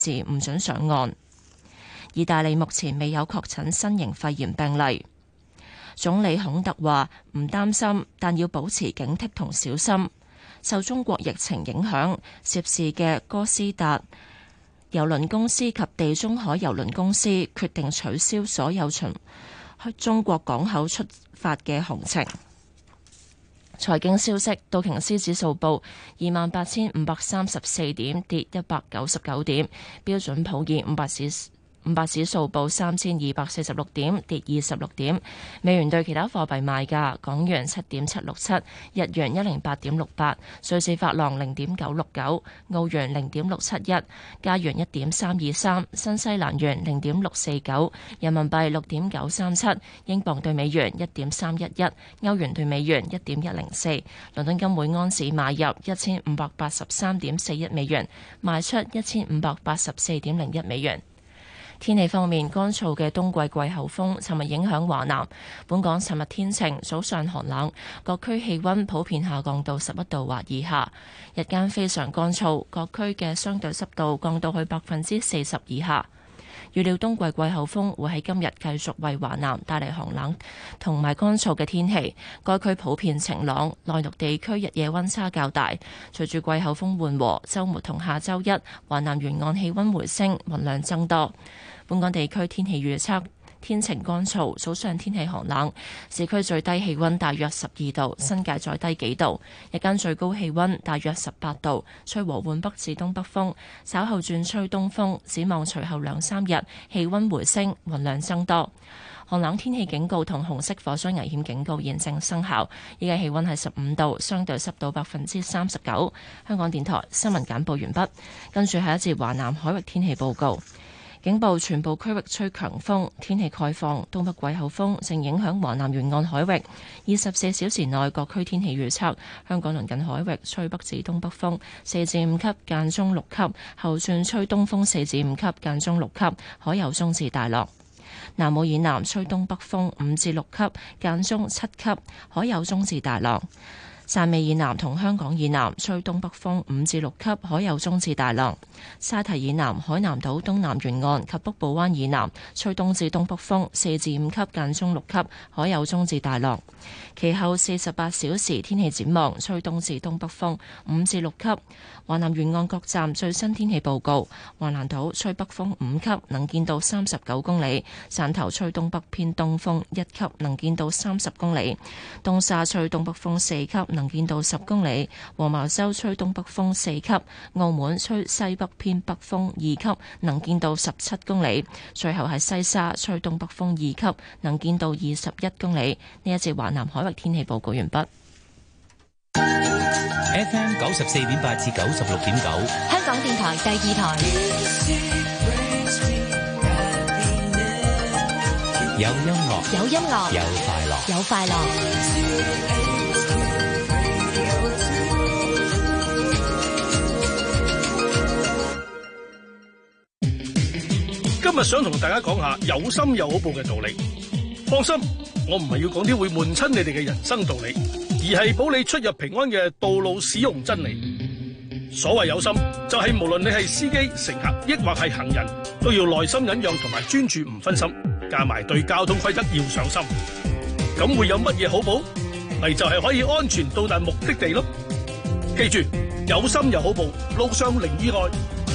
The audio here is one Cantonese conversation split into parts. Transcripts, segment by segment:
字唔准上岸。意大利目前未有確診新型肺炎病例。總理孔特話唔擔心，但要保持警惕同小心。受中國疫情影響，涉事嘅哥斯達郵輪公司及地中海郵輪公司決定取消所有從中國港口出發嘅航程。財經消息，道瓊斯指數報28,534點，跌199點；標準普爾500指數報3,246點，跌26點。美元對其他貨幣賣價：港元7.767，日元108.68，瑞士法郎0.969，澳元0.671，加元1.323，新西蘭元0.649，人民幣6.937，英鎊對美元1.311，歐元對美元1.104。倫敦金每安士買入1583.41美元，賣出1584.01美元。天氣方面，乾燥嘅冬季季候風尋日影響華南。本港尋日天晴，早上寒冷，各區氣溫普遍下降到11度或以下。日間非常乾燥，各區嘅相對濕度降到去40%以下。預料冬季季候風會喺今日繼續為華南帶嚟寒冷同埋乾燥嘅天氣。該區普遍晴朗，內陸地區日夜溫差較大。隨住季候風緩和，週末同下週一，華南沿岸氣溫回升，雲量增多。本港地區天氣預測：天晴乾燥，早上天氣寒冷，市區最低氣溫大約12度，新界再低幾度。日間最高氣溫大約18度，吹和緩北至東北風，稍後轉吹東風。展望隨後2-3日，氣溫回升，雲量增多。寒冷天氣警告同紅色火災危險警告現正生效。依家氣溫係15度，相對濕度39%。香港電台新聞簡報完畢，跟住係一節華南海域天氣報告。警報全部區域吹強風，天氣概況，東北季候風正影響華南沿岸海域。24小時內各區天氣預測：香港鄰近海域吹北至東北風4至5級，間中6級，後轉吹東風4至5級，間中6級，海有中至大浪。南澳以南吹東北風5至6級，間中7級，海有中至大浪。汕尾以南同香港以南吹東北風5至6級，海有中至大浪。沙堤以南、海南島東南沿岸及北部灣以南吹東至東北風4至5級，間中6級，海有中至大浪。其後48小時天氣展望，吹東至東北風5至6級。華南沿岸各站最新天氣報告：橫瀾島吹北風5級，能見度39公里；汕頭吹東北偏東風1級，能見度30公里；東沙吹東北風4級，能見度10公里；黃茅洲吹東北風4級；澳門吹西北偏北風2級，能見度17公里；最後係西沙吹東北風2級，能見度21公里。呢一節華南海域天氣報告完畢。 FM 94.8至96.9， 香港電台第二台。 有音樂， 有音樂， 有快樂， 有快樂。 今日想同大家講下有心有好報嘅道理。放心，我唔係要講啲會悶親你哋嘅人生道理，而係保你出入平安嘅道路使用真理。所謂有心，就係無論你係司機、乘客，抑或係行人，都要耐心忍讓同埋專注唔分心，加埋對交通規則要上心。咁會有乜嘢好報？咪就係可以安全到達目的地咯。記住，有心有好報，路上零意外。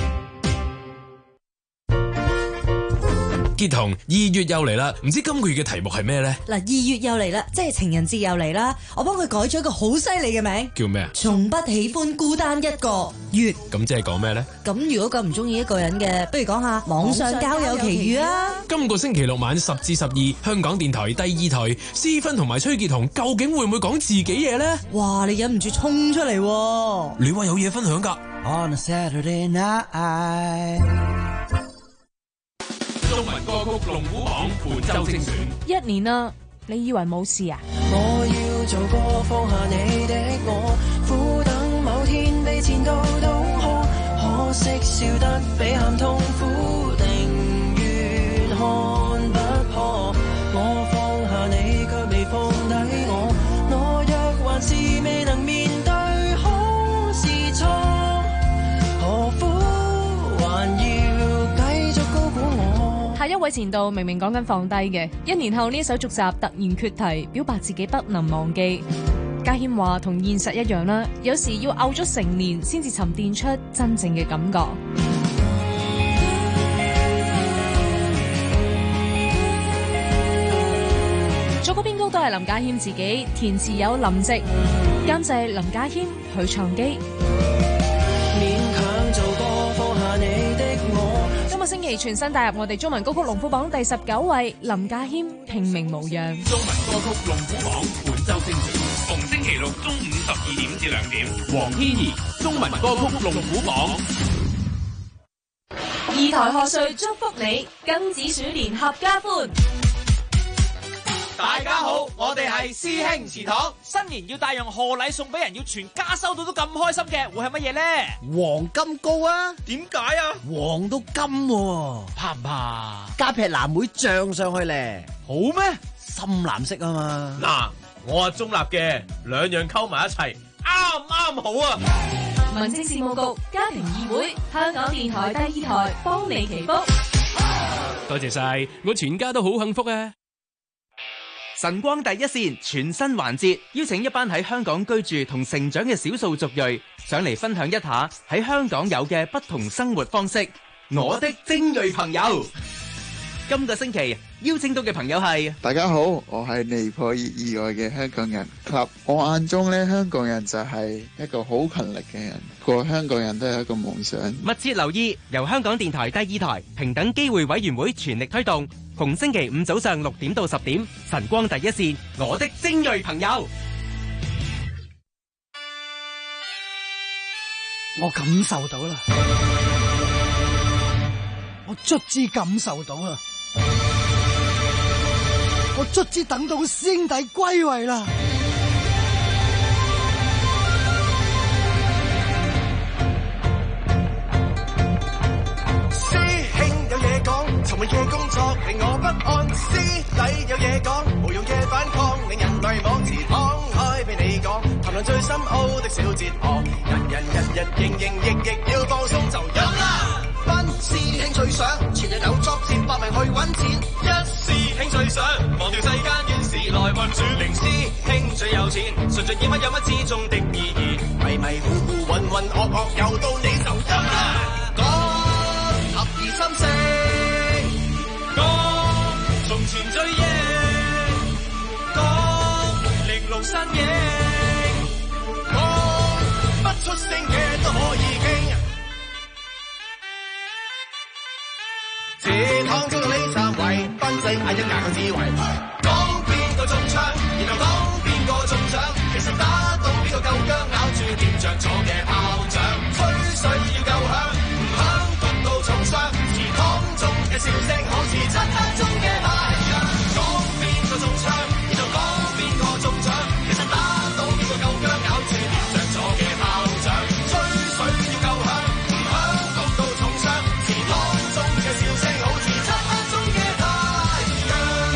傑彤，2月又嚟啦，唔知今個月嘅題目係咩呢？ 嗱，2月又嚟啦，即係情人節又嚟啦，我幫佢改咗一個好犀利嘅名， 叫咩啊？ 從不喜歡孤單一個月。 咁即係講咩呢？ 咁如果咁唔中意一個人嘅，不如講下網上交友奇遇啊！ 今個星期六晚10至12，香港電台第二台，思芬同埋崔傑彤究竟會唔會講自己嘢呢？ 哇，你忍唔住衝出嚟喎！ 你話有嘢分享㗎 ？On a Saturday night， 中文歌曲龍虎榜本周精選。 1年啦，你以為冇事啊？ 我要做個放下你的我，苦等某天被前度倒空，可惜笑得比喊痛苦，寧願看不破。我放下你卻未放低我，我若還是未能面對好是錯，何苦還要下一位前度明明講緊放低嘅，1年後呢首續集突然決堤，表白自己不能忘記。家謙話同現實一樣啦，有時要漚咗成年先至沉澱出真正嘅感覺。作曲編曲都係林家謙自己，填詞有林夕，監製林家謙、許創基。 勉強做個放下你的我。 今個星期全新帶入我哋中文歌曲龍虎榜第19位，林家謙拼命無恙。 中文歌曲龍虎榜本周星馳，逢星期六中午12點至2點。黃天怡中文歌曲龍虎榜。 二台賀歲祝福你，庚子鼠年合家歡。 大家好，我哋係師兄祠堂。新年要帶樣賀禮送俾人，要全家收到都咁開心嘅，會係乜嘢呢？ 黃金糕啊？ 點解啊？ 黃到金喎， 怕唔怕？ 加劈藍莓醬上去咧， 好咩？ 深藍色啊嘛。 嗱，我係中立嘅，兩樣溝埋一齊，啱啱好啊！ 民政事務局家庭議會，香港電台第2台幫你祈福。 多謝晒，我全家都好幸福啊！ 晨光第一線全新環節，邀請一班喺香港居住同成長嘅少數族裔上嚟分享一下喺香港有嘅不同生活方式。我的精鋭朋友，今個星期邀請到嘅朋友係， 大家好，我係尼泊爾以外嘅香港人。及我眼中咧，香港人就係一個好勤力嘅人，個香港人都係一個夢想。 密切留意由香港電台第2台平等機會委員會全力推動，逢星期五早上6點到10點，晨光第一線，我的精鋭朋友。 我感受到啦，我卒之感受到啦，我卒之等到師兄弟歸位啦。 尋日嘅工作令我不安，師弟有嘢講，無用嘅反抗令人迷惘，自敞開俾你講，談論最深奧的小哲學，人日營役要放鬆就飲啦。班師兄最想全日有作戰，搏命去揾錢，一師兄最想忘掉世間怨事來運轉，零師兄最有錢，純盡以乜有乜之中的意義，迷糊渾噩又到你就飲啦。講合意心聲，從前追憶，講玲瓏身影，講不出聲嘅都可以傾。這趟中你站位，賓仔嗌一硬個智慧，講邊個中槍，然後講邊個中獎，其實打到邊個夠薑，咬住掂着咗嘅炮仗，吹水要夠響，唔響焗到重傷，祠堂中嘅笑聲好似漆黑中嘅太陽，講邊個中槍，然後講邊個中獎，其實打到邊個夠薑，咬住掂着咗嘅炮仗，吹水要夠響，唔響焗到重傷，祠堂中嘅笑聲好似漆黑中嘅太陽。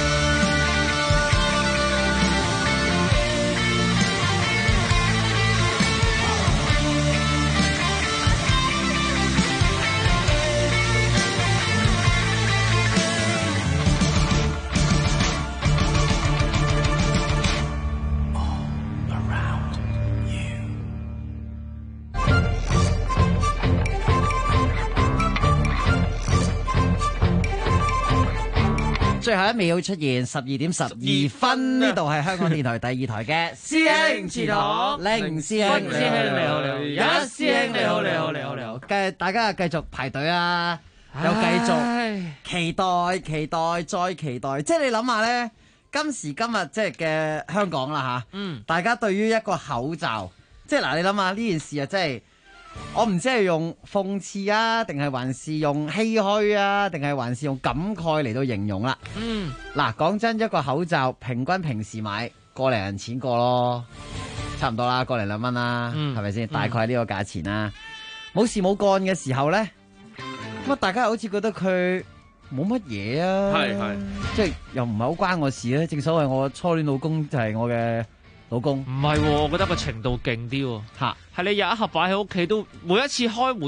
最後一秒出現12點12分，呢度係香港電台第2台嘅師兄祠堂，凌師兄你好，一師兄你好，大家繼續排隊啊，又繼續期待再期待，即係你諗下咧，今時今日即係嘅香港啦吓，大家對於一個口罩，即係嗱你諗下呢件事啊，真係。我唔知係用諷刺啊，定係還是用唏噓啊，定係還是用感慨嚟到形容啦。嗱，講真，一個口罩平均平時買個零錢個咯，差唔多啦，個零2蚊啦，係咪先？大概呢個價錢啦。冇事冇幹嘅時候咧，咁大家好似覺得佢冇乜嘢啊，係，即係又唔係好關我事咧。正所謂我初戀老公就係我嘅老公， 唔係，我覺得個程度勁啲喎，係你有一盒擺喺屋企都每一次開門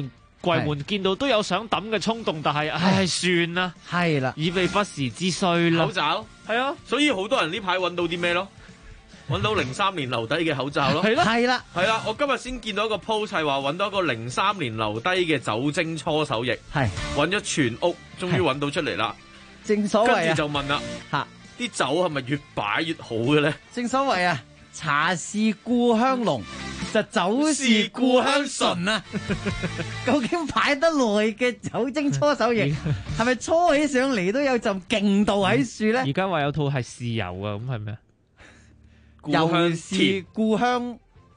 櫃門見到都有想抌嘅衝動，但係唉算啦， 係啦， 以備不時之需啦。 口罩係啊， 所以好多人呢排揾到啲咩咯？揾到03年留低嘅口罩咯， 係咯， 係啦， 係啦。我今日先見到一個 post 係話揾到一個03年留低嘅酒精搓手液， 係揾咗全屋，終於揾到出嚟啦。 正所謂跟住就問啦，啲酒係咪越擺越好嘅咧？ 正所謂啊，茶是故鄉濃，就酒是故鄉醇啊！究竟擺得耐嘅酒精搓手液，係咪搓起上嚟都有陣勁度喺樹咧？ 而家話有套係豉油啊，咁係咩啊？ 又是故鄉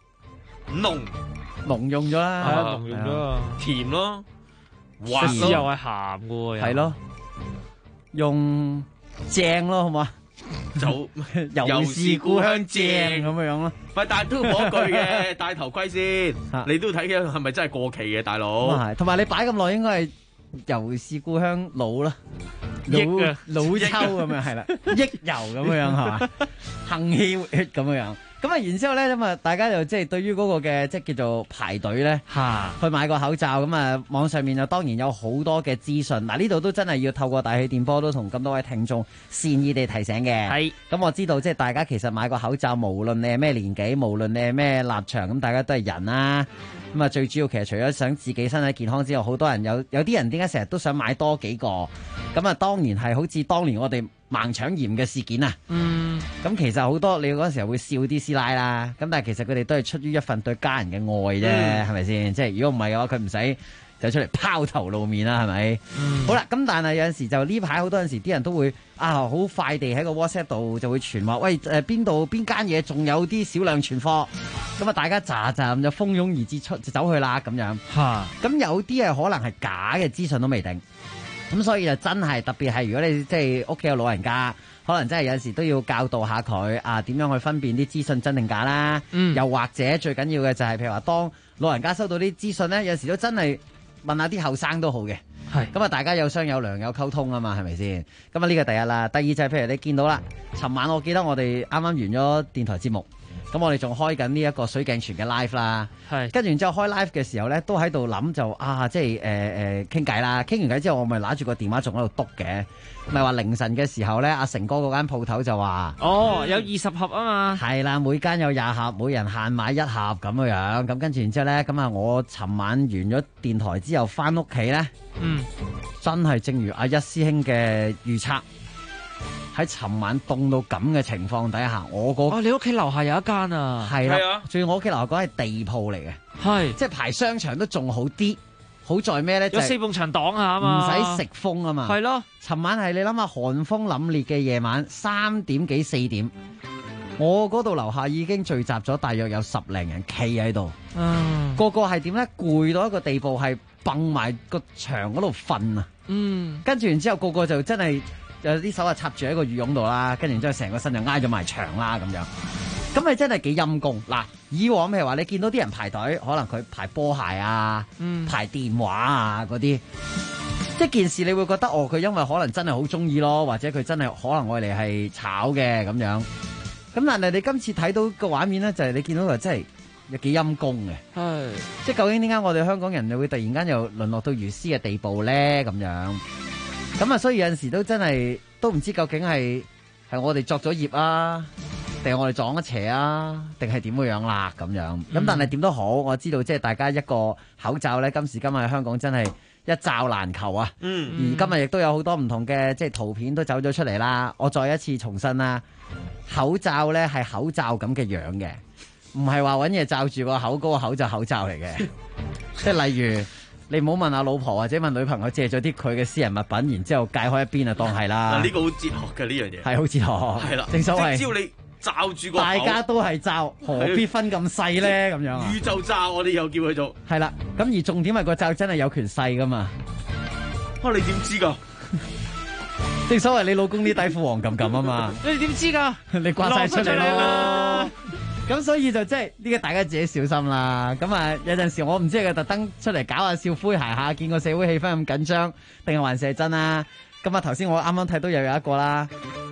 濃用咗啦， 係啊，濃用咗， 甜咯， 滑豉油係鹹嘅喎， 係咯，用正咯，好嘛？ 就又是故鄉正咁樣咯。 喂，但係都嗰句嘅，戴頭盔先，你都睇嘅係咪真係過期嘅，大佬？ 咁係，同埋你擺咁耐，應該係又是故鄉老啦，老抽咁樣係啦，益油咁樣係嘛，行氣活血咁樣。咁啊，然之後咧，咁啊，大家就即係對於嗰個嘅即係叫做排隊咧，去買個口罩。咁啊，網上面就當然有好多嘅資訊。嗱，呢度都真係要透過大氣電波都同咁多位聽眾善意地提醒嘅。係。咁我知道即係大家其實買個口罩，無論你係咩年紀，無論你係咩立場，咁大家都係人啦。咁啊，最主要其實除咗想自己身體健康之外，好多人有啲人點解成日都想買多幾個？咁啊，當然係好似當年我哋盲腸炎嘅事件啊。咁其實好多你嗰陣時候會笑啲師奶啦，咁但係其實佢哋都係出於一份對家人嘅愛啫，係咪先？即係如果唔係嘅話，佢唔使就出嚟拋頭露面啦，係咪？好啦，咁但係有陣時就呢排好多陣時啲人都會好快地喺個 WhatsApp 度就會傳話，喂邊間嘢仲有啲少量存貨，咁啊大家喳咁就蜂擁而至就走去啦咁樣。咁有啲係可能係假嘅資訊都未定，咁所以就真係特別係如果你即係屋企有老人家。可能真係有陣時都要教導下佢點樣去分辨啲資訊真定假啦。又或者最緊要嘅就係譬如話，當老人家收到啲資訊咧，有陣時都真係問下啲後生都好嘅。係咁啊，大家有商有量有溝通啊嘛，係咪先？咁啊呢個第一啦。第二就係譬如你見到啦，尋晚我記得我哋啱啱完咗電台節目。咁我哋仲開緊呢一個水鏡泉嘅 live 啦，跟住然之後開 live 嘅時候咧，都喺度諗就即係傾偈啦。傾完偈之後，我咪揦住個電話仲喺度篤嘅，咪話凌晨嘅時候咧，阿成哥嗰間鋪頭就話有20盒啊嘛， 係啦，每間有20盒，每人限買1盒咁樣。咁跟住然之後咧，咁啊我尋晚完咗電台之後翻屋企咧，真係正如阿一師兄嘅預測。喺尋晚凍到咁嘅情況底下，你屋企樓下有一間啊，係啦，仲要我屋企樓下嗰係地鋪嚟嘅，係即係排商場都仲好啲，好在咩咧？ 有4埲牆擋下啊嘛， 唔使食風啊嘛，係咯。尋晚係你諗下寒風凜冽嘅夜晚3點幾4點，我嗰度樓下已經聚集咗大約有10零人企喺度，個個係點咧？攰到一個地步係蹦埋個牆嗰度瞓啊，跟住然之後個個就真係。有啲手插住喺個羽絨度啦，跟住然之後成個身就挨咗埋牆啦咁樣，咁咪真係幾陰功嗱。以往譬如話你見到啲人排隊，可能佢排波鞋啊、排電話啊嗰啲，一件事你會覺得佢因為可能真係好中意咯，或者佢真係可能愛嚟係炒嘅咁樣。咁但係你今次睇到個畫面咧，就係你見到佢真係有幾陰功嘅，係即係究竟點解我哋香港人就會突然間又淪落到如斯嘅地步咧咁樣？咁啊，所以有陣時都真係都唔知究竟係我哋作咗業啊，定係我哋撞咗邪啊，定係點樣啦咁樣。咁但係點都好，我知道即係大家一個口罩咧，今時今日香港真係一罩難求啊。而今日亦都有好多唔同嘅即係圖片都走咗出嚟啦。我再一次重申啦，口罩咧係口罩咁嘅樣嘅，唔係話揾嘢罩住個口，嗰個口就口罩嚟嘅。即係例如。你唔好問阿老婆或者問女朋友借咗啲佢嘅私人物品，然之後解開一邊啊，當係啦。 呢個好哲學嘅呢樣嘢， 係好哲學，係啦。正所謂， 只要你罩住個口， 大家都係罩，何必分咁細咧？咁樣啊？ 宇宙罩，我哋又叫佢做係啦。咁而重點係個罩真係有權細噶嘛？ 你點知㗎？ 正所謂你老公啲底褲黃冚冚啊嘛？ 你點知㗎？ 你刮晒出嚟咯。咁所以就即係呢個大家自己小心啦。咁啊有陣時我唔知係佢特登出嚟搞下笑詼諧下，見個社會氣氛咁緊張，定係還是係真啊？咁啊頭先我啱啱睇到又有一個啦，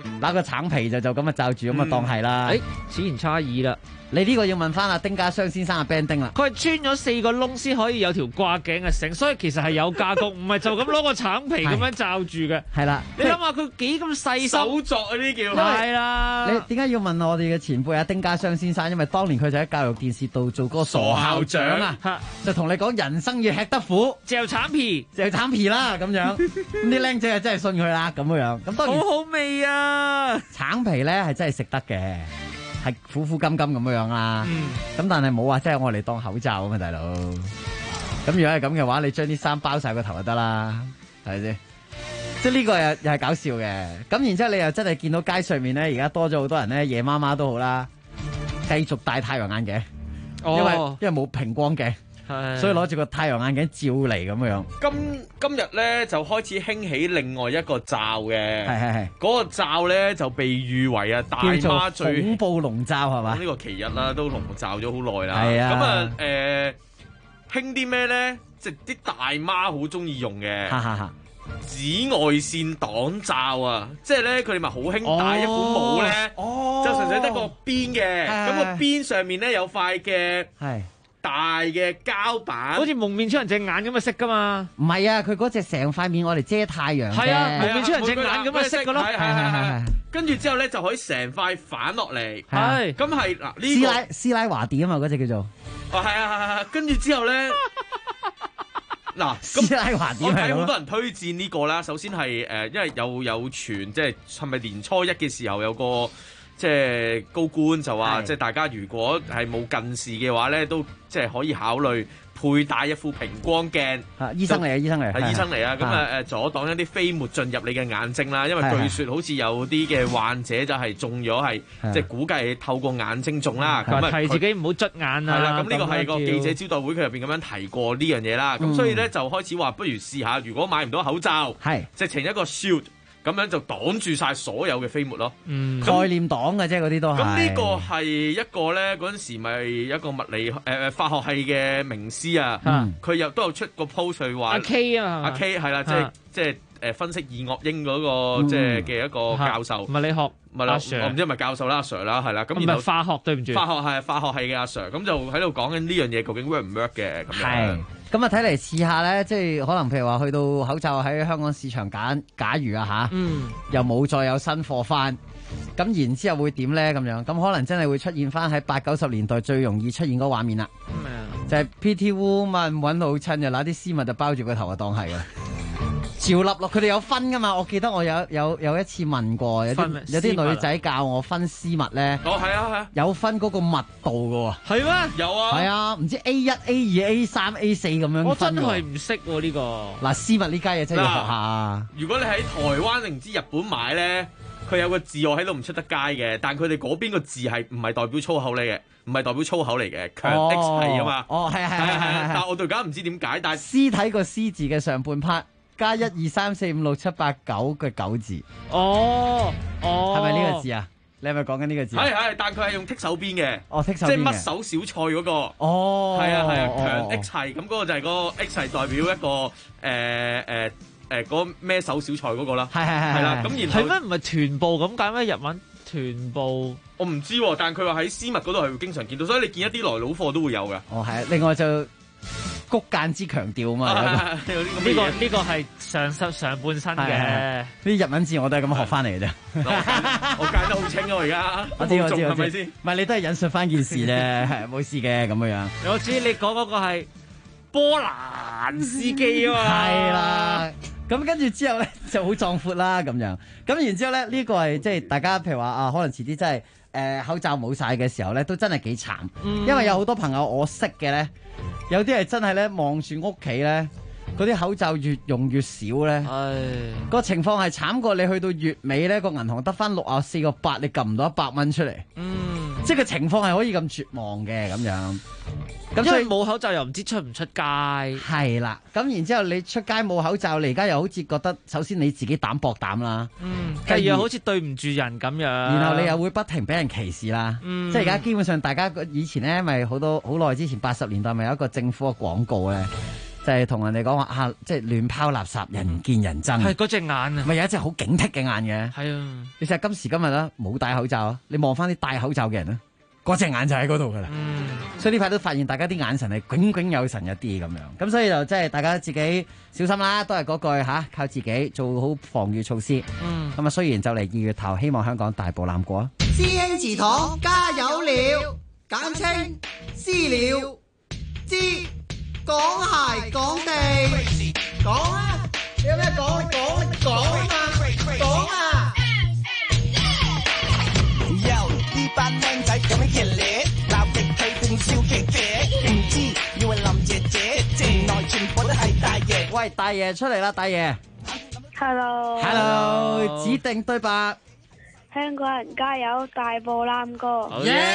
拿個橙皮就咁啊罩住咁啊當係啦。 此言差矣啦。 你呢個要問翻阿丁家雙先生阿 Ben 丁啦。 佢係穿咗4個窿先可以有條掛頸嘅繩，所以其實係有架局，唔係就咁攞個橙皮咁樣罩住嘅。 係啦， 你諗下佢幾咁細心手作啊呢叫。 係啦。 你點解要問我哋嘅前輩阿丁家雙先生？因為當年佢就喺教育電視度做嗰個傻校長啊，就同你講人生要吃得苦， 嚼橙皮啦咁樣。咁啲僆仔就真係信佢啦咁樣。咁當然好好味啊！ 橙皮咧係真係食得嘅。係苦苦甘甘咁樣啦，咁但係冇話真係我嚟當口罩啊嘛，大佬。咁如果係咁嘅話，你將啲衫包晒個頭就得啦，係咪先？即係呢個又係搞笑嘅。咁然之後你又真係見到街上面咧，而家多咗好多人咧，夜媽媽都好啦，繼續戴太陽眼鏡，因為冇平光鏡。所以攞住個太陽眼鏡照嚟咁樣。 今日咧就開始興起另外一個罩嘅， 係嗰個罩咧就被譽為啊大媽最恐怖籠罩係嘛？ 呢個其一啦，都籠罩咗好耐啦。 係啊。 咁啊興啲咩咧？即係啲大媽好中意用嘅。紫外線擋罩啊，即係咧佢哋咪好興戴一副帽咧，就純粹得個邊嘅，咁個邊上面咧有塊嘅。大嘅膠板， 好似蒙面超人隻眼咁嘅色噶嘛？ 唔係啊，佢嗰隻成塊面我哋遮太陽嘅。 係啊，蒙面超人隻眼咁嘅色噶咯。 係。跟住之後咧就可以成塊反落嚟。 係。 咁係嗱呢個師奶華電啊嘛，嗰隻叫做。 哦係啊。跟住之後咧，嗱師奶華電我睇好多人推薦呢個啦。首先係因為有傳，即係咪年初一嘅時候有個。即係高官就話，即係大家如果係冇近視嘅話咧，都即係可以考慮佩戴一副平光鏡。 醫生嚟啊，醫生嚟。 係醫生嚟啊，咁啊阻擋一啲飛沫進入你嘅眼睛啦。因為據說好似有啲嘅患者就係中咗係，即係估計透過眼睛中啦。咁提自己唔好捽眼啊。 係啦，咁呢個係個記者招待會佢入邊咁樣提過呢樣嘢啦。咁所以咧就開始話，不如試下，如果買唔到口罩，直情一個 shield。咁樣就擋住晒所有嘅飛沫咯。 概念擋嘅啫，嗰啲都係。 咁呢個係一個咧，嗰陣時咪一個物理化學系嘅名師啊，佢又都有出個 post 去話。 阿 K 啊， 阿 K 係啦，即係分析二惡英嗰個即係嘅一個教授。 物理學。 我唔知係咪教授啦，阿 Sir 啦，係啦。咁然後化學對唔住。 化學系嘅阿 Sir，咁就喺度講緊呢樣嘢究竟 work 唔 work 嘅咁樣。 咁啊，睇嚟試下咧，即係可能譬如話去到口罩喺香港市場假如啊又冇再有新貨翻，咁然之後會點咧？咁樣咁可能真係會出現翻喺80-90年代最容易出現嗰畫面啦。就係 PT Woman 揾到親就拿啲絲襪就包住個頭就當係嘅。照粒落，佢哋有分噶嘛？我記得我有一次問過，有啲女仔教我分絲襪咧。 哦，係啊， 有分嗰個密度噶喎。 係咩？ 有啊。 係啊，唔知 A1、A2、A3、A4 咁樣分。 我真係唔識喎呢個。 嗱，絲襪呢家嘢真係要學下。 如果你喺台灣定唔知日本買咧，佢有個字我喺度唔出得街嘅，但佢哋嗰邊個字係唔係代表粗口嚟嘅，唔係代表粗口嚟嘅，強 X 係啊嘛。 哦，係。 但係我到而家唔知點解，但係屍體個屍字嘅上半 part。加1、2、3、4、5、6、7、8、9嘅9字，係咪呢個字啊？你係咪講緊呢個字？ 係，但佢係用剔手邊嘅， 剔手邊嘅， 即係乜手小菜嗰個。係啊，強 X 係，咁嗰個就係個 X 係代表一個嗰咩手小菜嗰個啦。係啦，咁然後係咩？唔係臀部咁解咩？日文臀部我唔知，但佢話喺絲襪嗰度係會經常見到，所以你見一啲來佬貨都會有嘅。 係，另外就。谷間之強調啊嘛， 呢個係上半身嘅， 啲日文字我都係咁學翻嚟嘅啫。 我解得好清啊，而家我知係咪先？ 唔係你都係引述翻件事啫，係冇事嘅咁樣。 我知你講嗰個係波蘭司機啊嘛， 係啦。咁跟住之後咧就好壯闊啦咁樣。咁然之後咧呢個係即係大家譬如話啊，可能遲啲真係口罩冇晒嘅時候咧，都真係幾慘，因為有好多朋友我識嘅咧。有啲係真係咧望住屋企咧，嗰啲口罩越用越少咧，個情況係慘過你去到月尾咧個銀行得翻64個8，你撳唔到100蚊出嚟，即係個情況係可以咁絕望嘅咁樣。 咁所以冇口罩又唔知出唔出街， 係啦。咁然之後你出街冇口罩，你而家又好似覺得首先你自己膽薄膽啦， 第二好似對唔住人咁樣， 然後你又會不停俾人歧視啦。即係而家基本上大家以前咧咪好耐之前80年代咪有一個政府嘅廣告咧， 就係同人哋講話啊，即係亂拋垃圾，人見人憎。 係嗰隻眼啊， 咪有一隻好警惕嘅眼嘅。 係啊， 你試下今時今日啦，冇戴口罩啊，你望翻啲戴口罩嘅人咧，嗰隻眼就喺嗰度噶啦。所以呢排都發現大家啲眼神係炯炯有神一啲咁樣。咁所以就即係大家自己小心啦，都係嗰句嚇，靠自己做好防禦措施。咁啊，雖然就嚟2月頭，希望香港大步攬過啊！ 師兄祠堂加油了，簡稱私了，知講鞋講地，講啊！你有咩講？你講啊嘛，講啊！呢班靚仔咁樣熱烈，鬧極佢定笑騎騎，唔知以為林姐姐，城內全部都係大爺。 喂，大爺出嚟啦，大爺。 Hello， 指定對白。 香港人加油，大步攬過。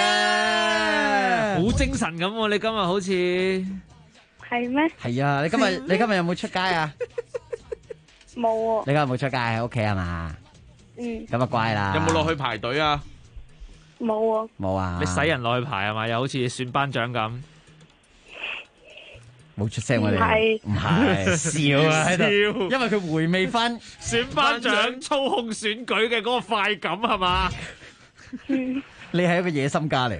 好精神咁喎！你今日好似係咩？ 係啊！你今日有冇出街啊？ 冇喎。 你今日冇出街喺屋企係嘛？咁啊乖啦。 有冇落去排隊啊？ 冇喎。 冇啊！ 你使人落去排係嘛？又好似選班長咁。 冇出聲我哋，唔係笑啊喺度，因為佢回味翻選班長操控選舉嘅嗰個快感係嘛？ 你係一個野心家嚟。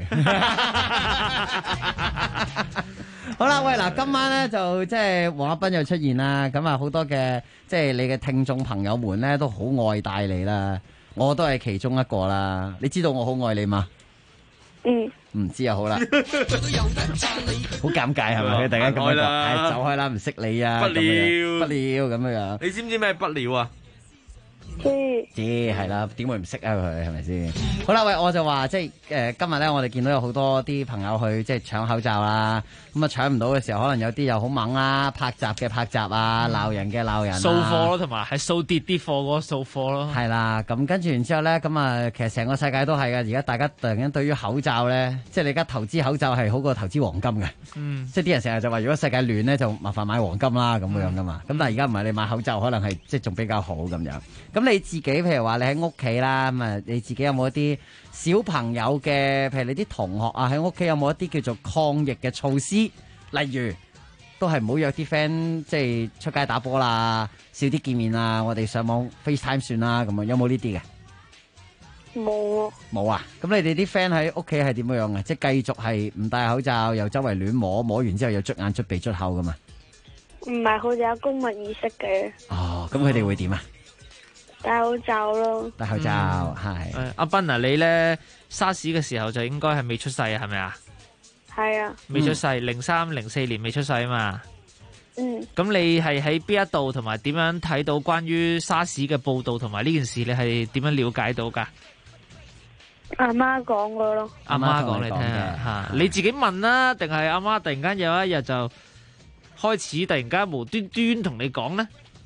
好啦，喂嗱，今晚咧就即係黃亞斌又出現啦，咁啊好多嘅即係你嘅聽眾朋友們咧都好愛戴你啦，我都係其中一個啦。你知道我好愛你嗎？唔知啊，好啦，好尷尬係咪？佢突然間咁樣講，走開啦，唔識你啊，不了咁樣。 你知唔知咩不了啊？ 知係啦，點會唔識啊佢係咪先？好啦，喂，我就話即係今日咧，我哋見到有好多啲朋友去即係搶口罩啦，咁啊搶唔到嘅時候，可能有啲又好猛啦，拍閘嘅拍閘啊，鬧人嘅鬧人， 掃貨咯，同埋係掃跌啲貨嗰個掃貨咯。 係啦，咁跟住然之後咧，咁啊，其實成個世界都係㗎。而家大家突然間對於口罩咧，即係你而家投資口罩係好過投資黃金嘅。即係啲人成日就話，如果世界亂咧，就麻煩買黃金啦咁樣噶嘛。咁但係而家唔係，你買口罩可能係即係仲比較好咁樣。咁你自己譬如話你喺屋企啦，咁啊你自己有冇一啲小朋友嘅，譬如你啲同學啊喺屋企有冇一啲叫做抗疫嘅措施？例如都係唔好約啲 friend 即係出街打波啦，少啲見面啊，我哋上網 FaceTime 算啦咁啊，有冇呢啲嘅？冇啊！咁你哋啲 friend 喺屋企係點樣啊？即係繼續係唔戴口罩，又周圍亂摸，摸完之後又捽眼捽鼻捽口噶嘛？ 唔係好似有公民意識嘅。 哦，咁佢哋會點啊？ 戴口罩咯。 戴口罩係。 阿斌啊，你咧沙士嘅時候就應該係未出世啊，係咪啊？ 係啊。 未出世，03、04年未出世啊嘛。咁咁你係喺邊一度同埋點樣睇到關於沙士嘅報道同埋呢件事，你係點樣了解到噶？ 阿媽講過咯。 阿媽講你聽吓，你自己問啦，定係阿媽突然間有一日就開始突然間無端端同你講咧？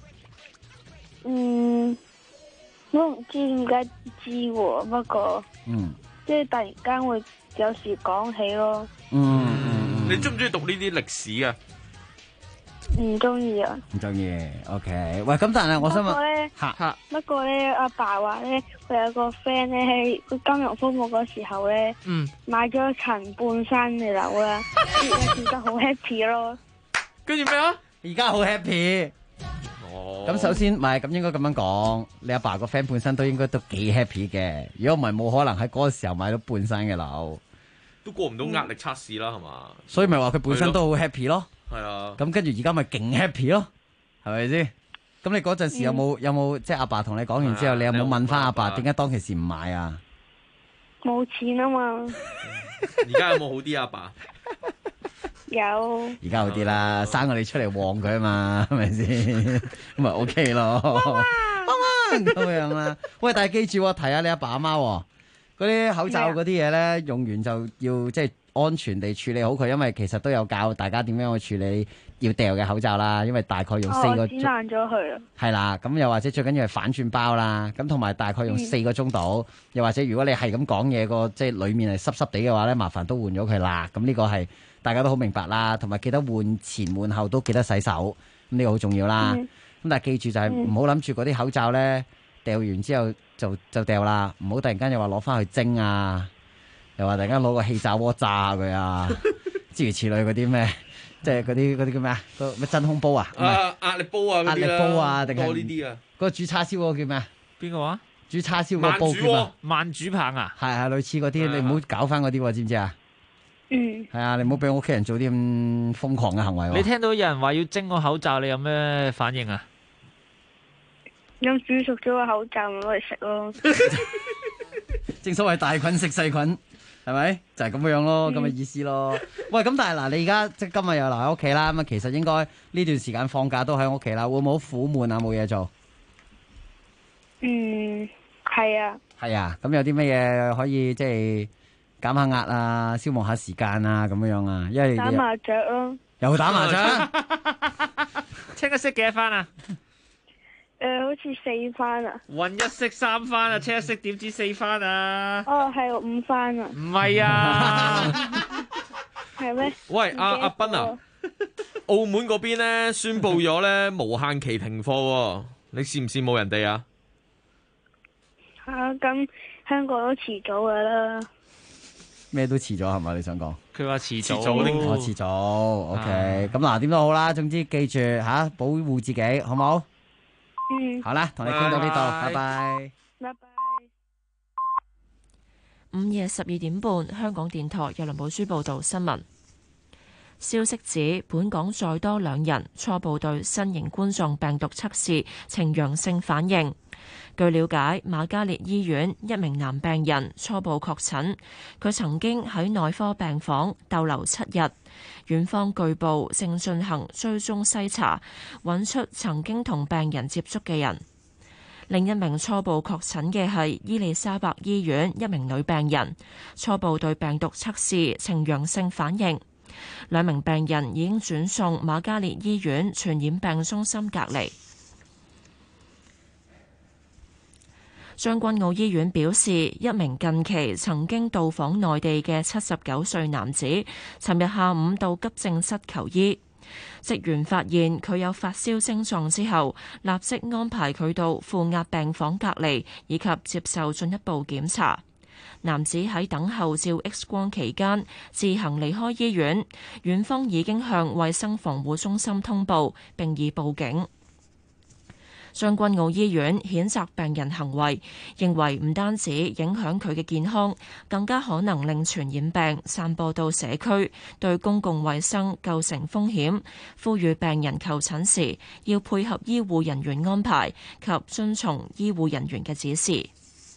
我唔知點解知喎，不過即係突然間會有時講起咯。 你中唔中意讀呢啲歷史啊？ 唔中意啊。 唔中意 ，OK。喂，咁但係我想問， 不過咧，阿爸話咧，佢有個 friend 咧喺金融風暴嗰時候咧，買咗層半山嘅樓啦，覺得好 happy 咯。 跟住咩啊？ 而家好 happy。咁首先唔係咁應該咁樣講，你阿爸個 friend 本身都應該都幾 happy 嘅。如果唔係冇可能喺嗰個時候買到半山嘅樓， 都過唔到壓力測試啦，係嘛？ 所以咪話佢本身都好 happy 咯。 係啊。 咁跟住而家咪勁 happy 咯，係咪先？咁你嗰陣時有冇即係阿爸同你講完之後，你有冇問翻阿爸點解當其時唔買啊？ 冇錢啊嘛。 而家有冇好啲阿爸？ 有， 而家好啲啦，生個你出嚟旺佢啊嘛，係咪先？咁咪 OK 咯，咁樣啦。喂，但係記住提下你阿爸阿媽，嗰啲口罩嗰啲嘢咧，用完就要即係安全地處理好佢，因為其實都有教大家點樣去處理要掉嘅口罩啦。因為大概用4個鐘， 剪爛咗佢。係啦，咁又或者最緊要係反轉包啦，咁同埋大概用4個鐘度，又或者如果你係咁講嘢個即係裡面係濕濕地嘅話咧，麻煩都換咗佢啦。咁呢個係。大家都好明白啦，同埋記得換前換後都記得洗手，咁呢個好重要啦。咁但係記住就係唔好諗住嗰啲口罩咧掉完之後就掉啦，唔好突然間又話攞翻去蒸啊，又話突然間攞個氣炸鍋炸佢啊，諸如此類嗰啲咩即係嗰啲叫咩啊？咩真空煲啊？ 壓力煲啊， 壓力煲啊，定係多呢啲啊？ 嗰個煮叉燒嗰個叫咩啊？ 邊個話？ 煮叉燒嗰個煲叫咩？ 慢煮棒啊？ 係類似嗰啲，你唔好搞翻嗰啲喎，知唔知啊？ 嗯。 係啊，你唔好俾屋企人做啲咁瘋狂嘅行為喎。 你聽到有人話要蒸個口罩，你有咩反應啊？ 咁煮熟咗個口罩咪攞嚟食咯。 正所謂大菌食細菌，係咪？就係咁樣咯，咁嘅意思咯。喂，咁但係嗱，你而家即係今日又留喺屋企啦，咁啊，其實應該呢段時間放假都喺屋企啦，會唔會好苦悶啊？冇嘢做？ 係啊。 係啊，咁有啲乜嘢可以即係減下壓啊，消磨下時間啊，咁樣啊？因為打麻雀咯。 又打麻雀？ 清一色幾多番啊？ 好似4番啊！ 混一色3番啊，清一色點知4番啊？ 哦，係5番啊！ 唔係啊， 係咩？ 喂，阿斌啊，澳門嗰邊咧宣布咗咧無限期停課喎，你羨唔羨慕人哋啊？ 咁香港都遲早噶啦。 咩都遲咗係咪？你想講？ 佢話遲早， 我遲早。OK，咁嗱，點都好啦，總之記住吓，保護自己，好冇？好啦，同你傾到呢度，拜拜。 拜拜。 午夜12點半，香港電台由林寶書報道新聞。消息指，本港再多2人初步對新型冠狀病毒測試呈陽性反應。據了解，瑪嘉烈醫院一名男病人初步確診，佢曾經喺內科病房逗留7日。院方據報正進行追蹤篩查，揾出曾經同病人接觸嘅人。另一名初步確診嘅係伊利沙伯醫院一名女病人，初步對病毒測試呈陽性反應。2名病人已經轉送瑪嘉烈醫院傳染病中心隔離。將軍澳醫院表示，一名近期曾經到訪內地嘅79歲男子，尋日下午到急症室求醫。職員發現佢有發燒症狀之後，立即安排佢到負壓病房隔離，以及接受進一步檢查。男子喺等候照 X 光期間自行離開醫院，院方已經向衛生防護中心通報，並已報警。將軍澳醫院譴責病人行為，認為唔單止影響佢嘅健康，更加可能令傳染病散播到社區，對公共衛生構成風險。呼籲病人求診時要配合醫護人員安排及遵從醫護人員嘅指示。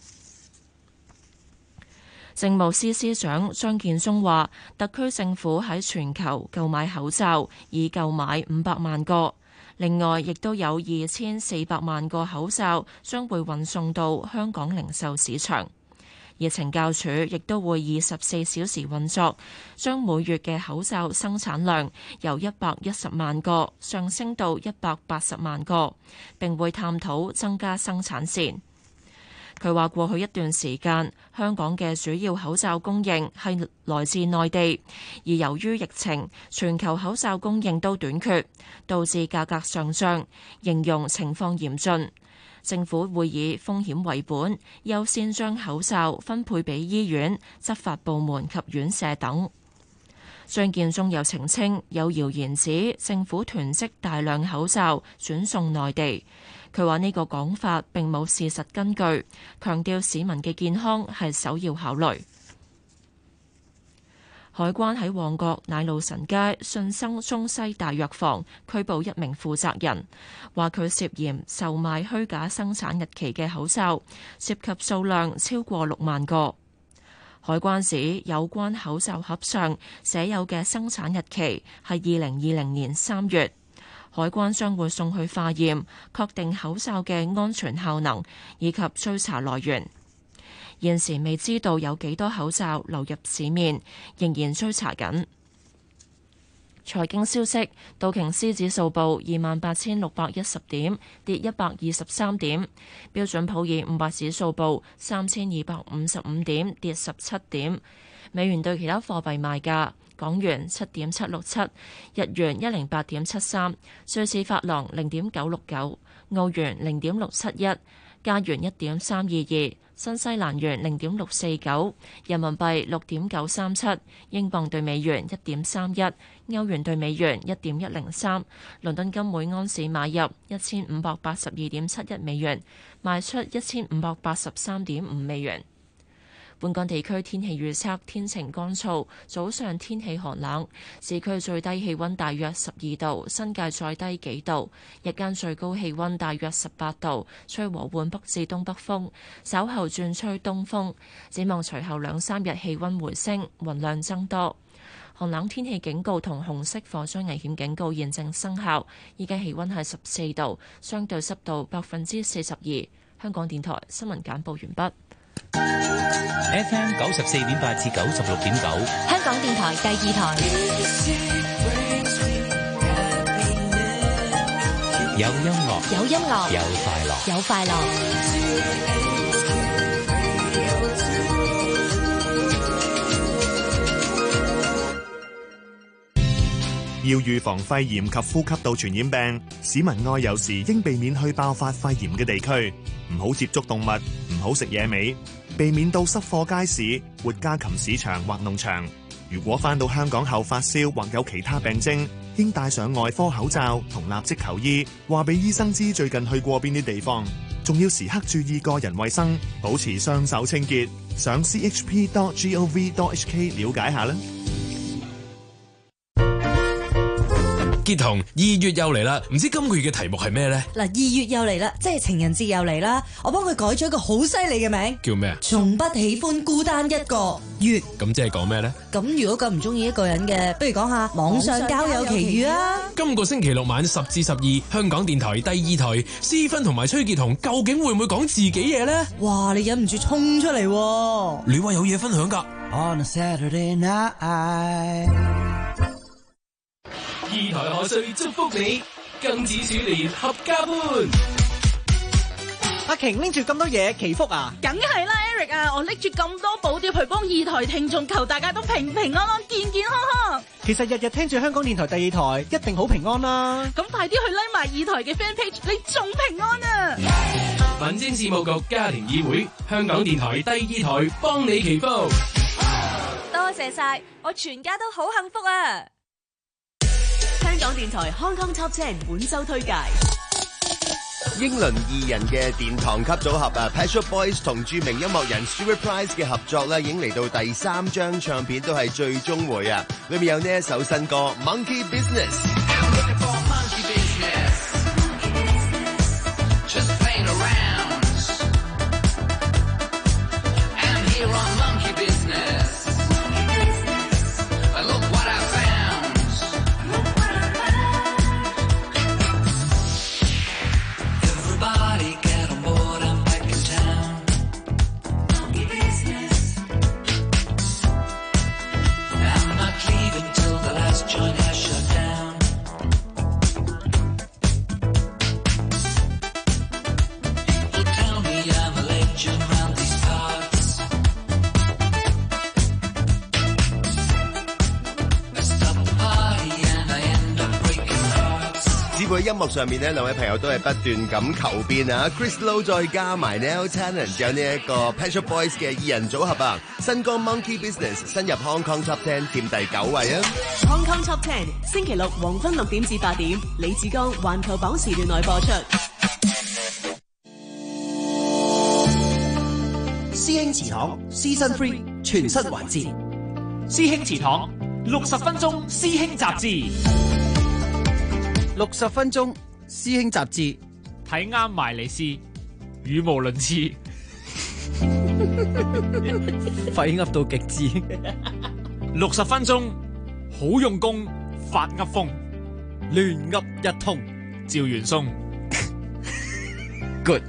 政務司司長張建宗話，特區政府喺全球購買口罩，已購買500萬個。另外，亦都有2400萬個口罩將會運送到香港零售市場。而懲教署亦都會24小時運作，將每月嘅口罩生產量由110萬個上升到180萬個，並會探討增加生產線。佢話過去一段時間，香港嘅主要口罩供應係來自內地，而由於疫情，全球口罩供應都短缺，導致價格上漲，形容情況嚴峻。政府會以風險為本，優先將口罩分配俾醫院、執法部門及院舍等。張建宗又澄清，有謠言指政府囤積大量口罩轉送內地。佢話呢個講法並冇事實根據，強調市民嘅健康係首要考慮。海關喺旺角奶路臣街信生中西大藥房拘捕1名負責人，話佢涉嫌售賣虛假生產日期嘅口罩，涉及數量超過6萬個。海關指有關口罩盒上寫有嘅生產日期係2020年3月。海關將會送去化驗，確定口罩嘅安全效能，以及追查來源。現時未知道有幾多口罩流入市面，仍然追查緊。財經消息：道瓊斯指數報28,610點，跌123點；標準普爾500指數報3,255點，跌17點。美元對其他貨幣賣價：港元7.767，日元108.73，瑞士法郎0.969，澳元0.671， 加元1.322，新西蘭元0.649，人民幣6.937，英鎊對美元1.31，歐元對美元1.103。倫敦金每安士買入1582.71美元，賣出1583.5美元。本港地區天氣預測：天晴乾燥，早上天氣寒冷，市區最低氣溫大約12度，新界再低幾度。日間最高氣溫大約18度，吹和緩北至東北風，稍後轉吹東風。展望隨後2-3日氣溫回升，雲量增多。寒冷天氣警告同紅色火災危險警告現正生效。依家氣溫係14度，相對濕度42%。香港電台新聞簡報完畢。 FM 94.8至96.9， 香港電台第二台。 有音樂， 有音樂， 有快樂， 有快樂。 要預防肺炎及呼吸道傳染病，市民外遊時應避免去爆發肺炎嘅地區，唔好接觸動物，唔好食野味，避免到濕貨街市、活家禽市場或農場。如果返到香港後發燒或有其他病徵，應戴上外科口罩同立即求醫，話俾醫生知最近去過邊啲地方，仲要時刻注意個人衛生，保持雙手清潔。上 chp.gov.hk 了解下啦。 傑彤，2月又嚟啦，唔知今個月嘅題目係咩呢？ 嗱，2月又嚟啦，即係情人節又嚟啦，我幫佢改咗一個好犀利嘅名， 叫咩啊？ 從不喜歡孤單一個月。 咁即係講咩呢？ 咁如果咁唔中意一個人嘅，不如講下網上交友奇遇啊！ 今個星期六晚10至12，香港電台第二台，施芬同埋崔傑彤究竟會唔會講自己嘢呢？ 哇，你忍唔住衝出嚟喎！ 你話有嘢分享㗎 ？On a Saturday night。 二台賀歲祝福你，金子鼠年合家歡。 阿瓊拎住咁多嘢祈福啊！ 梗係啦 ，Eric 啊，我拎住咁多寶碟去幫二台聽眾，求大家都平平安安、健健康康。 其實日日聽住香港電台第二台，一定好平安啦。 咁快啲去 like 埋二台嘅 fan page，你仲平安啊！ 民政事務局家庭議會，香港電台第二台幫你祈福。 多謝晒，我全家都好幸福啊！香港電台 Hong Kong Top 10本周推介。 英倫二人嘅殿堂級組合啊 Pet Shop Boys 同著名音樂人 Stuart Price 嘅合作咧，已經嚟到第3張唱片，都係最終回啊！裏面有呢一首新歌 Monkey Business。音樂上面呢，兩位朋友都係不斷咁求變啊 ！Chris Lowe 再加埋 Neil Tennant， 有呢一個 Pet Shop Boys 嘅二人組合啊！新歌 Monkey Business 新入 Hong Kong Top 10，佔第9位啊 ！Hong Kong Top 10，星期六黃昏6點至8點，李志剛環球榜時段內播出。 師兄祠堂 Season 3全新環節， 師兄祠堂60分鐘師兄雜誌。 60分鐘師兄雜誌， 睇啱埋嚟試，語無倫次， 廢噏到極致。 60分鐘好用功，發噏風， 亂噏一通， 趙元松。 Good。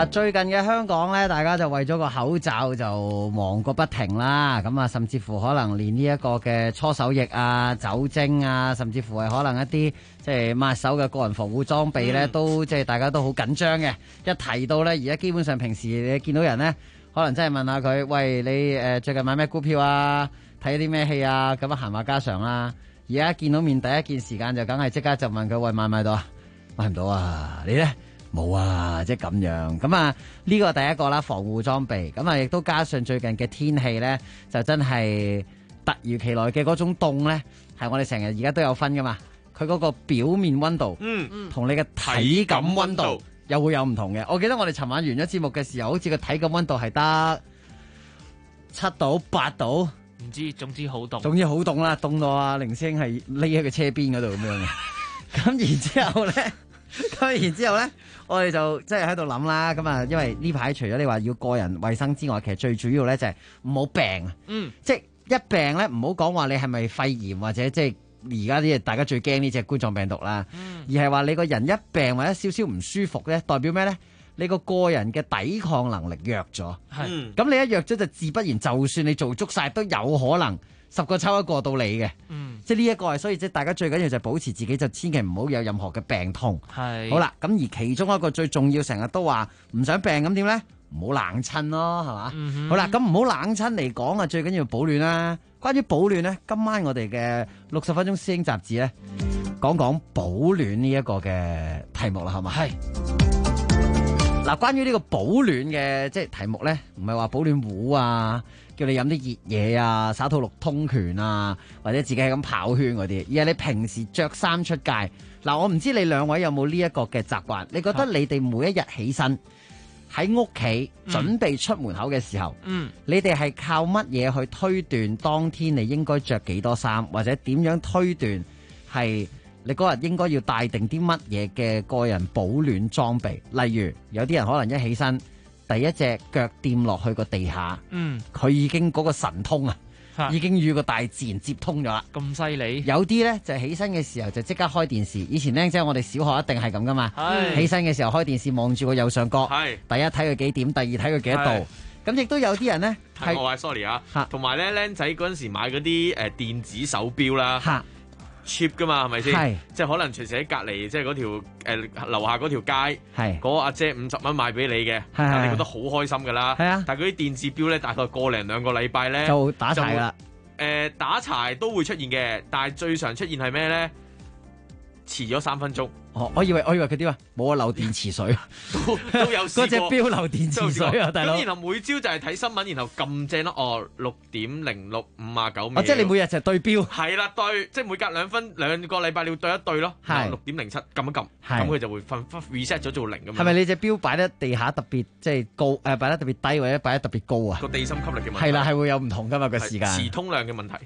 嗱，最近嘅香港咧，大家就為咗個口罩就忙個不停啦。咁啊，甚至乎可能連呢一個嘅搓手液啊、酒精啊，甚至乎係可能一啲即係抹手嘅個人防護裝備咧，都即係大家都好緊張嘅。一提到咧，而家基本上平時你見到人咧，可能真係問下佢，喂，你最近買咩股票啊？睇啲咩戲啊？咁啊閒話家常啦。而家見到面第一件時間就梗係即刻就問佢，喂，買唔買到啊？買唔到啊？你咧？冇啊，即係咁樣。咁啊，呢個第一個啦，防護裝備。咁啊，亦都加上最近嘅天氣咧，就真係突如其來嘅嗰種凍咧，係我哋成日而家都有分噶嘛。佢嗰個表面溫度，同你嘅體感溫度又會有唔同嘅。我記得我哋尋晚完咗節目嘅時候，好似個體感溫度係得7度、8度， 唔知，總之好凍。 總之好凍啦，凍到啊凌星係匿喺個車邊嗰度咁樣嘅。咁然之後咧，我哋就即係喺度諗啦。咁啊，因為呢排除咗你話要個人衛生之外，其實最主要咧就係唔好病啊。即係一病咧，唔好講話你係咪肺炎或者即係而家啲大家最驚呢隻冠狀病毒啦，而係話你個人一病或者少少唔舒服咧，代表咩咧？你個人嘅抵抗能力弱咗。咁你一弱咗就自不然，就算你做足晒都有可能10個抽一個到你嘅。即係呢一個係，所以即係大家最緊要就係保持自己，就千祈唔好有任何嘅病痛。好啦，咁而其中一個最重要，成日都話唔想病咁點咧？唔好冷親咯，係嘛？好啦，咁唔好冷親嚟講啊，最緊要保暖啦。關於保暖咧，今晚我哋嘅60分鐘師兄雜誌咧，講講保暖呢一個嘅題目啦，係嘛？嗱，關於呢個保暖嘅即係題目咧，唔係話保暖壺啊，叫你飲啲熱嘢啊，灑吐6通拳啊，或者自己係咁跑圈嗰啲，而係你平時着衫出街。嗱，我唔知你兩位有冇呢一個嘅習慣？你覺得你哋每一日起身喺屋企準備出門口嘅時候，你哋係靠乜嘢去推斷當天你應該着幾多衫，或者點樣推斷係你嗰日應該要帶定啲乜嘢嘅個人保暖裝備？例如有啲人可能一起身第一隻腳掂落去個地下，佢已經嗰個神通啊，已經與個大自然接通咗啦。 咁犀利！ 有啲咧就起身嘅時候就即刻開電視。以前僆仔我哋小學一定係咁噶嘛，起身嘅時候開電視望住個右上角，第一睇佢幾點，第二睇佢幾多度。咁亦都有啲人咧係我話 sorry 啊，同埋咧僆仔嗰陣時買嗰啲電子手錶啦。cheap 噶嘛，係咪先？即係可能隨時喺隔離，即係嗰條樓下嗰條街，嗰個阿姐50蚊賣俾你嘅，你覺得好開心㗎啦。但係嗰啲電子錶咧，大概個零2個禮拜咧就打柴啦。 打柴都會出現嘅，但係最常出現係咩咧？遲咗3分鐘。 我以為佢點啊？冇啊，漏電池水都有試過。 嗰隻錶漏電池水啊，大佬。 咁然後每朝就係睇新聞，然後撳正咯。6:06:59。 即係你每日就對錶。 係啦，對，即係每隔2個禮拜你要對一對咯。6:07撳一撳，咁佢就會reset 咗做0咁樣。係咪你隻錶擺得地下特別即係高？擺得特別低或者擺得特別高啊？ 個地心吸力嘅問題。 係啦，係會有唔同㗎嘛個時間。 磁通量嘅問題。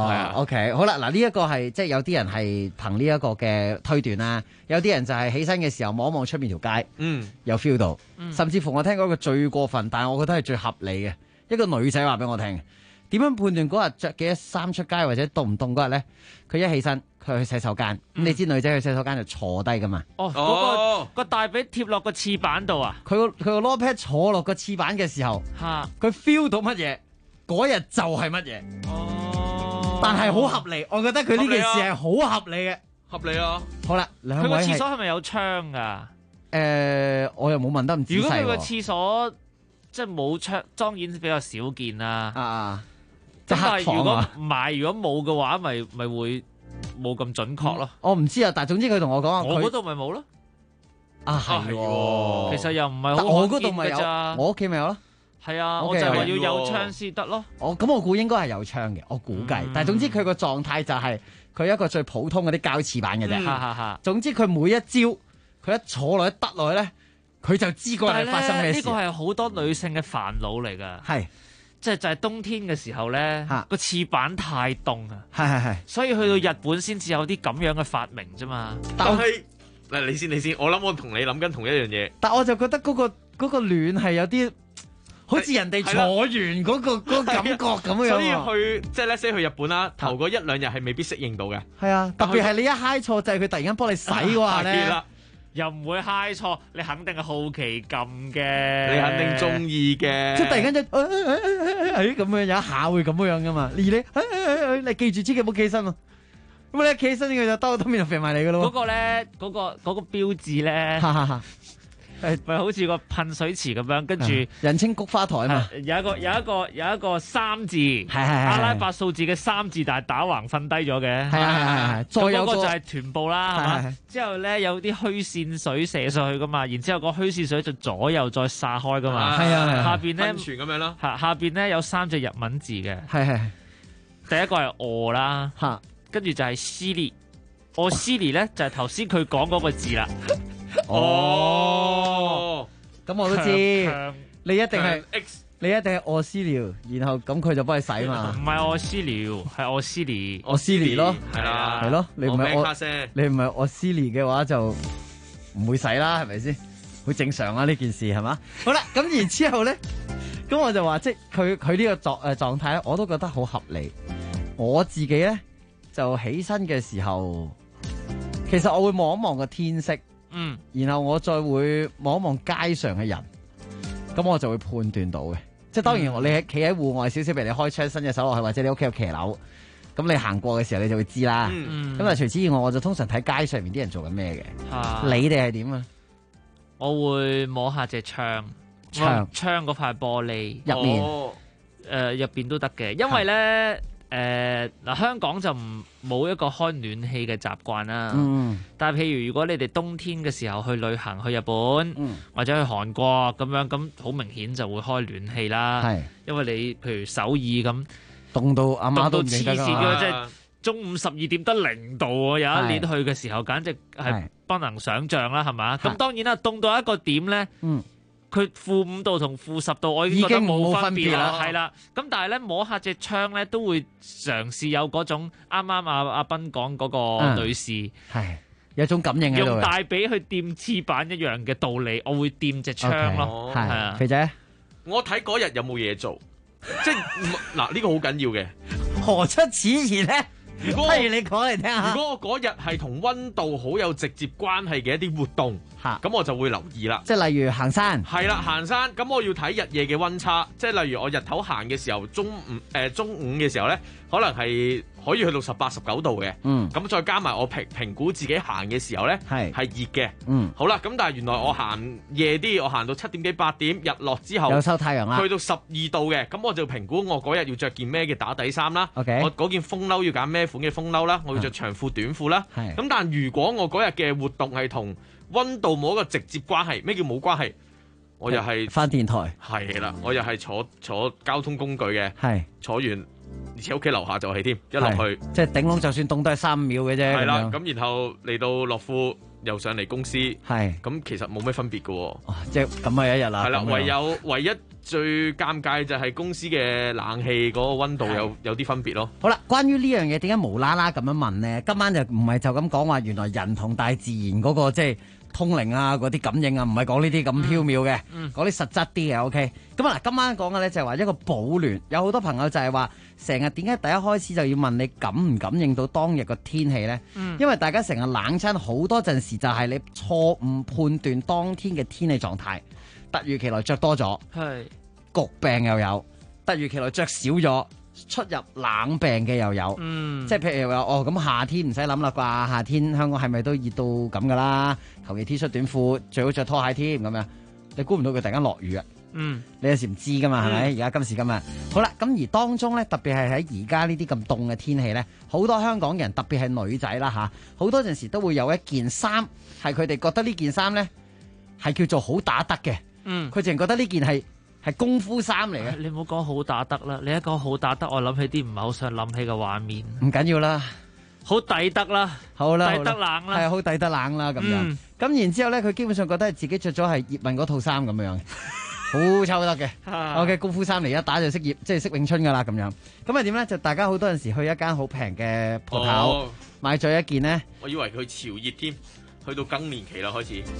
OK， 好啦，嗱呢一個係即係有啲人係憑呢一個嘅推斷啦。有啲人就係起身嘅時候望一望出面條街，有 feel 到，甚至乎我聽過一個最過分，但係我覺得係最合理嘅一個女仔話俾我聽，點樣判斷嗰日着幾多衫出街或者凍唔凍嗰日咧？佢一起身，佢去洗手間，咁你知女仔去洗手間就坐低噶嘛？ 嗰個大髀貼落個廁板度啊！ 佢個 lower pad 坐落個廁板嘅時候，佢 feel 到乜嘢，嗰日就係乜嘢。但係好合理，我覺得佢呢件事係好合理嘅。 合理啊！ 好啦，兩位佢個廁所係咪有窗噶？ 我又冇問得咁仔細。 如果佢個廁所即係冇窗，當然比較少見啦。 即係黑房啊！ 如果冇嘅話，咪會冇咁準確咯。 我唔知啊，但係總之佢同我講話， 我嗰度咪冇咯。 係， 其實又唔係好。 我嗰度咪有，我屋企咪有咯。 係啊，我就係話要有窗先得咯。 咁我估應該係有窗嘅，我估計。但係總之佢個狀態就係。佢一個最普通嗰啲膠廁板嘅啫，總之佢每一朝佢一坐落去得落去咧，佢就知嗰日發生咩事。 呢個係好多女性嘅煩惱嚟㗎， 係即係就係冬天嘅時候咧，個廁板太凍啊， 係，所以去到日本先至有啲咁樣嘅發明啫嘛。 但係嗱，你先，我諗我同你諗緊同一樣嘢。 但我就覺得嗰個暖係有啲。好似人哋坐完嗰個感覺咁樣， 所以去即係let's say去日本啦，頭嗰1-2日係未必適應到嘅。 係啊，特別係你一嗨錯掣，佢突然間幫你洗嘅話咧， 又唔會嗨錯，你肯定係好奇撳嘅， 你肯定中意嘅。 即係突然間就咁樣有一下會咁樣噶嘛？而你記住千祈唔好企起身喎。咁你一企起身佢就兜面就飛埋嚟噶咯。 嗰個咧，嗰個標誌咧。咪好似個噴水池咁樣，跟住人稱菊花台啊嘛， 有一個三字， 係阿拉伯數字嘅三字，但係打橫瞓低咗嘅， 係，再有個就係臀部啦，係嘛？之後咧有啲虛線水射上去噶嘛，然之後個虛線水就左右再撒開噶嘛，下邊咧噴泉咁樣咯， 下邊咧有3隻日文字嘅， 係， 第一個係我啦，跟住就係 Siri， 我 Siri 咧就係頭先佢講嗰個字啦。 哦，咁我都知，你一定係我私聊，然後咁佢就幫你洗嘛。 唔係我私聊，係我私聊， 我私聊咯， 係啦， 係咯，你唔係我私聊嘅話就唔會洗啦，係咪先？好正常啊呢件事係嘛？好啦，咁然之後咧，咁我就話即係佢呢個狀態咧，我都覺得好合理。我自己咧就起身嘅時候，其實我會望一望個天色。然後我再會望一望街上嘅人，咁我就會判斷到嘅。即係當然，你企喺戶外少少，譬如你開窗伸隻手落去，或者你屋企有騎樓，咁你行過嘅時候你就會知啦。咁但係除此以外，我就通常睇街上面啲人做緊咩嘅。你哋係點啊？ 我會摸下隻窗嗰塊玻璃入面，入邊都得嘅，因為咧。香港就冇一個開暖氣嘅習慣啦。但係譬如果你哋冬天嘅時候去旅行去日本，或者去韓國咁樣，咁好明顯就會開暖氣啦。因為你譬如首爾咁凍到阿媽都唔認得㗎。 黐線嘅，即係中午12點得0度喎。有一年去嘅時候，簡直係不能想像啦，係嘛？咁當然啦，凍到一個點咧。佢-5度同-10度，我已經覺得冇分別啦，係啦。咁但係咧摸下隻窗咧，都會嘗試有嗰種啱啱阿斌講嗰個女士係有種感應喺度嘅。 用大髀去掂廁板一樣嘅道理，我會掂隻窗咯。係啊， 肥仔， 我睇嗰日有冇嘢做，即係嗱呢個好緊要嘅。 何出此言咧？不如你講嚟聽下。 如果我嗰日係同溫度好有直接關係嘅一啲活動，咁我就會留意啦。 即係例如行山。係啦，行山咁我要睇日夜嘅溫差。即係例如我日頭行嘅時候，中午嘅時候咧，可能係可以去到18、19度嘅。咁再加埋我評估自己行嘅時候咧，係熱嘅。好啦，咁但係原來我行夜啲，我行到7點幾8點，日落之後又收太陽啦， 去到12度嘅，咁我就評估我嗰日要着件咩嘅打底衫啦。我嗰件風褸要揀咩款嘅風褸啦，我要着長褲短褲啦。咁但係如果我嗰日嘅活動係同溫度冇一個直接關係，咩叫冇關係？我又係返電台， 係啦，我又係坐交通工具嘅，坐完而且屋企樓下就係添，一落去即係頂籠，就算凍都係3秒嘅啫。 係啦，咁然後嚟到樂富又上嚟公司，咁其實冇咩分別嘅。 即係咁係一日啦。 係啦，唯一最尷尬就係公司嘅冷氣嗰個溫度有啲分別咯。 好啦，關於呢樣嘢點解無啦啦咁樣問呢？今晚就唔係就咁講話，原來人同大自然嗰個即係通靈啊，嗰啲感應啊，唔係講呢啲咁飄渺嘅，講啲實質啲嘅。OK，咁啊嗱，今晚講嘅咧就係話一個保暖，有好多朋友就係話成日點解第一開始就要問你感唔感應到當日個天氣呢？因為大家成日冷親，好多陣時就係你錯誤判斷當天嘅天氣狀態，突如其來着多咗，焗病又有，突如其來着少咗，出入冷病嘅又有，即係譬如話咁夏天唔使諗啦啩，夏天香港係咪都熱到咁噶啦？求其 T 恤短褲，最好着拖鞋添咁樣。你估唔到佢突然間落雨啊！你有時唔知噶嘛，係咪？而家今時今日，好啦，咁而當中咧，特別係喺而家呢啲咁凍嘅天氣咧，好多香港人，特別係女仔啦嚇，好多陣時都會有一件衫，係佢哋覺得呢件衫咧係叫做好打得嘅。佢淨係覺得呢件係功夫衫嚟嘅。 你唔好講好打得啦，你一講好打得，我諗起啲唔係好想諗起嘅畫面。 唔緊要啦， 好抵得啦， 好啦， 抵得冷啦， 係好抵得冷啦咁樣。咁然之後咧，佢基本上覺得係自己着咗係葉問嗰套衫咁樣，好抽得嘅。OK， 功夫衫嚟，一打就識葉，即係識詠春噶啦咁樣。咁係點咧？就大家好多陣時去一間好平嘅鋪頭買咗一件咧。 我以為佢潮熱添，去到更年期啦開始。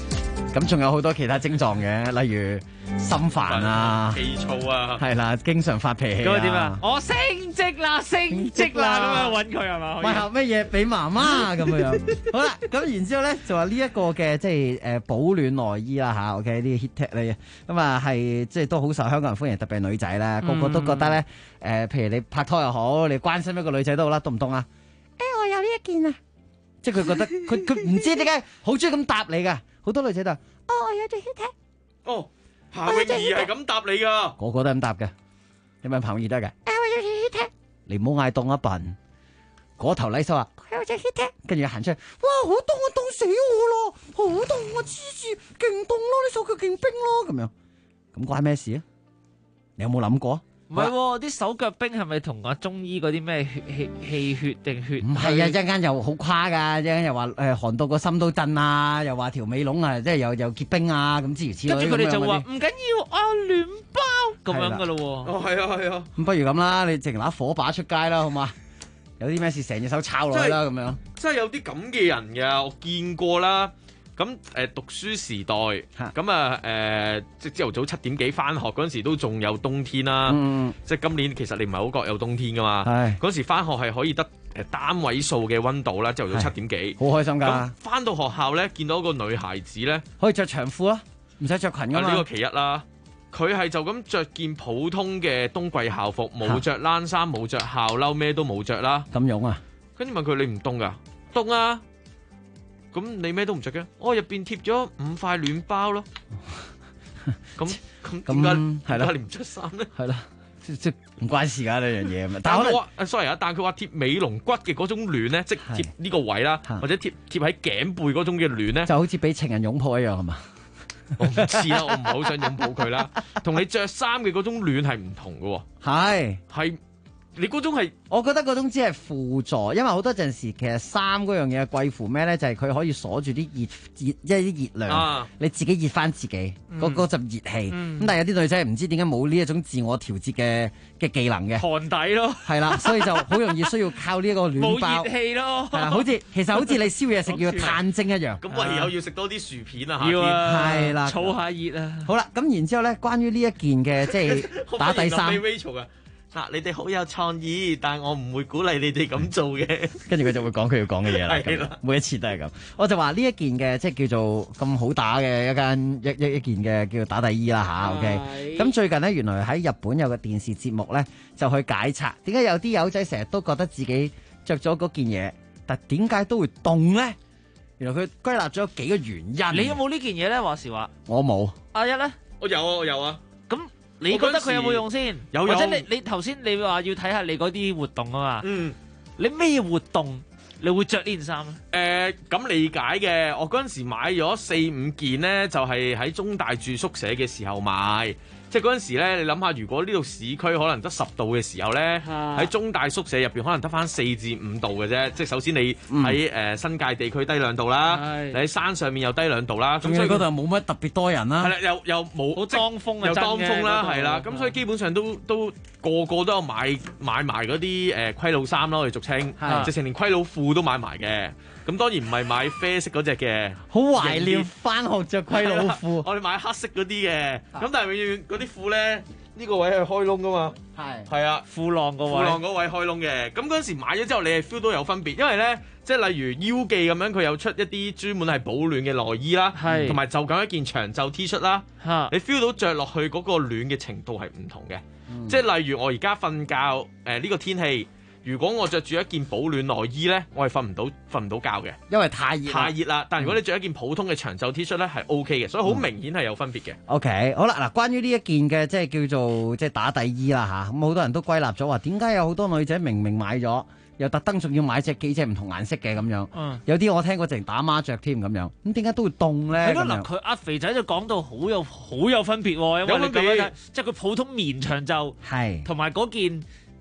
咁仲有好多其他症狀嘅，例如心煩啊、 氣躁啊， 係啦，經常發脾氣。 咁點啊？我升職啦，升職啦，咁樣揾佢係嘛？ 買盒乜嘢俾媽媽咁樣。好啦，咁然之後咧就話呢一個嘅即係保暖內衣啦嚇 ，OK 呢個 HeatTech 咧，咁啊係即係都好受香港人歡迎，特別係女仔啦，個個都覺得咧譬如你拍拖又好，你關心一個女仔都好啦，凍唔凍啊？我有呢一件啊！即係佢覺得佢唔知點解好中意咁答你噶，好多女仔都話我有隻 HeatTech。 哦，夏泳兒係咁答你噶， 個個都咁答嘅。你問彭泳兒得嘅？我有隻 HeatTech。你唔好嗌凍一笨。嗰頭禮手話佢有隻 HeatTech，跟住行出去，哇好凍啊，凍死我咯，好凍啊，黐住勁凍咯，你手腳勁冰咯，咁樣咁關咩事啊？你有冇諗過？ 唔係喎，啲手腳冰係咪同阿中醫嗰啲咩氣血定血？ 唔係啊，一陣間又好誇㗎，一陣間又話寒到個心都震啊，又話條尾龍啊，即係又結冰啊，咁諸如此類。 跟住佢哋就話唔緊要啊，暖包咁樣㗎咯喎。 哦，係啊，係啊。 咁不如咁啦，你直拿火把出街啦，好嘛？有啲咩事成隻手抄落去啦，咁樣。 真係有啲咁嘅人㗎，我見過啦。咁讀書時代，咁即係朝頭早7點幾返學嗰陣時都仲有冬天啦。即係今年其實你唔係好覺有冬天㗎嘛。嗰時返學係可以得單位數嘅溫度啦，朝頭早7點幾。 好開心㗎。 咁返到學校咧，見到個女孩子咧， 可以着長褲啦，唔使着裙㗎嘛。 呢個其一啦。佢係就咁着件普通嘅冬季校服，冇着冷衫，冇着校褸，咩都冇着啦。 咁勇啊！ 跟住問佢：你唔凍㗎？凍啊！咁你咩都唔着嘅？我入邊貼咗5塊暖包咯。咁點解？係啦，你唔着衫咧？ 係啦，即唔關事㗎呢樣嘢咁。 但係佢話，sorry 啊，但係佢話貼尾龍骨嘅嗰種暖咧，即係貼呢個位啦，或者貼喺頸背嗰種嘅暖咧， 就好似俾情人擁抱一樣係嘛？ 我唔知啦，我唔係好想擁抱佢啦。同你着衫嘅嗰種暖係唔同嘅喎。係。你嗰種係， 我覺得嗰種只係輔助，因為好多陣時其實衫嗰樣嘢貴乎咩咧？就係佢可以鎖住啲一啲熱量，你自己熱翻自己嗰陣熱氣。咁但係有啲女仔唔知點解冇呢一種自我調節嘅技能嘅， 寒底咯， 係啦，所以就好容易需要靠呢一個暖包。 冇熱氣咯， 係啦，其實好似你燒嘢食要炭精一樣。 咁唯有要食多啲薯片啊！ 要啊， 係啦， 儲下熱啊。 好啦，咁然之後咧，關於呢一件嘅即係打底衫。 嗱，你哋好有創意，但係我唔會鼓勵你哋咁做嘅。 跟住佢就會講佢要講嘅嘢啦。 係啦， 每一次都係咁。我就話呢一件嘅即係叫做咁好打嘅一件嘅叫做打底衣啦吓 OK。咁最近呢，原來喺日本有個電視節目咧，就去解拆點解有啲友仔成日都覺得自己着咗嗰件嘢，但點解都會凍咧？原來佢歸納咗幾個原因。 你有冇呢件嘢咧？話時話我冇。 阿一咧， 我有啊。 咁。你覺得佢有冇用先？ 有， 或者你頭先你話要睇下你嗰啲活動啊嘛？你咩活動你會着呢件衫咧？ 咁理解嘅。我嗰陣時買咗4-5件咧，就係喺中大住宿舍嘅時候買。即係嗰陣時咧，你諗下，如果呢度市區可能得10度嘅時候咧，喺中大宿舍入邊可能得翻4至5度嘅啫。即係首先你喺新界地區低2度啦，你喺山上面又低2度啦。 咁所以嗰度冇乜特別多人啦。 係啦，又冇好當風啊， 又當風啦，係啦。咁所以基本上都個個都有買埋嗰啲虧佬衫咯，我哋俗稱，直情連虧佬褲都買埋嘅。咁當然唔係買啡色嗰隻嘅， 好懷念翻學着虧佬褲。 我哋買黑色嗰啲嘅，咁但係永遠嗰啲褲咧，呢個位係開窿噶嘛。係啊， 褲浪嗰位開窿嘅。咁嗰陣時買咗之後，你係 feel 到有分別，因為咧，即係例如腰記咁樣，佢有出一啲專門係保暖嘅內衣啦，同埋就咁一件長袖 T 恤啦，你 feel 到着落去嗰個暖嘅程度係唔同嘅。即係例如我而家瞓覺，呢個天氣。如果我着住一件保暖內衣咧，我係瞓唔到覺嘅， 因為太熱啦。但係如果你着一件普通嘅長袖 T 恤咧，係 OK 嘅，所以好明顯係有分別嘅。 OK， 好啦，嗱，關於呢一件嘅即係叫做即係打底衣啦吓，咁好多人都歸納咗話，點解有好多女仔明明買咗，又特登仲要買幾隻唔同顏色嘅咁樣？有啲我聽過淨打孖着添咁樣，咁點解都會凍咧？ 係咯，嗱，佢阿肥仔就講到好有分別喎，因為你咁樣即係佢普通棉長袖係同埋嗰件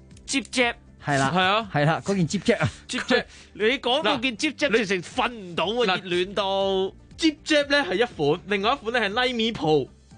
Zip。 係啦，嗰件 Zip Jack 你講嗰件 Zip Jack 直情瞓唔到啊，熱暖到 Zip Jack 咧係一款，另外一款咧係 Nike Pro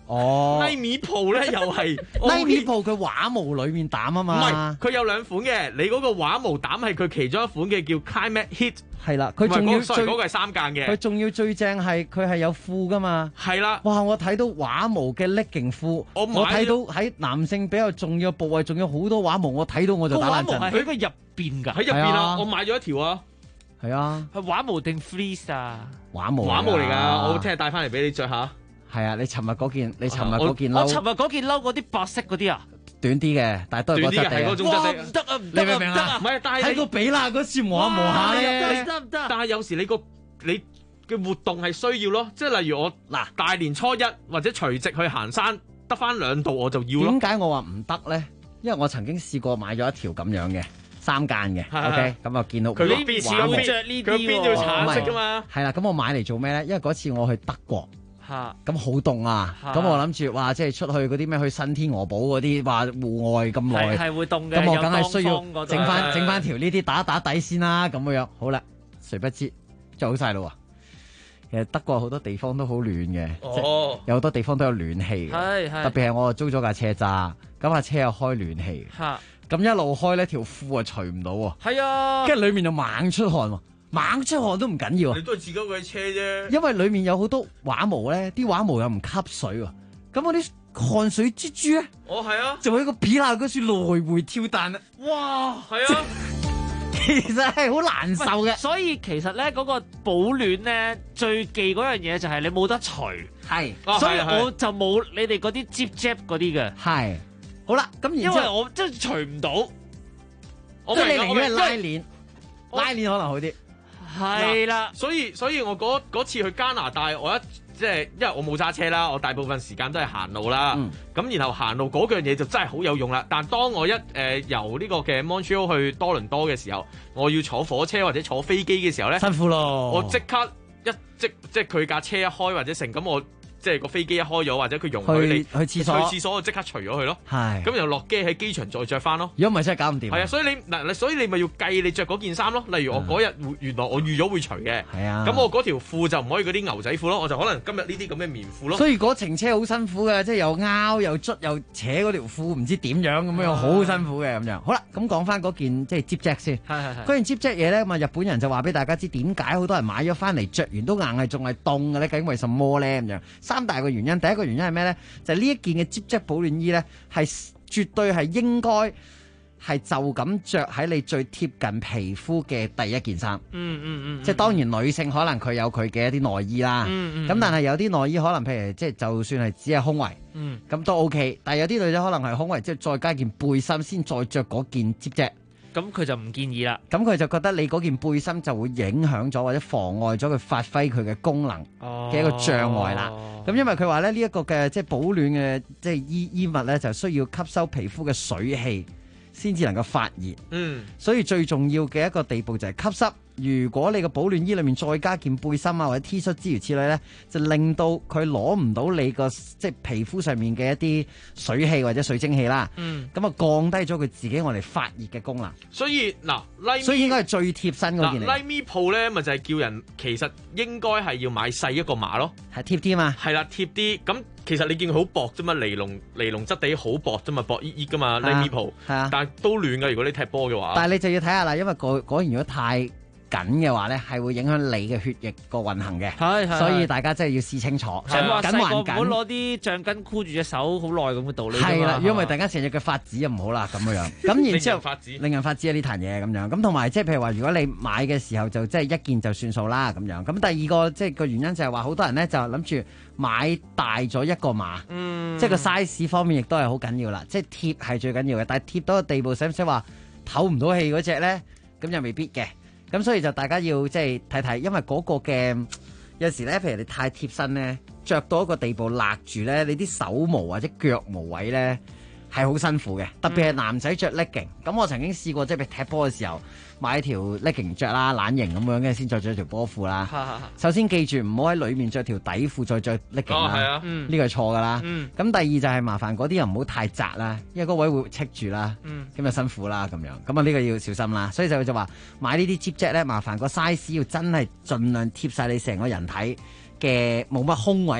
哦， 拉米鋪咧又係拉米鋪佢畫毛裡面膽啊嘛。 唔係，佢有兩款嘅，你嗰個畫毛膽係佢其中一款嘅叫 Climax Hit。 係啦，佢仲要最嗰個係3間嘅。 佢仲要最正係佢係有褲噶嘛。 係啦。 哇！我睇到畫毛嘅 legging 褲，我睇到喺男性比較重要嘅部位，仲有好多畫毛，我睇到我就打冷震。 畫毛係喺個入邊㗎。 喺入邊啊！我買咗一條啊。 係啊。 係畫毛定 fleece 啊？ 畫毛嚟㗎，我聽日帶翻嚟俾你着下。 係啊，你尋日嗰件褸， 我尋日嗰件褸嗰啲白色嗰啲啊。 短啲嘅，但係都係嗰質地。 係嗰種質地。 唔得啊！唔你明唔明啊？ 唔係，但係喺個比啦嗰次磨下磨下咧， 得唔得？ 但係有時你嘅活動係需要咯，即係例如我大年初一或者除夕去行山，得翻2度我就要咯。 點解我話唔得咧？因為我曾經試過買咗一條咁樣嘅3間嘅 ，OK， 咁啊見到佢呢邊似咁着呢啲，佢邊要橙色噶嘛？ 係啦，咁我買嚟做咩咧？因為嗰次我去德國。咁好凍啊！咁我諗住哇，即係出去嗰啲咩去新天鵝堡嗰啲，話戶外咁耐， 係會凍嘅。 咁我梗係需要整翻條呢啲打底先啦。咁樣好啦，誰不知就好晒咯喎！其實德國好多地方都好暖嘅，有好多地方都有暖氣嘅。特別係我租咗架車揸，咁架車又開暖氣，咁一路開呢條褲啊除唔到喎。係啊，跟住裡面就猛出汗喎。猛出汗都唔緊要啊！ 你都係自己嗰啲車啫。 因為裡面有好多畫毛咧，啲畫毛又唔吸水喎。咁嗰啲汗水蜘蛛咧， 係啊， 就喺個皮下嗰處來回跳彈啊！哇， 係啊， 其實係好難受嘅。 所以其實咧嗰個保暖咧最忌嗰樣嘢就係你冇得除， 係， 所以我就冇你哋嗰啲 zip 嗰啲嘅。 係，好啦，咁然之後因為我真係除唔到， 即係你寧願係拉鏈，拉鏈可能好啲。 係啦， 所以我嗰次去加拿大，我即係因為我冇揸車啦，我大部分時間都係行路啦。咁然後行路嗰樣嘢就真係好有用啦。但當我由呢個嘅 Montreal 去多倫多嘅時候，我要坐火車或者坐飛機嘅時候咧， 辛苦咯。 我即刻即係佢架車一開或者成咁我。即係個飛機一開咗，或者佢容許你去廁所， 我即刻除咗佢咯。 係咁又落機喺機場再着翻咯。 如果唔係真係搞唔掂。係啊，所以你咪要計你着嗰件衫咯。例如我嗰日原來我預咗會除嘅。係啊。咁我嗰條褲就唔可以嗰啲牛仔褲咯，我就可能今日呢啲咁嘅棉褲咯。 所以嗰程車好辛苦嘅，即係又拗又捽又扯嗰條褲，唔知點樣咁樣，好辛苦嘅咁樣。好啦，咁講翻嗰件即係 Zip Jack 先。係。嗰件 Zip Jack 嘢咧，咁啊日本人就話俾大家知點解好多人買咗翻嚟着完都硬係仲係凍嘅咧？究竟為什麼咧？咁樣3大個原因。第一個原因係咩咧？就係呢一件嘅 Zip Jack 保暖衣咧，係絕對係應該係就咁着喺你最貼近皮膚嘅第一件衫。即係當然女性可能佢有佢嘅一啲內衣啦。咁但係有啲內衣可能譬如即係就算係只係胸圍，咁都 OK。但係有啲女仔可能係胸圍之後再加件背心先再着嗰件 Zip Jack。 咁佢就唔建議啦。 咁佢就覺得你嗰件背心就會影響咗或者妨礙咗佢發揮佢嘅功能嘅一個障礙啦。咁因為佢話咧呢一個嘅即係保暖嘅即係衣物咧，就需要吸收皮膚嘅水氣先至能夠發熱。所以最重要嘅一個地步就係吸濕。如果你個保暖衣裏面再加件背心啊或者 T 恤之如此類咧，就令到佢攞唔到你個即係皮膚上面嘅一啲水氣或者水蒸氣啦。咁啊降低咗佢自己我哋發熱嘅功能。 所以嗱， 所以應該係最貼身嗰件嚟。 拉咪鋪咧，咪就係叫人其實應該係要買細一個碼咯， 係貼啲嘛。 係啦，貼啲。咁其實你見佢好薄啫嘛，尼龍質地好薄啫嘛，薄熱噶嘛，拉咪鋪。係啊，但係都暖噶。如果你踢波嘅話， 但係你就要睇下啦，因為嗰件如果太緊嘅話咧，係會影響你嘅血液個運行嘅，所以大家真係要試清楚。 緊還緊，唔好攞啲橡筋箍住隻手好耐咁嘅道理。 係啦，如果唔係突然間成隻腳發紫就唔好啦咁樣。咁然之後令人發紫啊呢壇嘢咁樣。咁同埋即係譬如話，如果你買嘅時候就即係一件就算數啦咁樣。咁第二個即係個原因就係話，好多人咧就諗住買大咗一個碼，即係個 size 方面亦都係好緊要啦。即係貼係最緊要嘅，但係貼到個地步，使唔使話唞唔到氣嗰隻咧？咁又未必嘅。咁所以就大家要即係睇睇，因為嗰個嘅有時咧，譬如你太貼身咧，着到一個地步勒住咧，你啲手毛或者腳毛位咧係好辛苦嘅。特別係男仔着 legging，咁我曾經試過即係踢波嘅時候買條 legging 着啦，懶型咁樣嘅先再着條波褲啦。首先記住唔好喺裡面着條底褲再着 legging 啦，呢個係錯噶啦。咁第二就係麻煩嗰啲又唔好太窄啦，因為嗰位會戚住啦，咁就辛苦啦咁樣。咁啊呢個要小心啦。所以就話買呢啲 Zip Jack 咧，麻煩個 size 要真係盡量貼晒你成個人體嘅冇乜空位咧，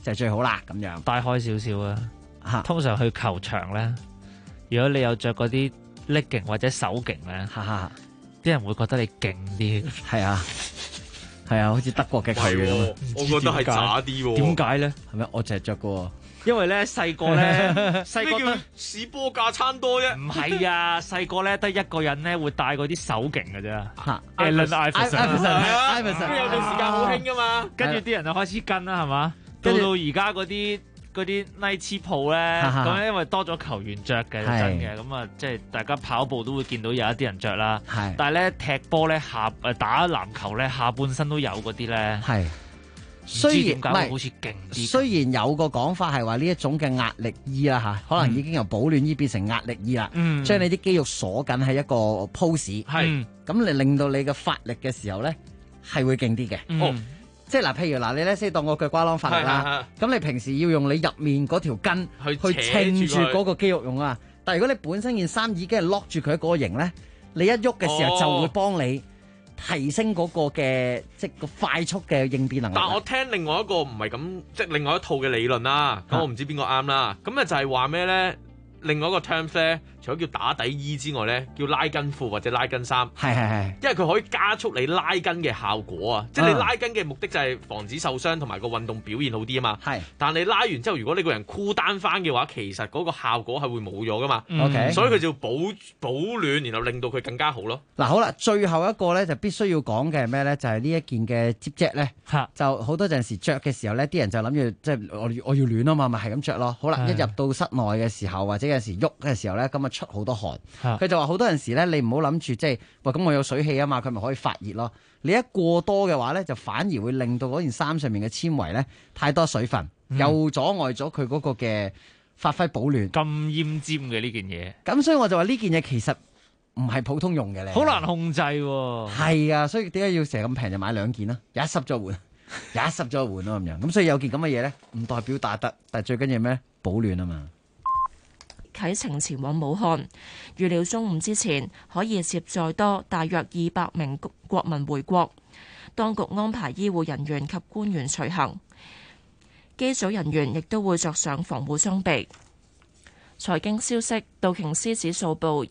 就係最好啦咁樣。 帶開少少啊，通常去球場咧，如果你有着嗰啲 legging 或者手勁咧，啲人會覺得你勁啲。 係啊，係啊，好似德國嘅球員咁。 我覺得係渣啲喎。 點解咧？係咪我淨係着過？ 因為咧細個咧，細個叫屎波價餐多啫。 唔係啊，細個咧得一個人咧會帶嗰啲手勁嘅啫。 Allen Iverson， 咁有段時間好興噶嘛。 跟住啲人就開始跟啦，係嘛？到而家嗰啲 Nike 鋪咧，咁因為多咗球員着嘅，真嘅。咁啊，即係大家跑步都會見到有一啲人着啦。但係咧踢波咧打籃球咧下半身都有嗰啲咧。 雖然好似勁啲， 雖然有個講法係話呢一種嘅壓力衣啦嚇，可能已經由保暖衣變成壓力衣啦，將你啲肌肉鎖緊喺一個 pose，咁你令到你嘅發力嘅時候咧係會勁啲嘅。即係嗱，譬如嗱，你咧先當個腳瓜啷發力啦，咁你平時要用你入面嗰條筋去撐住嗰個肌肉用啊。但係如果你本身件衫已經係 lock 住佢嗰個型咧，你一喐嘅時候就會幫你提升嗰個嘅即係個快速嘅應變能力。 但我聽另外一個唔係咁，即係另外一套嘅理論啦。咁我唔知邊個啱啦。咁啊就係話咩咧？另外一個 terms 咧，除咗叫打底衣之外咧，叫拉筋褲或者拉筋衫。係。因為佢可以加速你拉筋嘅效果啊！即係你拉筋嘅目的就係防止受傷同埋個運動表現好啲啊嘛。係。但你拉完之後，如果你個人cool down翻嘅話，其實嗰個效果係會冇咗噶嘛。OK。所以佢就要保暖，然後令到佢更加好咯。 嗱好啦，最後一個咧就必須要講嘅係咩咧？就係呢一件嘅 Zip-Jack 咧，就好多陣時着嘅時候咧，啲人就諗住即係我要暖啊嘛，咪係咁着咯。好啦，一入到室內嘅時候或者有時喐嘅時候咧，咁啊出好多汗。佢就話好多陣時咧，你唔好諗住即係話咁我有水氣啊嘛，佢咪可以發熱咯。你一過多嘅話咧，就反而會令到嗰件衫上面嘅纖維咧太多水分，又阻礙咗佢嗰個嘅發揮保暖。 咁奄尖嘅呢件嘢， 咁所以我就話呢件嘢其實唔係普通用嘅咧， 好難控制喎。 係啊，所以點解要成日咁平就買兩件啦？一濕咗換，一濕咗換咯咁樣。咁所以有件咁嘅嘢咧，唔代表打得，但係最緊要咩？保暖啊嘛。 啟程前往武漢，預料中午之前可以接載多大約200名國民回國。當局安排醫護人員及官員隨行，機組人員亦都會着上防護裝備。財經消息：道瓊斯指數報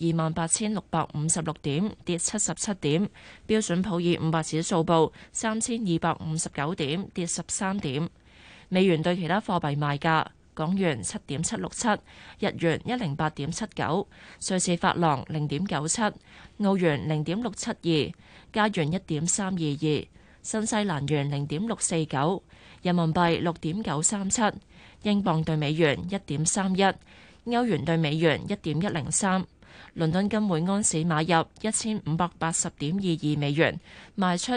28,656點，跌77點；標準普爾500指數報3,259點，跌13點。美元對其他貨幣賣價。港元7.767，日元108.79，瑞士法郎0.97，澳元0.672，加元1.322，新西蘭元0.649，人民幣6.937，英鎊對美元1.31，歐元對美元1.103。倫敦金每安士買入1580.22美元，賣出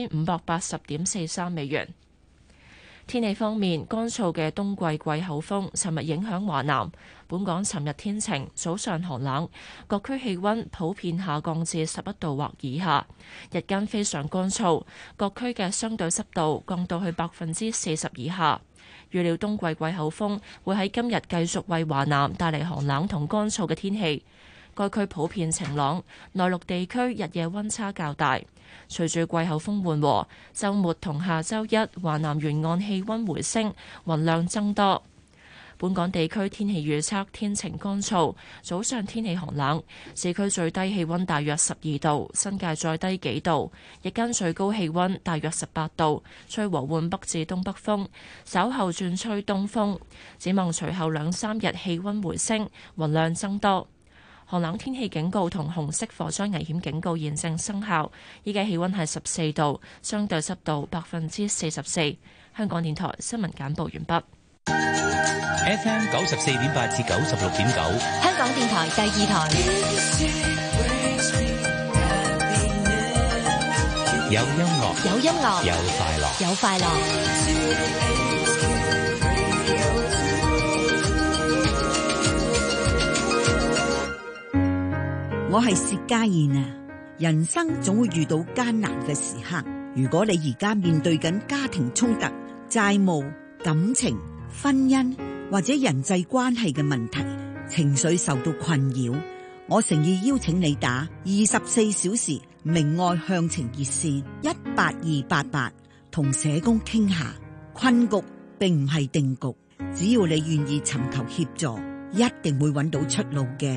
1580.43美元。天氣方面，乾燥嘅冬季季候風尋日影響華南。本港尋日天晴，早上寒冷，各區氣溫普遍下降至11度或以下。日間非常乾燥，各區嘅相對濕度降到去40%以下。預料冬季季候風會喺今日繼續為華南帶嚟寒冷同乾燥嘅天氣。該區普遍晴朗，內陸地區日夜溫差較大。隨住季候風緩和，週末同下週一華南沿岸氣溫回升，雲量增多。本港地區天氣預測：天晴乾燥，早上天氣寒冷，市區最低氣溫大約12度，新界再低幾度。日間最高氣溫大約18度，吹和緩北至東北風，稍後轉吹東風。展望隨後2-3日氣溫回升，雲量增多。寒冷天氣警告同紅色火災危險警告現正生效。依家氣溫係14度，相對濕度44%。香港電台新聞簡報完畢。 FM 94.8至96.9， 香港電台第2台。 有音樂， 有音樂， 有快樂， 有快樂。 我係薛家燕啊！人生總會遇到艱難嘅時刻，如果你而家面對緊家庭衝突、債務、感情、婚姻或者人際關係嘅問題，情緒受到困擾，我誠意邀請你打24小時明愛向晴熱線182888，同社工傾下。困局並唔係定局，只要你願意尋求協助，一定會揾到出路嘅。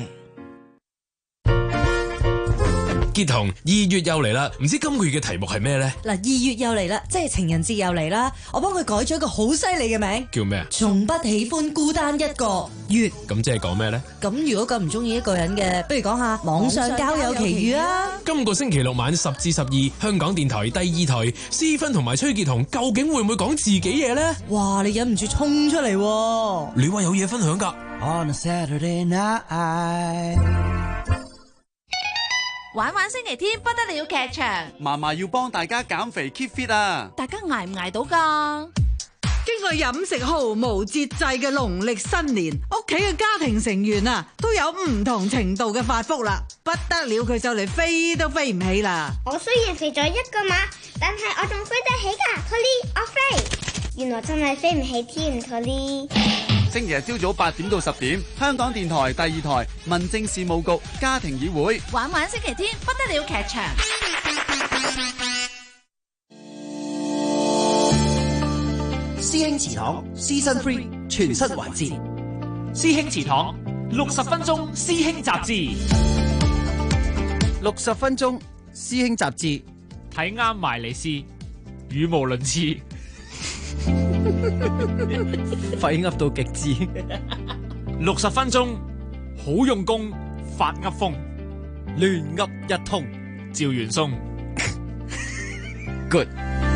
傑彤，2月又嚟啦，唔知今個月嘅題目係咩呢？ 嗱，2月又嚟啦，即係情人節又嚟啦，我幫佢改咗一個好犀利嘅名， 叫咩啊？ 從不喜歡孤單一個月。 咁即係講咩呢？ 咁如果咁唔中意一個人嘅，不如講下網上交友奇遇啊！ 今個星期六晚10至12，香港電台第2台，施芬同埋崔傑彤究竟會唔會講自己嘢呢？ 哇！你忍唔住衝出嚟喎！ 你話有嘢分享㗎 ？On a Saturday night。 玩玩星期天不得了劇場， 嫲嫲要幫大家減肥 keep fit 啊！ 大家捱唔捱到㗎？ 經過飲食毫無節制嘅農曆新年，屋企嘅家庭成員啊都有唔同程度嘅發福啦，不得了，佢就嚟飛都飛唔起啦！ 我雖然肥咗1個碼，但係我仲飛得起㗎，Tony，我飛！原來真係飛唔起添，Tony。 星期日朝早8點到10點，香港電台第2台民政事務局家庭議會， 玩玩星期天不得了劇場。 師兄祠堂 Season 3全新環節，師兄祠堂60分鐘師兄雜誌 ，60分鐘師兄雜誌， 睇啱埋你試，語無倫次。 廢噏到極致 ，60分鐘好用功，發噏風， 亂噏一通， 趙元松 ，good。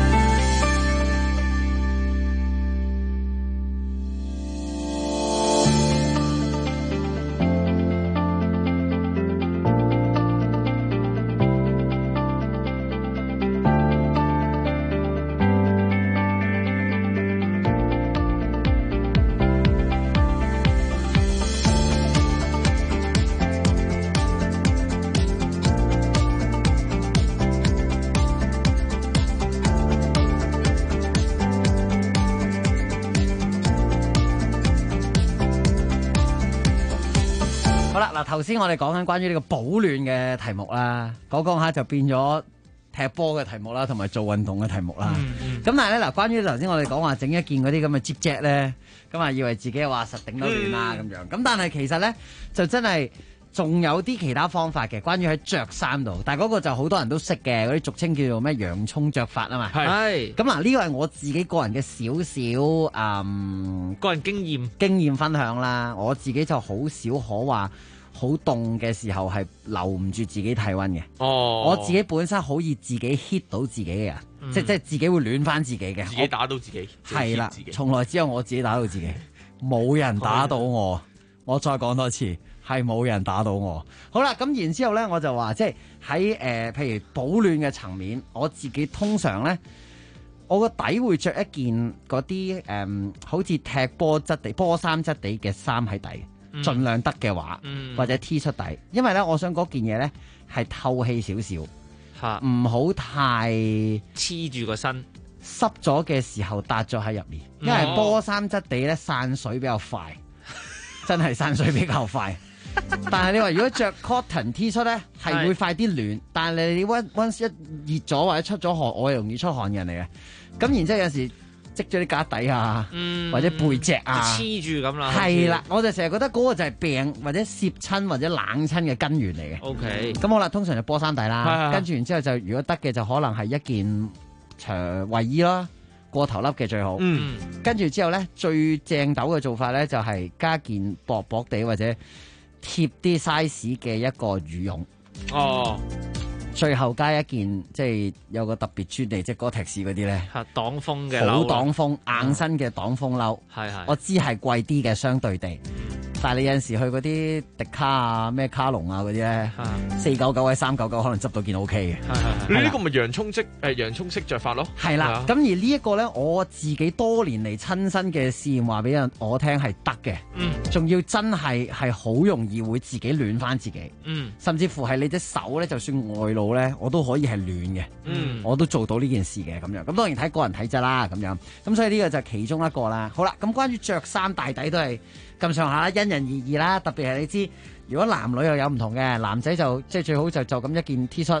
頭先我哋講緊關於呢個保暖嘅題目啦，講下就變咗踢波嘅題目啦，同埋做運動嘅題目啦。咁但係咧嗱，關於頭先我哋講話整一件嗰啲咁嘅 Jeep Jack 咧，咁啊以為自己話實頂到暖啦咁樣。咁但係其實咧就真係仲有啲其他方法嘅，關於喺着衫度。但係嗰個就好多人都識嘅，嗰啲俗稱叫做咩洋葱着法啊嘛。 係。 咁嗱，呢個係我自己個人嘅少少個人經驗分享啦。我自己就好少可話。好凍嘅時候係留唔住自己體溫嘅。我自己本身好易自己 hit 到自己嘅人，即係自己會暖翻自己嘅。 自己打到自己。 係啦，從來只有我自己打到自己，冇人打到我。我再講多次，係冇人打到我。好啦，咁然之後咧，我就話即係喺譬如保暖嘅層面，我自己通常咧，我個底會着一件嗰啲好似踢波質地、波衫質地嘅衫喺底。盡量得嘅話，或者 T 恤底，因為咧，我想嗰件嘢咧係透氣少少，唔好太黐住個身， 濕咗嘅時候搭咗喺入面，因為波衫質地咧散水比較快，真係散水比較快。但係你話如果着 cotton T 恤咧，係會快啲暖，但係你once一熱咗或者出咗汗，我係容易出汗嘅人嚟嘅，咁然之後有時。積咗啲架底啊，或者背脊啊， 黐住咁啦。 係啦，我就成日覺得嗰個就係病或者攝親或者冷親嘅根源嚟嘅。 OK， 咁好啦，通常就波衫底啦，跟住然之後就如果得嘅就可能係一件長衞衣啦，過頭笠嘅最好。跟住之後咧，最正斗嘅做法咧就係加件薄薄地或者貼啲 size 嘅一個羽絨。 哦。 最後加一件即係有個特別專利，即係Gore-Tex嗰啲咧， 擋風嘅好擋風硬身嘅擋風褸。我知係貴啲嘅相對地，但係你有陣時去嗰啲迪卡啊、咩卡龍啊嗰啲咧，499或者399可能執到件 OK 嘅。 你呢個咪洋葱式着法咯？ 係啦，咁而呢一個咧，我自己多年嚟親身嘅試驗話俾我聽係得嘅，仲要真係好容易會自己暖翻自己，甚至乎係你隻手咧，就算外露咧，我都可以係暖嘅，我都做到呢件事嘅咁樣。咁當然睇個人體質啦，咁樣。咁所以呢個就係其中一個啦。好啦，咁關於着衫大抵都係咁上下啦，因人而異啦。特別係你知，如果男女又有唔同嘅，男仔就即係最好就咁一件 T 恤，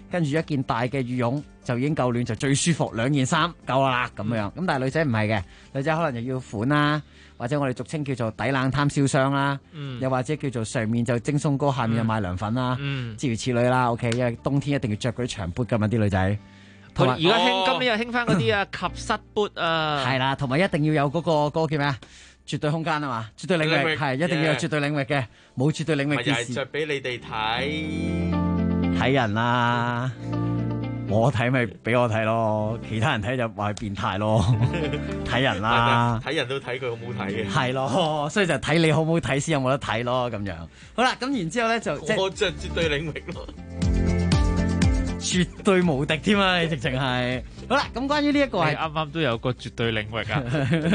跟住一件大嘅羽絨就已經夠暖，就最舒服，兩件衫夠啦咁樣。咁但係女仔唔係嘅，女仔可能又要款啦，或者我哋俗稱叫做抵冷貪燒傷啦，又或者叫做上面就蒸鬆糕，下面又買涼粉啦，諸如此類啦。OK， 因為冬天一定要着嗰啲長 boot 噶嘛，啲女仔。 同埋而家興今年又興翻嗰啲啊，及膝 boot 啊。 係啦，同埋一定要有嗰個叫咩啊？絕對空間啊嘛，絕對領域係一定要有絕對領域嘅，冇絕對領域嘅事。 着俾你哋睇人啦，我睇咪俾我睇咯，其他人睇就話佢變態咯，睇人啦， 睇人都睇佢好唔好睇嘅。 係咯，所以就睇你好唔好睇先有冇得睇咯咁樣。好啦，咁然之後咧就我着絕對領域咯。 絕對無敵添啊！你直情係好啦，咁關於呢一個係啱啱都有個絕對領域啊！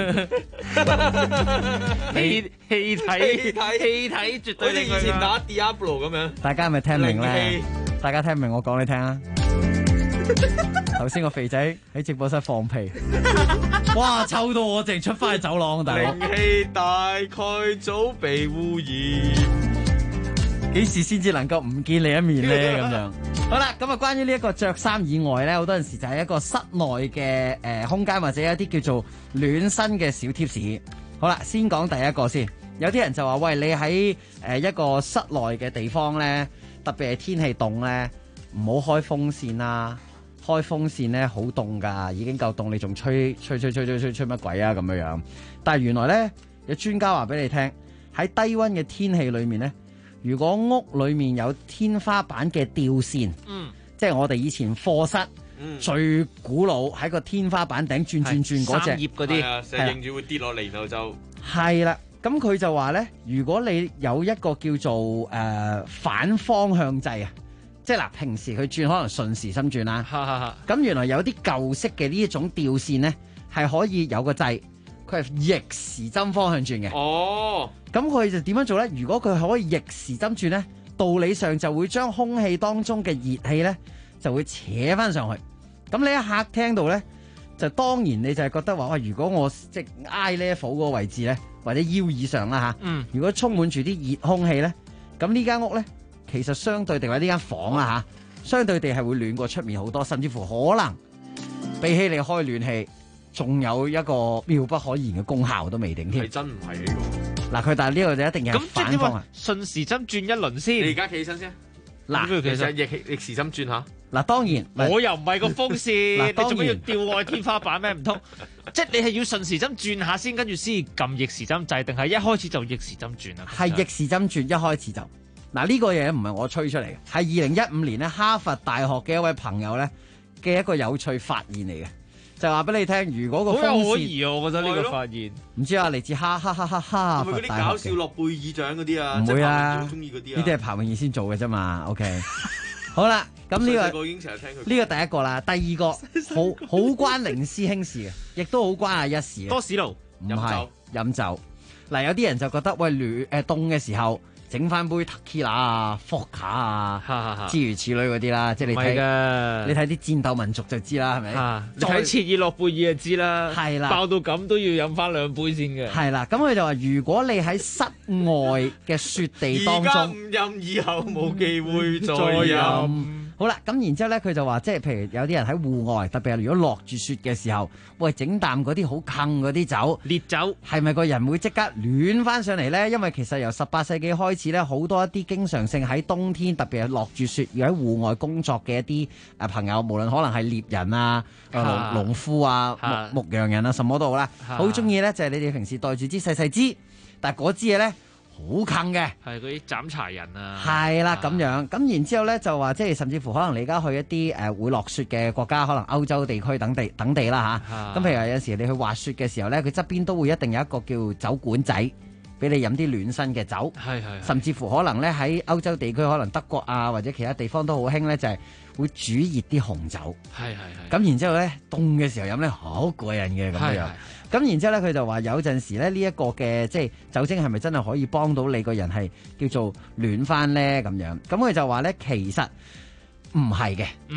氣體絕對領域， 好似以前打 Diablo 咁樣。 大家係咪聽明咧？大家聽唔明我講你聽啊！頭先個肥仔喺直播室放屁，哇！臭到我淨出翻去走廊，大佬。 靈氣大概早被污染， 幾時先至能夠唔見你一面咧？咁樣。好啦，咁啊，關於呢一個着衫以外咧，好多陣時就係一個室內嘅空間或者一啲叫做暖身嘅小貼士。好啦，先講第一個先。有啲人就話：喂，你喺一個室內嘅地方咧，特別係天氣凍咧，唔好開風扇啦。開風扇咧好凍㗎，已經夠凍，你仲吹乜鬼啊咁樣。但係原來咧有專家話俾你聽，喺低溫嘅天氣裏面咧。如果屋裏面有天花板嘅吊扇，即係我哋以前課室最古老喺個天花板頂轉嗰隻， 葉嗰啲， 成日認住會跌落嚟，然後就係啦。咁佢就話咧，如果你有一個叫做反方向掣啊，即係嗱，平時佢轉可能順時針轉啦，咁原來有啲舊式嘅呢一種吊扇咧，係可以有個掣。佢係逆時針方向轉嘅。哦，咁佢就點樣做咧？如果佢可以逆時針轉咧，道理上就會將空氣當中嘅熱氣咧，就會扯翻上去。咁你一客聽到咧，就當然你就係覺得話，喂，如果我即係 eye level 嗰個位置咧，或者腰以上啦嚇，如果充滿住啲熱空氣咧，咁呢間屋咧，其實相對地或者呢間房啦嚇，相對地係會暖過出面好多，甚至乎可能比起你開暖氣。仲有一個妙不可言嘅功效都未定添， 係真唔係呢個？ 嗱，佢但係呢個就一定有反方啊！ 順時針轉一輪先， 你而家企起身先。嗱，其實逆時針轉下。 嗱，當然我又唔係個風扇，你做咩要吊我去天花板咩？唔通即係你係要順時針轉下先，跟住先撳逆時針掣，定係一開始就逆時針轉啊？ 係逆時針轉，一開始就嗱呢個嘢唔係我吹出嚟嘅，係2015年咧哈佛大學嘅一位朋友咧嘅一個有趣發現嚟嘅。就話俾你聽，如果個風扇好可疑啊！我覺得呢個發現， 唔知啊，嚟自哈佛大學嘅。 係咪嗰啲搞笑諾貝爾獎嗰啲啊？ 唔會啊， 好中意嗰啲啊。 呢啲係彭詠妍先做嘅啫嘛。OK， 好啦，咁呢個已經成日聽佢。 呢個第一個啦，第二個好關凌師兄事嘅，亦都好關阿一事嘅。 多士爐唔係飲酒。嗱，有啲人就覺得喂凍嘅時候。整翻杯 tequila 啊、vodka 啊，諸如此類嗰啲啦，即係你睇啲戰鬥民族就知啦，係咪？ 你睇切爾諾貝爾就知啦， 係啦， 爆到咁都要飲翻2杯先嘅。 係啦，咁佢就話：如果你喺室外嘅雪地當中， 而家唔飲，以後冇機會再飲。 好啦，咁然之後咧，佢就話，即係譬如有啲人喺戶外，特別係如果落住雪嘅時候，喂，整啖嗰啲好坑嗰啲酒， 烈酒， 係咪個人會即刻暖翻上嚟咧？因為其實由18世紀開始咧，好多一啲經常性喺冬天，特別係落住雪要喺戶外工作嘅一啲朋友，無論可能係獵人啊、農夫啊、牧羊人啊，什麼都好啦，好中意咧就係你哋平時袋住支細支，但係嗰支嘢咧。好近嘅， 係嗰啲斬柴人啊， 係啦咁樣，咁然之後咧就話，即係甚至乎可能你而家去一啲會落雪嘅國家，可能歐洲地區等地啦嚇。咁譬如有時你去滑雪嘅時候咧，佢側邊都會一定有一個叫酒館仔，俾你飲啲暖身嘅酒。係。甚至乎可能咧喺歐洲地區，可能德國啊或者其他地方都好興咧，就係會煮熱啲紅酒。係。咁然之後咧凍嘅時候飲咧好過癮嘅咁樣。咁然之後咧，佢就話有陣時咧，呢一個嘅即係酒精係咪真係可以幫到你個人係叫做暖翻咧咁樣？咁佢就話咧，其實唔係嘅。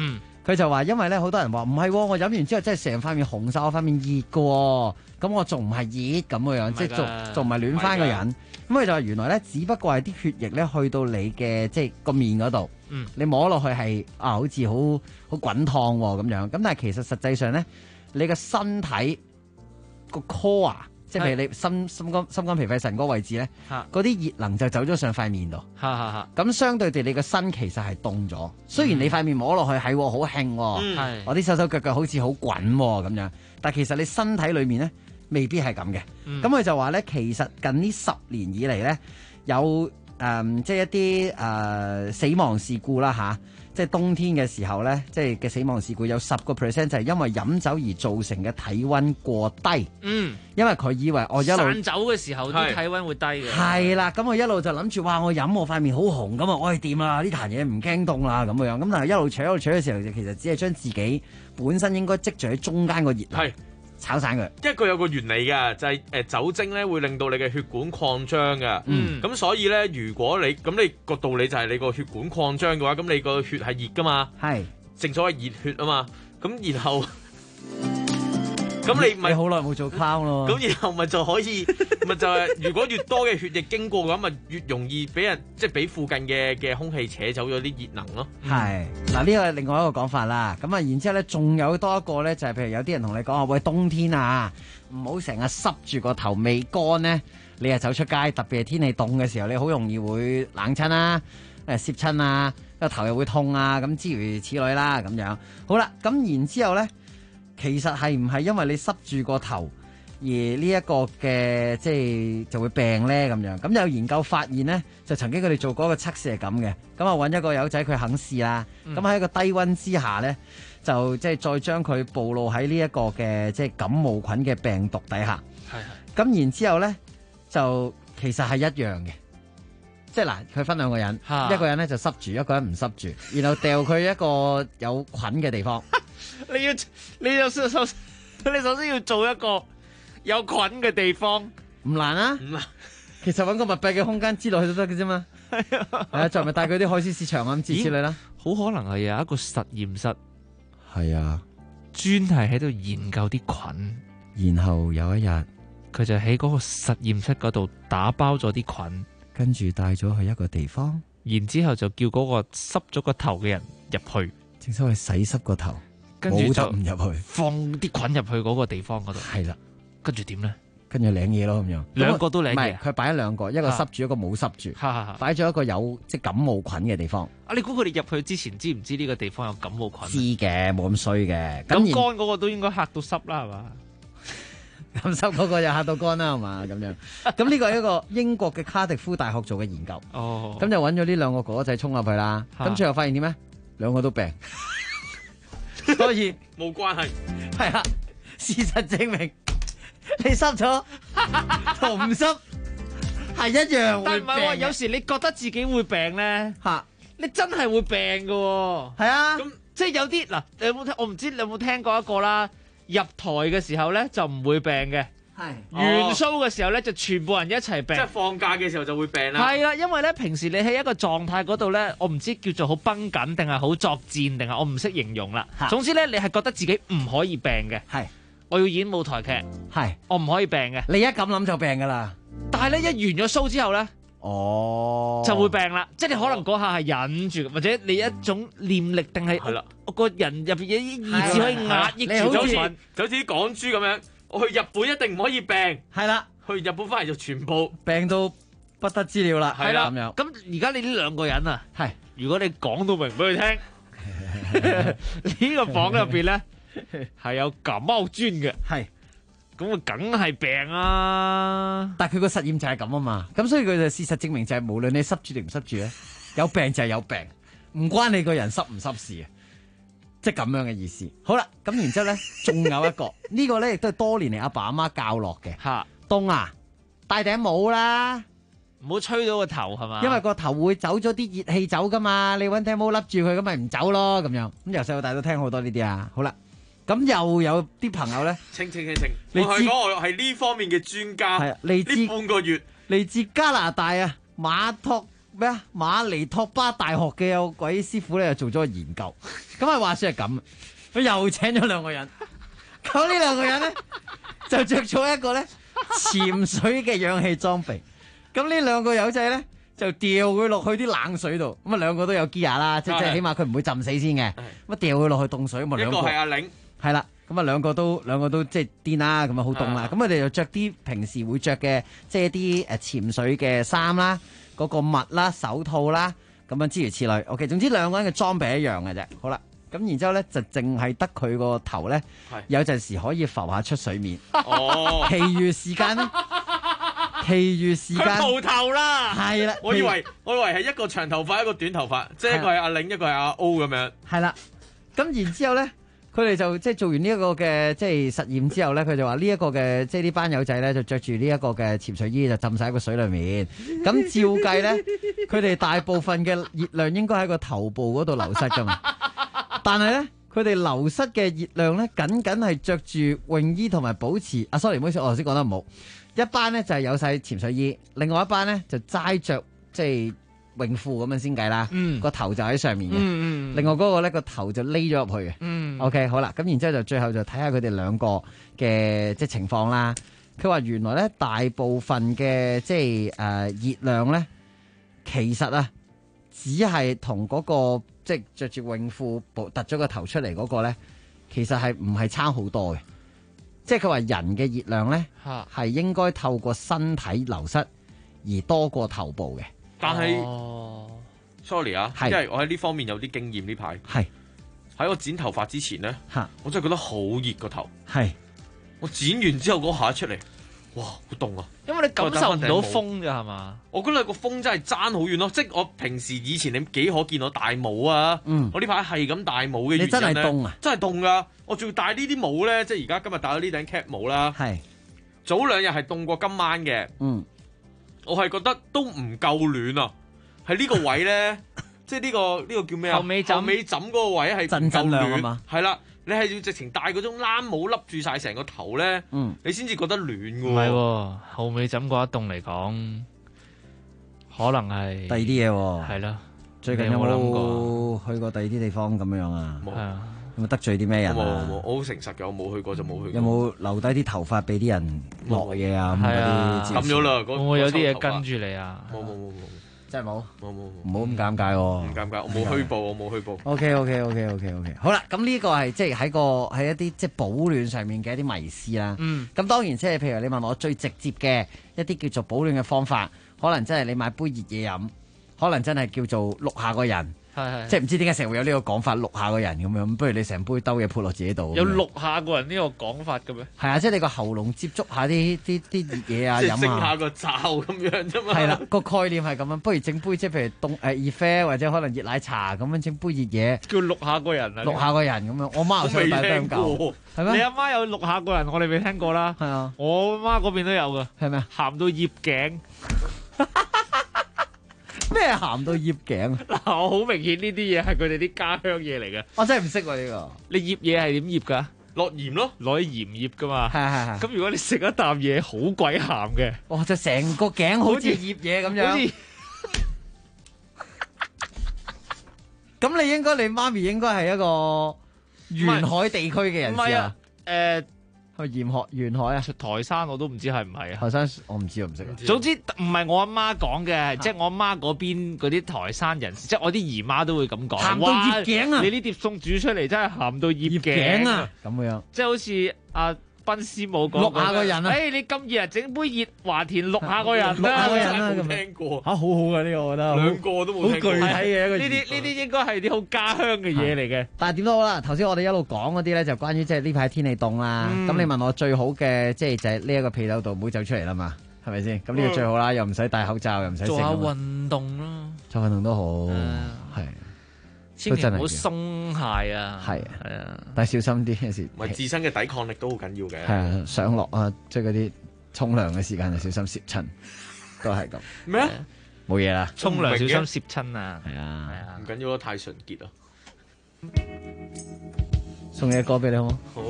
佢就話因為咧好多人話唔係，我飲完之後真係成塊面紅晒，我塊面熱㗎喎，咁我仲唔係熱咁嘅樣，即係仲唔係暖翻個人。咁佢就話原來咧，只不過係啲血液咧去到你嘅即係個面嗰度，你摸落去係好似好滾燙喎咁樣。咁但係其實實際上咧，你嘅身體個 core 即係譬如你心肝脾肺腎嗰個位置咧，嗰啲熱能就走咗上塊面度。咁相對地，你個身其實係凍咗。雖然你塊面摸落去係好興，我啲手手腳腳好似好滾咁樣，但係其實你身體裏面咧，未必係咁嘅，咁佢就話咧，其實近呢10年以嚟咧，有即係一啲死亡事故啦嚇，即係冬天嘅時候咧，即係嘅死亡事故有10% 就係因為飲酒而造成嘅體温過低。因為佢以為我一路散酒嘅時候啲體温會低嘅。 係啦，咁我一路就諗住，哇！我飲我塊面好紅咁啊，我係掂啦，呢壇嘢唔驚凍啦咁樣。咁但係一路取嘅時候，其實只係將自己本身應該積聚喺中間個熱量炒散佢， 因為佢有個原理㗎，就係酒精咧會令到你嘅血管擴張㗎。咁所以咧，如果你個道理就係你個血管擴張嘅話，咁你個血係熱㗎嘛，正所謂熱血啊嘛。咁然後咁你咪好耐冇做 clown 咯。 咁然後咪就可以咪就係如果越多嘅血液經過嘅話，咪越容易俾人即係俾附近嘅空氣扯走咗啲熱能咯。 係嗱，呢個係另外一個講法啦。咁啊，然之後咧，仲有多一個咧，就係譬如有啲人同你講話，喂，冬天啊，唔好成日濕住個頭未乾咧，你啊走出街，特別係天氣凍嘅時候，你好容易會冷親啦，攝親啊，個頭又會痛啊，咁諸如此類啦，咁樣。好啦，咁然之後咧。其實係唔係因為你濕住個頭而呢一個嘅即係就會病咧咁樣？咁有研究發現咧，就曾經佢哋做過一個測試係咁嘅。咁啊揾一個友仔佢肯試啦。咁喺一個低溫之下咧，就即係再將佢暴露喺呢一個嘅即係感冒菌嘅病毒底下。咁然之後咧，就其實係一樣嘅。即係嗱，佢分兩個人，一個人咧就濕住，一個人唔濕住，然後掉佢一個有菌嘅地方。 你首先要做一個有菌嘅地方， 唔難啊，唔難。其實揾個密閉嘅空間支落去都得嘅啫嘛。係啊，再咪帶佢啲海鮮市場咁之類啦。 好可能係有一個實驗室， 係啊， 專係喺度研究啲菌， 然後有一日佢就喺嗰個實驗室嗰度打包咗啲菌， 跟住帶咗去一個地方， 然之後就叫嗰個濕咗個頭嘅人入去， 正所謂洗濕個頭。 跟住就唔入去， 放啲菌入去嗰個地方嗰度。 係啦， 跟住點咧？ 跟住領嘢咯咁樣。 兩個都領嘢。唔係， 佢擺咗兩個，一個濕住，一個冇濕住。擺咗一個有即係感冒菌嘅地方。 啊！你估佢哋入去之前知唔知呢個地方有感冒菌？ 知嘅，冇咁衰嘅。 咁乾嗰個都應該嚇到濕啦，係嘛？ 咁濕嗰個又嚇到乾啦，係嘛？咁樣。咁呢個係一個英國嘅卡迪夫大學做嘅研究。 哦。 咁就揾咗呢兩個哥哥仔衝入去啦。咁最後發現點咩？兩個都病。所以冇關係， 係啊！事實證明，你濕咗同唔濕係一樣會病。 但唔係喎，有時你覺得自己會病咧，你真係會病噶。 係啊， 咁即係有啲嗱，你有冇聽？我唔知你有冇聽過一個啦。入台嘅時候咧就唔會病嘅， 係完 show 嘅時候咧就全部人一齊病。 即係放假嘅時候就會病啦。 係啦，因為咧平時你喺一個狀態嗰度咧，我唔知叫做好繃緊定係好作戰定係我唔識形容啦。總之咧，你係覺得自己唔可以病嘅。 係， 我要演舞台劇， 係， 我唔可以病嘅。 你一咁諗就病噶啦。 但係咧一完咗 show 之後咧， 就會病啦。即係你可能嗰下係忍住，或者你一種念力定係我個人入邊有啲意志可以壓抑住咗菌， 就好似啲港豬咁樣。我去日本一定唔可以病， 係啦。 去日本翻嚟就全部病到不得之了啦， 係啦咁樣。 咁而家你呢兩個人啊， 係如果你講到明俾佢聽，呢個房入邊咧係有感冒磚嘅， 係咁啊，梗係病啊！ 但係佢個實驗就係咁啊嘛，咁所以佢就事實證明就係無論你濕住定唔濕住咧，有病就係有病，唔關你個人濕唔濕事啊。即係咁樣嘅意思。好啦，咁然之後咧，仲有一個呢個咧，亦都係多年嚟阿爸阿媽教落嘅。 嚇， 凍啊，戴頂帽啦， 唔好吹到個頭係嘛？ 因為個頭會走咗啲熱氣走噶嘛，你揾頂帽笠住佢，咁咪唔走咯咁樣。咁由細到大都聽好多呢啲啊。好啦，咁又有啲朋友咧， 清，我係講我係呢方面嘅專家。係啊，呢半個月嚟自加拿大啊，馬托咩啊馬尼托巴大學嘅有鬼師傅咧，又做咗個研究。咁啊話說係咁，佢又請咗兩個人。咁呢兩個人咧就着咗一個咧潛水嘅氧氣裝備。咁呢兩個友仔咧就掉佢落去啲冷水度。咁啊兩個都有 gear 啦，即係起碼佢唔會浸死先嘅。咁啊掉佢落去凍水，咁啊兩個一個係阿玲， 係啦。咁啊兩個都即係癲啦，咁啊好凍啦。咁佢哋就着啲平時會着嘅，即係一啲潛水嘅衫啦，嗰個襪啦、手套啦，咁樣諸如此類。OK， 總之兩個人嘅裝備一樣嘅啫。好啦，咁然之後咧就淨係得佢個頭咧，有陣時可以浮下出水面。哦，其餘時間咧， 佢蒲頭啦。 係啦， 我以為係一個長頭髮，一個短頭髮，即係一個係阿玲，一個係阿 O 咁樣。 係啦，咁然之後咧。佢哋就即係做完呢一個嘅即係實驗之後咧，佢就話呢一個嘅即係呢班友仔咧就着住呢一個嘅潛水衣就浸晒喺個水裏面。咁照計咧，佢哋大部分嘅熱量應該喺個頭部嗰度流失噶嘛。但係咧，佢哋流失嘅熱量咧，僅僅係着住泳衣同埋保持sorry 唔好意思，我頭先講得唔好。一班咧就係有晒潛水衣，另外一班咧就齋着即係泳褲咁樣先計啦，個頭就喺上面嘅，另外嗰個咧個頭就匿咗入去嘅。OK， 好啦，咁然之後就最後就睇下佢哋兩個嘅即係情況啦。佢話原來咧大部分嘅即係熱量咧，其實啊只係同嗰個即係着住泳褲突咗個頭出嚟嗰個咧，其實係唔係差好多嘅。即係佢話人嘅熱量咧係應該透過身體流失而多過頭部嘅。 但係，sorry 啊，因為我喺呢方面有啲經驗呢排。係喺我剪頭髮之前咧，我真係覺得好熱個頭。係我剪完之後嗰下出嚟，哇，好凍啊！ 因為你感受唔到風㗎係嘛？ 我覺得個風真係爭好遠咯。即係我平時以前你幾可見我戴帽啊？我呢排係咁戴帽嘅原因咧， 你真係凍啊！ 真係凍㗎！我仲要戴呢啲帽咧，即係而家今日戴咗呢頂 cap 帽啦。係早2日係凍過今晚嘅。我係覺得都唔夠暖啊！係呢個位咧，即係呢個叫咩啊？後尾枕嗰個位係唔夠暖嘛？係啦，你係要直情戴嗰種冷帽笠住晒成個頭咧，你先至覺得暖㗎喎。 唔係喎，後尾枕嗰一棟嚟講，可能係第二啲嘢喎。 係啦， 最近有冇去過第二啲地方咁樣啊？ 冇啊。有冇得罪啲咩人啊？ 冇，我好誠實嘅，我冇去過就冇去過。 有冇留低啲頭髮俾啲人落嘢啊？咁嗰啲抌咗啦， 會唔會有啲嘢跟住你啊？ 冇， 真係冇， 冇， 唔好咁尷尬喎。 唔尷尬，我冇虛報，我冇虛報。 OK，好啦，咁呢個係即係喺一啲即係保暖上面嘅一啲迷思啦。咁當然即係譬如你問我最直接嘅一啲叫做保暖嘅方法，可能真係你買杯熱嘢飲，可能真係叫做淥下個人。即係唔知點解成日會有呢個講法，淥下個人咁樣，不如你成杯兜嘢潑落自己度。 有淥下個人呢個講法嘅咩？ 係啊，即係你個喉嚨接觸下啲熱嘢啊，飲下。 即係升下個罩咁樣啫嘛。 係啦，個概念係咁樣，不如整杯即係譬如凍熱啡或者可能熱奶茶咁樣整杯熱嘢。 叫淥下個人啊！ 淥下個人咁樣，我媽又想帶香狗，係咩？ 你阿媽有淥下個人，我哋未聽過啦。 係啊， 我媽嗰邊都有噶。 係咩？ 鹹到醃頸。 咩鹹到醃頸？ 嗱，我好明顯呢啲嘢係佢哋啲家鄉嘢嚟嘅。 我真係唔識喎呢個。 你醃嘢係點醃㗎？ 落鹽咯， 攞啲鹽醃㗎嘛。 係。 咁如果你食一啖嘢好鬼鹹嘅， 哇！就成個頸好似醃嘢咁樣。好似咁，你媽咪應該係一個沿海地區嘅人士啊？去沿海啊？ 台山我都唔知係唔係啊？ 台山我唔知，我唔識。 總之唔係我阿媽講嘅，即係我阿媽嗰邊嗰啲台山人士，即係我啲姨媽都會咁講。 鹹到醃頸啊！ 你呢碟餸煮出嚟真係鹹到醃頸啊！ 咁樣， 即係好似阿賓師母講淥下個人啊！ 你咁熱啊，整杯熱華田淥下個人啦！ 淥下個人啦，咁聽過好好㗎呢個，我覺得兩個都冇聽過。 好具體嘅一個。 呢啲應該係啲好家鄉嘅嘢嚟嘅。 但係點都好啦，頭先我哋一路講嗰啲咧，就關於即係呢排天氣凍啦。咁你問我最好嘅即係就係呢一個被竇度唔好走出嚟啦嘛，係咪先？咁呢個最好啦，又唔使戴口罩，又唔使做下運動咯， 做運動都好，係。 千祈唔好鬆懈啊！ 係啊，但係小心啲有時。 唔係自身嘅抵抗力都好緊要嘅。 係啊，上落啊，即係嗰啲沖涼嘅時間就小心攝親，都係咁。 咩啊？ 冇嘢啦， 沖涼小心攝親啊！ 係啊， 唔緊要咯，太純潔啊！ 送隻歌俾你好冇？ 好。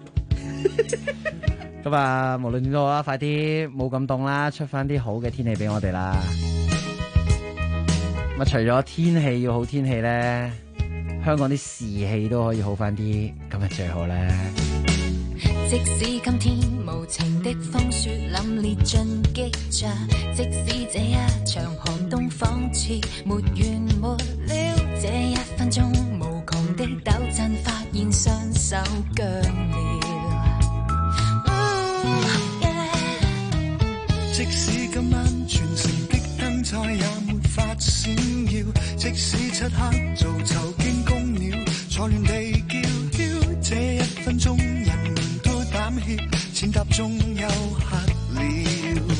咁啊，無論點都好啦，快啲冇咁凍啦，出翻啲好嘅天氣俾我哋啦。 咁除咗天氣要好天氣咧，香港啲士氣都可以好翻啲，咁啊最好咧。 即使今天無情的風雪凜冽進擊着，即使這一場寒冬仿似沒完沒了，這一分鐘無窮的抖震，發現雙手僵了。 即使今晚全城的燈彩也沒法閃耀，即使漆黑做囚驚弓鳥，錯亂地叫囂，這一分鐘人們都膽怯，踐踏中有黑了。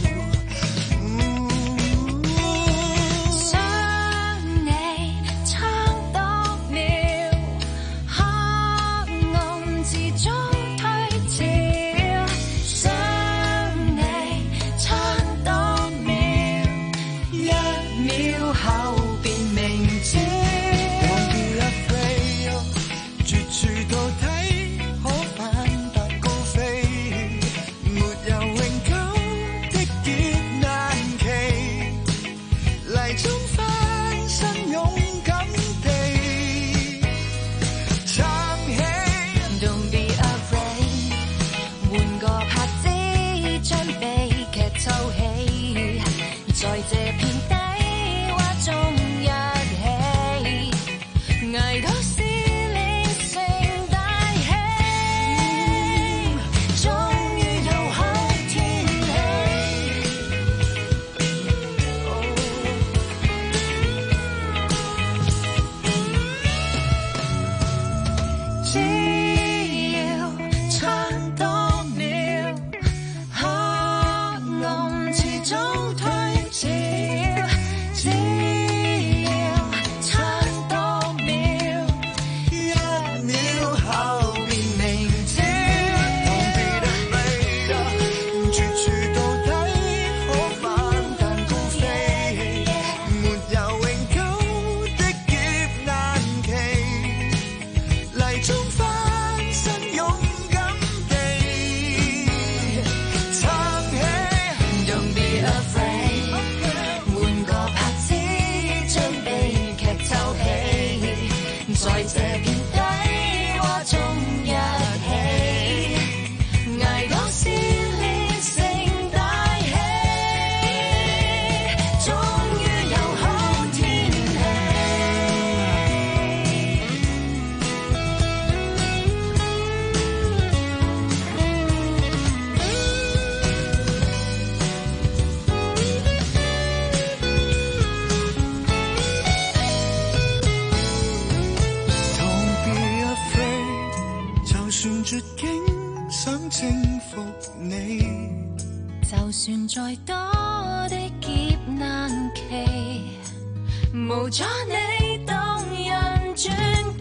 就算再多的劫難期，無阻你動人傳記。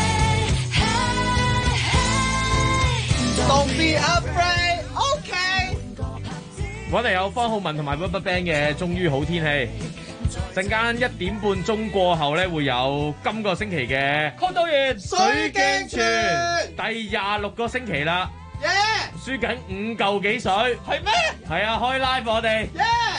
Don't be afraid, OK。 揾嚟有方浩文同埋 RubberBand 嘅《終於好天氣》。陣間1點半鐘過後咧，會有今個星期嘅《康導員水鏡泉》第26個星期啦。輸緊5嚿幾水，係咩？係啊，開 live 我哋。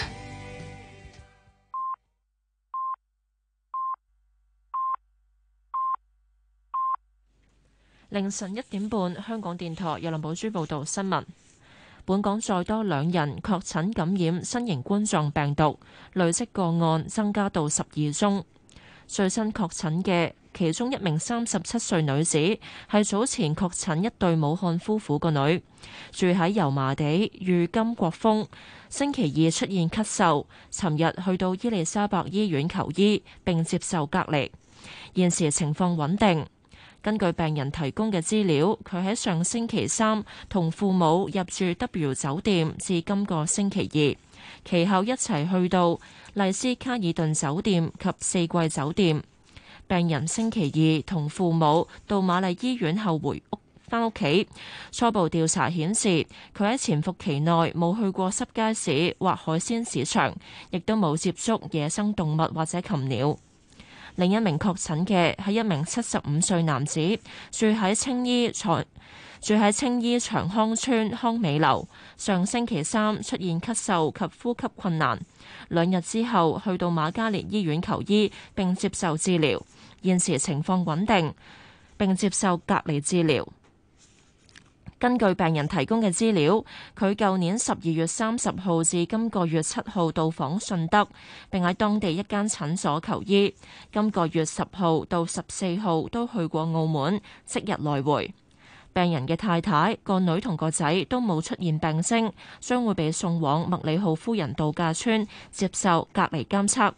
凌晨1點半，香港電台由林寶珠報道新聞。本港再多2人確診感染新型冠狀病毒，累積個案增加到12宗。最新確診嘅其中一名37歲女子係早前確診一對武漢夫婦個女，住喺油麻地裕金國豐。星期2出現咳嗽，尋日去到伊利沙伯醫院求醫並接受隔離，現時情況穩定。根據病人提供嘅資料，佢喺上星期3同父母入住 W 酒店至今個星期2，其後一齊去到麗思卡爾頓酒店及四季酒店。病人星期2同父母到瑪麗醫院後回返屋企。初步調查顯示，佢喺潛伏期內冇去過濕街市或海鮮市場，亦都冇接觸野生動物或者禽鳥。 另一名確診嘅係一名75歲男子，住喺青衣長康村康美樓，上星期三出現咳嗽及呼吸困難，2日之後去到瑪嘉烈醫院求醫並接受治療，現時情況穩定並接受隔離治療。根據病人提供嘅資料，佢舊年12月30號至今個月7號到訪順德，並喺當地一間診所求醫。今個月10號到14號都去過澳門，即日來回。病人嘅太太、個女同個仔都冇出現病徵，將會被送往麥理浩夫人度假村接受隔離監測。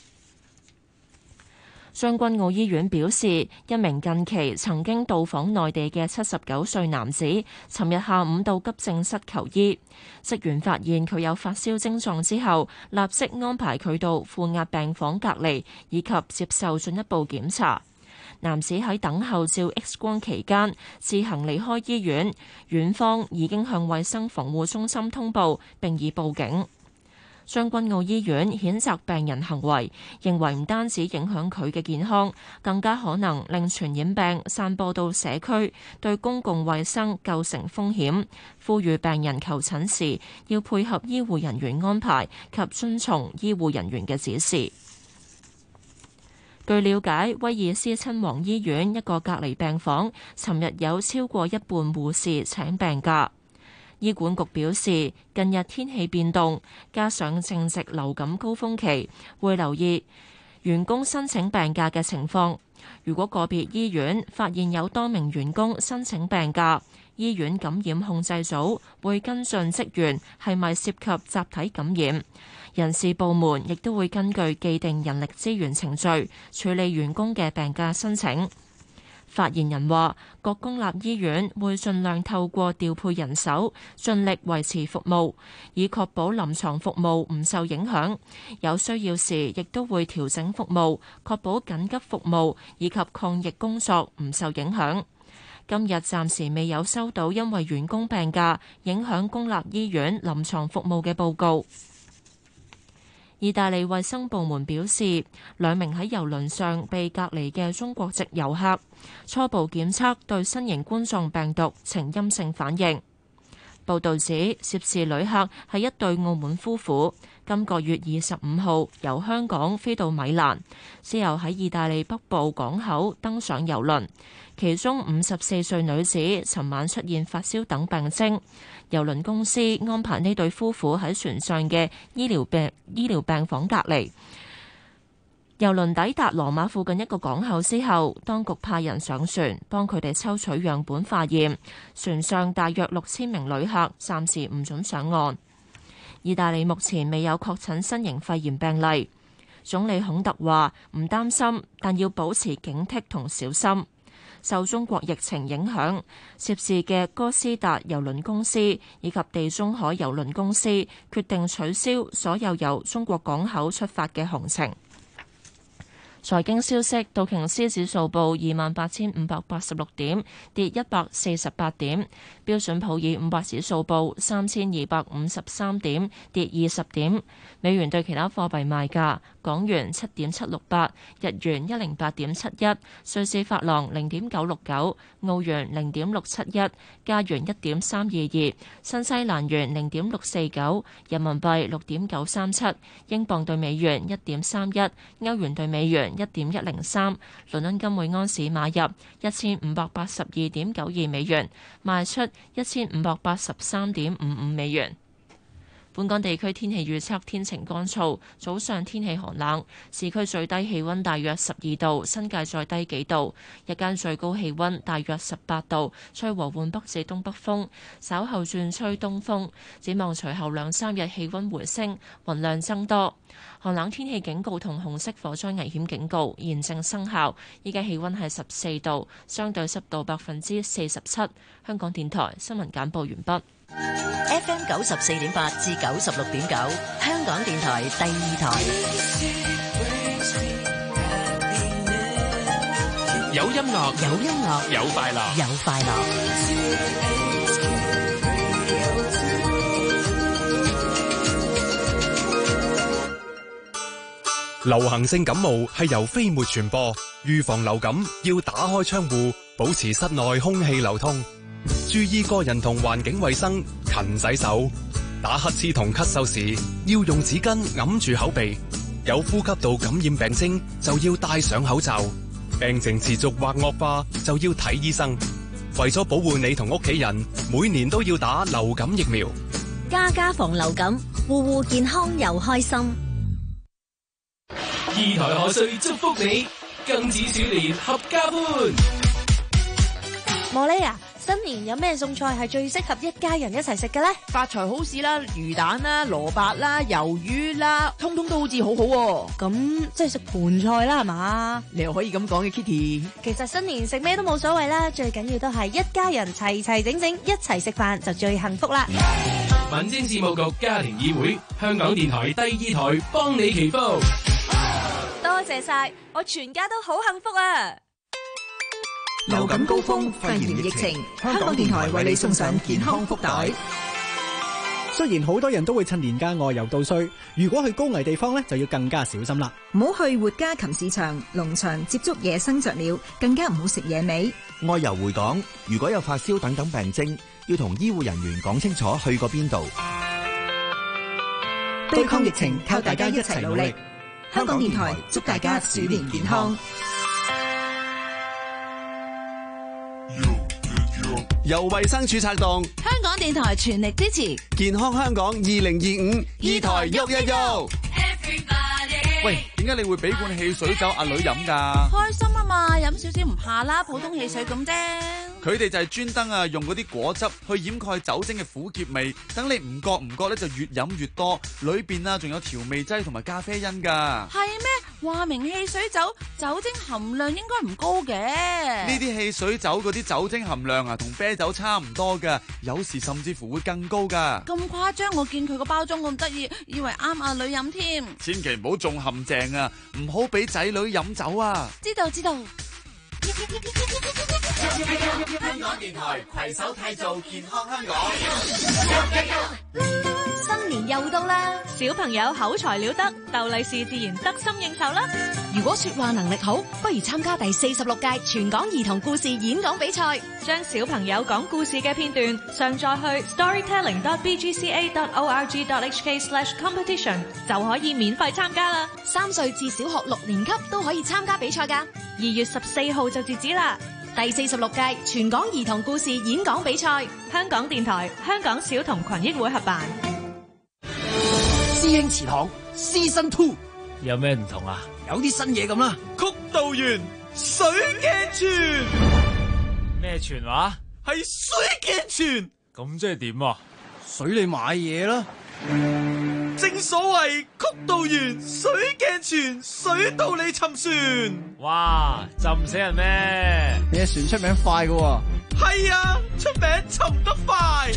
將軍澳醫院表示，一名近期曾經到訪內地嘅79歲男子，尋日下午到急症室求醫，職員發現佢有發燒症狀之後，立即安排佢到負壓病房隔離，以及接受進一步檢查。男子喺等候照 X 光期間自行離開醫院，院方已經向衛生防護中心通報並已報警。將軍澳醫院譴責病人行為，認為唔單止影響佢嘅健康，更加可能令傳染病散播到社區，對公共衛生構成風險。呼籲病人求診時要配合醫護人員安排及遵從醫護人員嘅指示。據了解，威爾斯親王醫院一個隔離病房尋日有超過一半護士請病假。醫管局表示，近日天氣變動，加上正值流感高峰期，會留意員工申請病假嘅情況。如果個別醫院發現有多名員工申請病假，醫院感染控制組會跟進職員係咪涉及集體感染。人事部門亦都會根據既定人力資源程序處理員工嘅病假申請。發言人話，各公立醫院會盡量透過調配人手，盡力維持服務，以確保臨床服務唔受影響。有需要時，亦都會調整服務，確保緊急服務以及抗疫工作唔受影響。今日暫時未有收到因為員工病假影響公立醫院臨床服務嘅報告。意大利衛生部門表示，2名喺郵輪上被隔離嘅中國籍遊客初步檢測對新型冠狀病毒呈陰性反應。報導指，涉事旅客係一對澳門夫婦，今個月25號由香港飛到米蘭，之後喺意大利北部港口登上郵輪。其中54歲女子尋晚出現發燒等病徵，郵輪公司安排呢對夫婦喺船上嘅醫療病房隔離。郵輪抵達羅馬附近一個港口之後，當局派人上船幫佢哋抽取樣本化驗。船上大約6000名旅客暫時唔准上岸。意大利目前未有確診新型肺炎病例。總理孔特話唔擔心，但要保持警惕同小心。受中國疫情影響，涉事嘅哥斯達郵輪公司以及地中海郵輪公司決定取消所有由中國港口出發嘅航程。財經消息，道瓊斯指數報28,586點，跌148點；標準普爾500指數報3,253點，跌20點。美元對其他貨幣賣價：港元7.768，日元108.71，瑞士法郎0.969，澳元0.671，加元1.322，新西蘭元0.649，人民幣6.937，英鎊對美元1.31，歐元對美元1.103，倫敦金每安士買入1582.92美元，賣出1583.55美元。本港地區天氣預測，天晴乾燥，早上天氣寒冷，市區最低氣溫大約12度，新界再低幾度，日間最高氣溫大約18度，吹和緩北至東北風，稍後轉吹東風。展望隨後2-3日氣溫回升，雲量增多，寒冷天氣警告同紅色火災危險警告現正生效。依家氣溫係14度，相對濕度47%。香港電台新聞簡報完畢。 FM 94.8至96.9，香港電台第2台。 有音樂， 有音樂， 有快樂， 有快樂。 流行性感冒係由飛沫傳播，預防流感要打開窗戶，保持室內空氣流通，注意個人同環境衛生，勤洗手。打乞嗤同咳嗽時要用紙巾揞住口鼻，有呼吸道感染病徵就要戴上口罩，病情持續或惡化就要睇醫生。為咗保護你同屋企人，每年都要打流感疫苗。 家家防流感，戶戶健康又開心。 二台賀歲祝福你，庚子小年合家歡。 莫莉啊，新年有咩餸菜係最適合一家人一齊食嘅咧？ 發財好市啦，魚蛋啦，蘿蔔啦，魷魚啦，通通都好似好好喎。 咁即係食盤菜啦，係嘛？ 你又可以咁講嘅 Kitty。 其實新年食咩都冇所謂啦，最緊要都係一家人齊齊整整一齊食飯就最幸福啦。 民政事務局家庭議會，香港電台第二台幫你祈福。 多謝晒，我全家都好幸福啊！ 流感高峰，肺炎疫情，香港電台為你送上健康福袋。 雖然好多人都會趁年假外遊度歲，如果去高危地方呢，就要更加小心啦。 唔好去活家禽市場、農場接觸野生雀鳥，更加唔好食野味。 外遊回港，如果有發燒等等病徵，要同醫護人員講清楚去過邊度。 對抗疫情，靠大家一齊努力。香港電台祝大家鼠年健康。 由衛生署策動， 香港電台全力支持健康香港2025，二台喐一喐。喂，點解你會俾罐汽水酒阿女飲㗎？ 開心啊嘛，飲少少唔怕啦，普通汽水咁啫。 佢哋就係專登啊，用嗰啲果汁去掩蓋酒精嘅苦澀味，等你唔覺咧就越飲越多，裏邊啊仲有調味劑同埋咖啡因㗎。 係咩？話明汽水酒酒精含量應該唔高嘅。 呢啲汽水酒嗰啲酒精含量啊，同啤酒差唔多㗎，有時甚至乎會更高㗎。 咁誇張？我見佢個包裝咁得意，以為啱阿女飲添。 千祈唔好中陷阱啊！唔好俾仔女飲酒啊！ 知道。 香港電台攜手締造健康香港。 新年又到啦，小朋友口才了得，逗利是自然得心應手啦。 如果說話能力好，不如參加第46屆全港兒童故事演講比賽， 將小朋友講故事嘅片段上載去 storytelling.bgca.org.hk/competition 就可以免費參加啦。 3歲至小學6年級都可以參加比賽㗎。 2月14號就截止啦。 第46屆全港兒童故事演講比賽， 香港電台、香港小童群益會合辦。 師兄祠堂 Season 2 有咩唔同啊？ 有啲新嘢咁啦。 曲道園水鏡泉咩泉話？ 係水鏡泉。 咁即係點啊？ 水你買嘢啦。 正所謂曲道園水鏡泉，水到你沉船。 哇，浸唔死人咩？ 你隻船出名快㗎喎。 係啊，出名沉得快。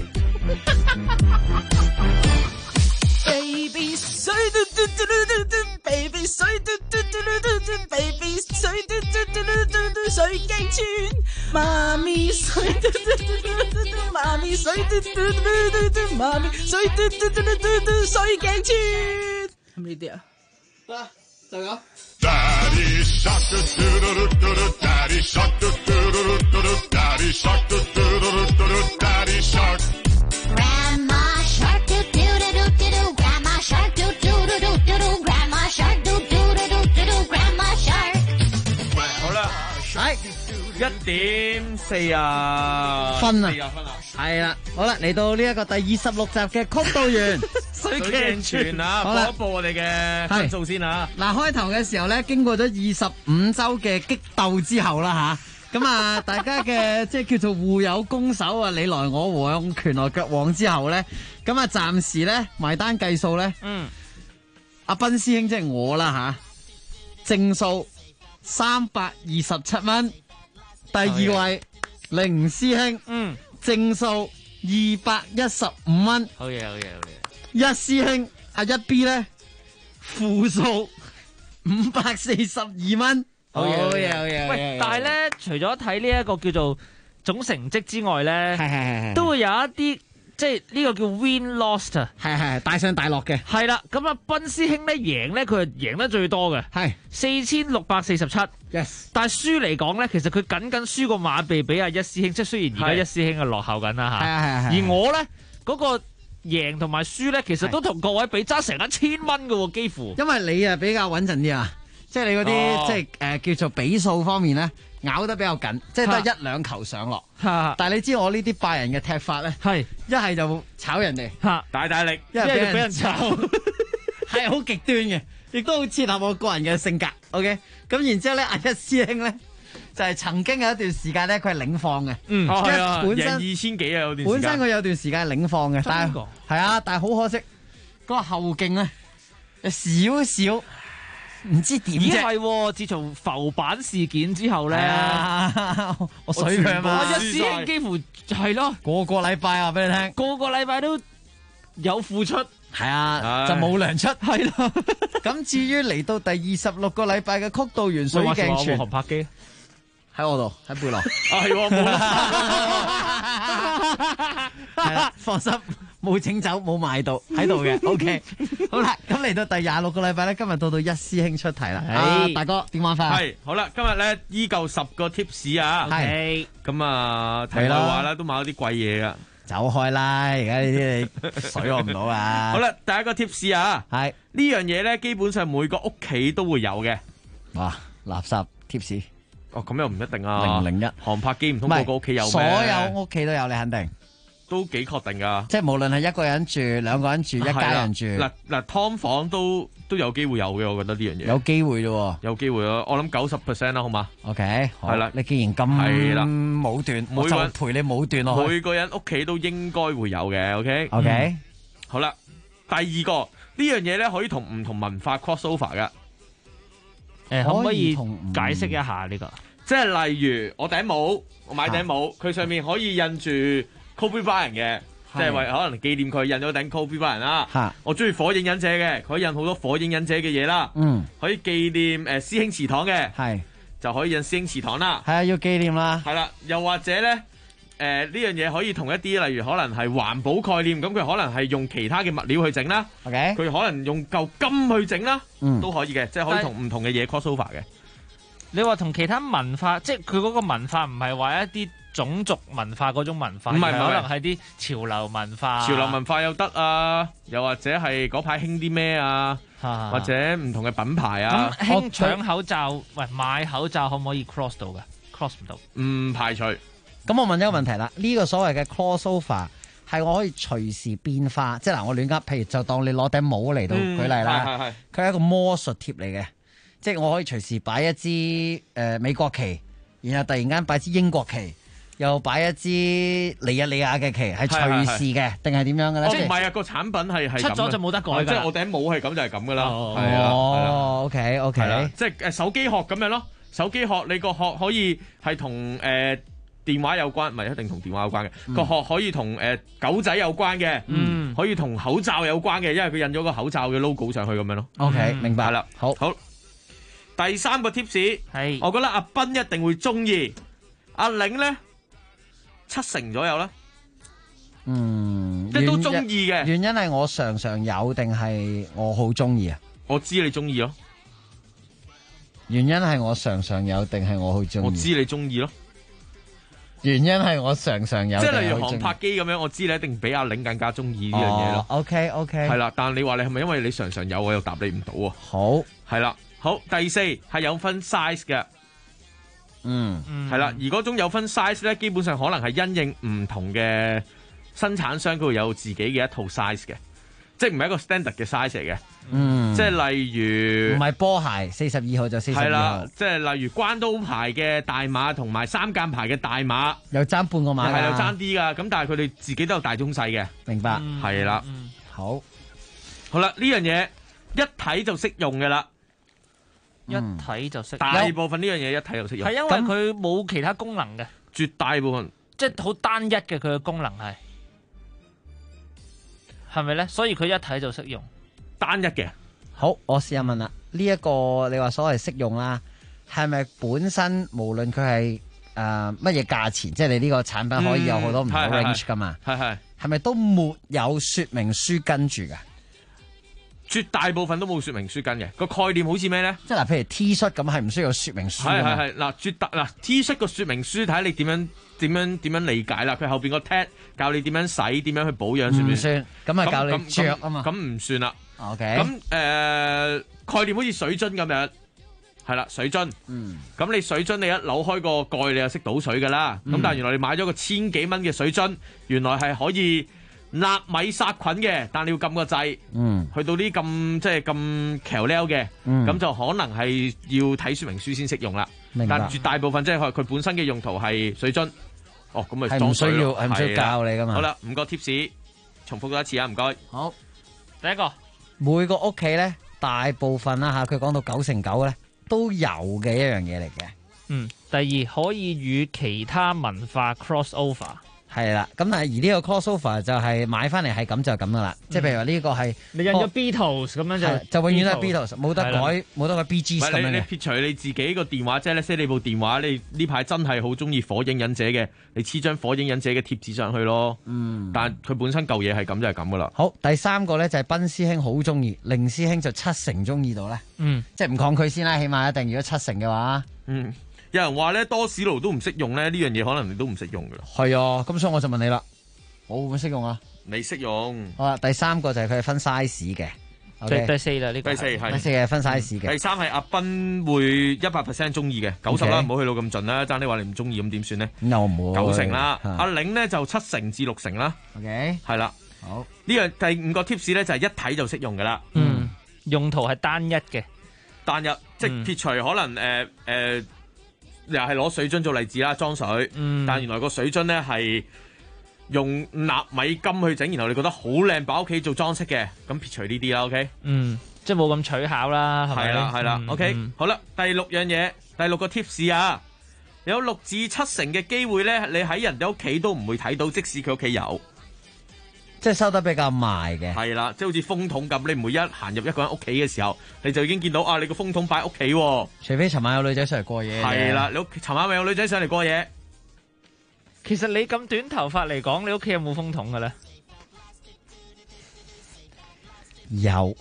Baby 水嘟嘟嘟嘟嘟 ，Baby 水嘟嘟嘟嘟嘟 ，Baby 水嘟嘟嘟嘟嘟，水鏡泉，媽咪水嘟嘟嘟嘟嘟，媽咪水嘟嘟嘟嘟嘟，媽咪水嘟嘟嘟嘟嘟，水鏡泉。係咪呢啲啊？ 得，就咁。 Daddy shark do do do do do, Daddy shark do do do do do, Daddy shark do do do do do, Daddy shark. Grandma shark do do do do do, Grandma shark do do do do do, Grandma shark do do do do do, Grandma shark. 好啦，係1:40 分啊，係啦，好啦，嚟到呢一個第26集嘅曲道園水鏡泉啊，播一播我哋嘅分數先啊。 嗱，開頭嘅時候咧，經過咗25周嘅激鬥之後啦吓，咁啊，大家嘅即係叫做互有攻守啊，你來我往，拳來腳往之後咧，咁啊，暫時咧埋單計數咧，阿斌師兄即係我啦吓，正數327蚊。第二位凌師兄，正數215蚊。 好嘢。 一師兄阿一 B 咧，負數542蚊。 好嘢。喂，但係咧，除咗睇呢一個叫做總成績之外咧，都會有一啲即係呢個叫 win lost 啊， 係大上大落嘅。 係啦，咁啊，賓師兄咧贏咧，佢係贏得最多嘅， 係 4647。 Yes， 但係輸嚟講咧，其實佢僅輸個馬鼻俾阿一師兄，即係雖然而家一師兄係落後緊啦嚇。 係而我咧嗰個贏同埋輸咧，其實都同各位比爭成1000蚊嘅喎，幾乎。 因為你啊比較穩陣啲啊，即係你嗰啲即係叫做比數方面咧，咬得比較緊，即係得1、2球上落。但係你知我呢啲拜仁嘅踢法咧， 係一係就炒人哋大力， 一係俾人炒，係好極端嘅，亦都好切合我個人嘅性格。OK， 咁然之後咧，阿一師兄咧就係曾經有一段時間咧，佢係領放嘅。 係啊， 本身贏2000幾啊，有段時間。 本身佢有段時間係領放嘅，但係係啊，但係好可惜，嗰個後勁咧有少少唔知點啫。 係，自從浮板事件之後咧， 我水佢啊嘛， 一師兄幾乎係咯， 個禮拜啊俾你聽， 個禮拜都有付出。 係啊，就冇糧出。係咯。咁至於嚟到第26個禮拜嘅曲道園水鏡泉， 航拍機喺我度，喺背囊。 係冇啦。係啦，放心，冇整走，冇賣到，喺度嘅。OK， 好啦，咁嚟到第26個禮拜咧，今日到一師兄出題啦。大哥點玩法？ 係好啦，今日咧依舊10個 tips 啊。 係咁啊，題外話啦，都買咗啲貴嘢噶。 走開啦！而家呢啲你水我唔到啊！ 好啦，第一個 tips 啊， 係呢樣嘢咧，基本上每個屋企都會有嘅。 哇！垃圾 tips 哦，咁又唔一定啊。 001 航拍機唔通個個屋企有咩？ 所有屋企都有，你肯定都幾確定噶。 即係無論係一個人住、2個人住、一家人住。 嗱，劏房都有機會有嘅，我覺得呢樣嘢。 有機會咯， 有機會咯。我諗90% 啦，好嘛 ？OK， 係啦。你既然咁武斷，我就陪你武斷落去。 每個人屋企都應該會有嘅。 OK， 好啦。第二個呢樣嘢咧，可以同唔同文化 cross over 噶。 可唔可以解釋一下呢個？ 即係例如我頂帽，我買頂帽，佢上面可以印住 Kobe Bryant 嘅，即係為可能紀念佢印咗頂 Kobe Bryant 啦。我中意火影忍者嘅，佢印好多火影忍者嘅嘢啦。可以紀念師兄祠堂嘅，就可以印師兄祠堂啦。 係啊，要紀念啦。 係啦，又或者咧，呢樣嘢可以同一啲例如可能係環保概念，咁佢可能係用其他嘅物料去整啦。佢可能用嚿金去整啦，都可以嘅，即係可以同唔同嘅嘢 cross over 嘅。 你話同其他文化，即係佢嗰個文化唔係話一啲種族文化嗰種文化， 唔係可能係啲潮流文化。 潮流文化又得啊，又或者係嗰排興啲咩啊，或者唔同嘅品牌啊。 咁興搶口罩，喂，買口罩可唔可以 cross 到㗎？ cross 唔到， 唔排除。 咁我問一個問題啦，呢個所謂嘅 crossover 係我可以隨時變化，即係嗱，我亂噏，譬如就當你攞頂帽嚟到舉例啦，佢係一個魔術貼嚟嘅。即係我可以隨時擺一支美國旗，然後突然間擺支英國旗，又擺一支尼日利亞嘅旗，係隨時嘅，定係點樣嘅咧？ 即係唔係啊？個產品係出咗就冇得改㗎。 即係我頂帽係咁就係咁㗎啦。係啊。 哦，OK。 即係手機殼咁樣咯。手機殼你個殼可以係同電話有關，唔係一定同電話有關嘅。個殼可以同狗仔有關嘅，可以同口罩有關嘅，因為佢印咗個口罩嘅 logo 上去咁樣咯。 OK，明白啦。好。第三個 tips 係， 我覺得阿斌一定會中意，阿玲咧70%左右啦，即係都中意嘅。 原因係我常常有定係我好中意啊？ 我知你中意咯。 原因係我常常有定係我好中意？ 我知你中意咯。 原因係我常常有， 即係例如航拍機咁樣，我知你一定比阿玲更加中意呢樣嘢咯。 OK， 係啦，但係你話你係咪因為你常常有，我又答你唔到啊？ 好， 係啦。好，第四係有分 size 嘅，係啦，而嗰種有分 size 咧，基本上可能係因應唔同嘅生產商，佢會有自己嘅一套 size 嘅，即係唔係一個 standard 嘅 size 嚟嘅，即係例如唔係波鞋42號就42號， 係啦，即係例如關刀牌嘅大碼同埋三間牌嘅大碼， 有爭半個碼， 係有爭啲噶，咁但係佢哋自己都有大中細嘅， 明白， 係啦， 好啦，呢樣嘢一睇就識用嘅啦。 一睇就識， 大部分呢樣嘢一睇就識用， 係因為佢冇其他功能嘅， 絕大部分即係好單一嘅佢嘅功能係咪咧？所以佢一睇就識用， 單一嘅。 好，我試下問啦，呢一個你話所謂識用啦，係咪本身無論佢係乜嘢價錢？即係你呢個產品可以有好多唔同 range 噶嘛？係咪都沒有說明書跟住㗎？ 絕大部分都冇說明書跟嘅，個概念好似咩咧？ 即係嗱，譬如 T 恤咁係唔需要有說明書㗎嘛？ 係嗱 T 恤個說明書睇下你點樣理解啦。佢後邊個 tag 教你點樣洗，點樣去保養，算唔算？ 咁係教你着啊嘛。 咁唔算啦。 OK。 咁概念好似水樽咁樣，係啦，水樽。咁你水樽你一扭開個蓋，你就識倒水噶啦。咁但係原來你買咗個1000幾蚊嘅水樽，原來係可以納米殺菌嘅，但你要撳個掣。去到啲咁即係咁橋撩嘅，咁就可能係要睇說明書先識用啦。但絕大部分即係佢本身嘅用途係水樽。哦，咁咪係唔需要教你噶嘛？ 好啦，5個 tips，重複多一次啊，唔該。 好， 第一個， 每個屋企咧，大部分啦嚇，佢講到9成9咧都有嘅一樣嘢嚟嘅。 第二，可以與其他文化 cross over。 係啦，咁但係而呢個 crossover 就係買翻嚟係咁就咁噶啦，即係譬如話呢個係你印咗 Beatles 咁樣就永遠都係 Beatles，冇得改，冇得改 Bee Gees 咁樣嘅。 你撇除你自己個電話，即係咧，你部電話你呢排真係好中意火影忍者嘅，你黐張火影忍者嘅貼紙上去咯。但係佢本身舊嘢係咁就係咁噶啦。 好，第三個咧就係賓師兄好中意，令師兄就70%中意到咧。即係唔抗拒先啦，起碼一定如果70%嘅話。 有人話咧多士爐都唔識用咧，呢樣嘢可能你都唔識用噶啦。 係啊，咁所以我就問你啦，我會唔會識用啊？ 你識用。 好啦，第三個就係佢係分 size 嘅。 第四啦，呢個第四係分 size 嘅。 第三係阿斌會100% 中意嘅，90啦，唔好去到咁盡啦。爭啲話你唔中意咁點算咧？ 我唔會。 9成啦，阿玲咧就7成至6成啦。 OK， 係啦。 好， 呢樣第5個 tips 咧就係一睇就識用噶啦。 用途係單一嘅， 單一即係撇除可能又係攞水樽做例子啦，裝水。但原來個水樽咧係用納米金去整，然後你覺得好靚，擺屋企做裝飾嘅，咁撇除呢啲啦。OK， 即係冇咁取巧啦，係咪？ 係啦。OK，好啦，第6樣嘢，第6個 tips 啊，有6至7成嘅機會咧，你喺人哋屋企都唔會睇到，即使佢屋企有。 即係收得比較埋嘅， 係啦，即係好似風筒咁，你唔會一行入一個人屋企嘅時候，你就已經見到啊，你個風筒擺喺屋企喎。 除非尋晚有女仔上嚟過夜。 係啦，你尋晚咪有女仔上嚟過夜。 其實你咁短頭髮嚟講，你屋企有冇風筒嘅咧？ 有。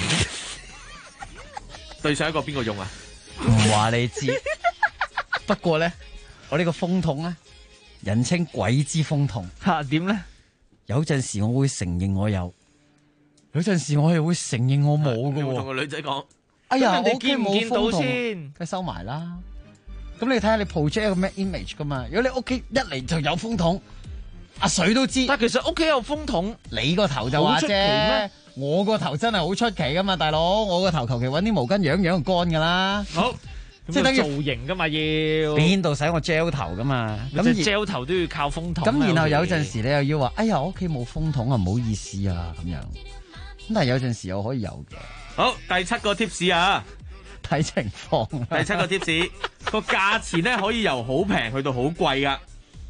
對上一個邊個用啊？ 唔話你知。不過咧，我呢個風筒咧，人稱鬼之風筒。 點咧？ 有陣時我會承認我有陣時我係會承認我冇嘅喎。 同個女仔講， 哎呀， 你見唔見到先？ 佢收埋啦。咁你睇下你 project 一個咩 image 噶嘛？如果你屋企一嚟就有風筒，阿水都知。 但其實屋企有風筒， 你個頭就話啫。我個頭真係好出奇噶嘛，大佬。我個頭求其揾啲毛巾養就乾噶啦。 好。 即係等於造型噶嘛，要邊度使我 gel 頭噶嘛？ 咁 gel 頭都要靠風筒。 咁然後有陣時你又要話，哎呀，我屋企冇風筒啊，唔好意思啊，咁樣。咁但係有陣時又可以有嘅。 好，第7個 tips 啊， 睇情況。 第7個 tips 個價錢咧可以由好平去到好貴噶。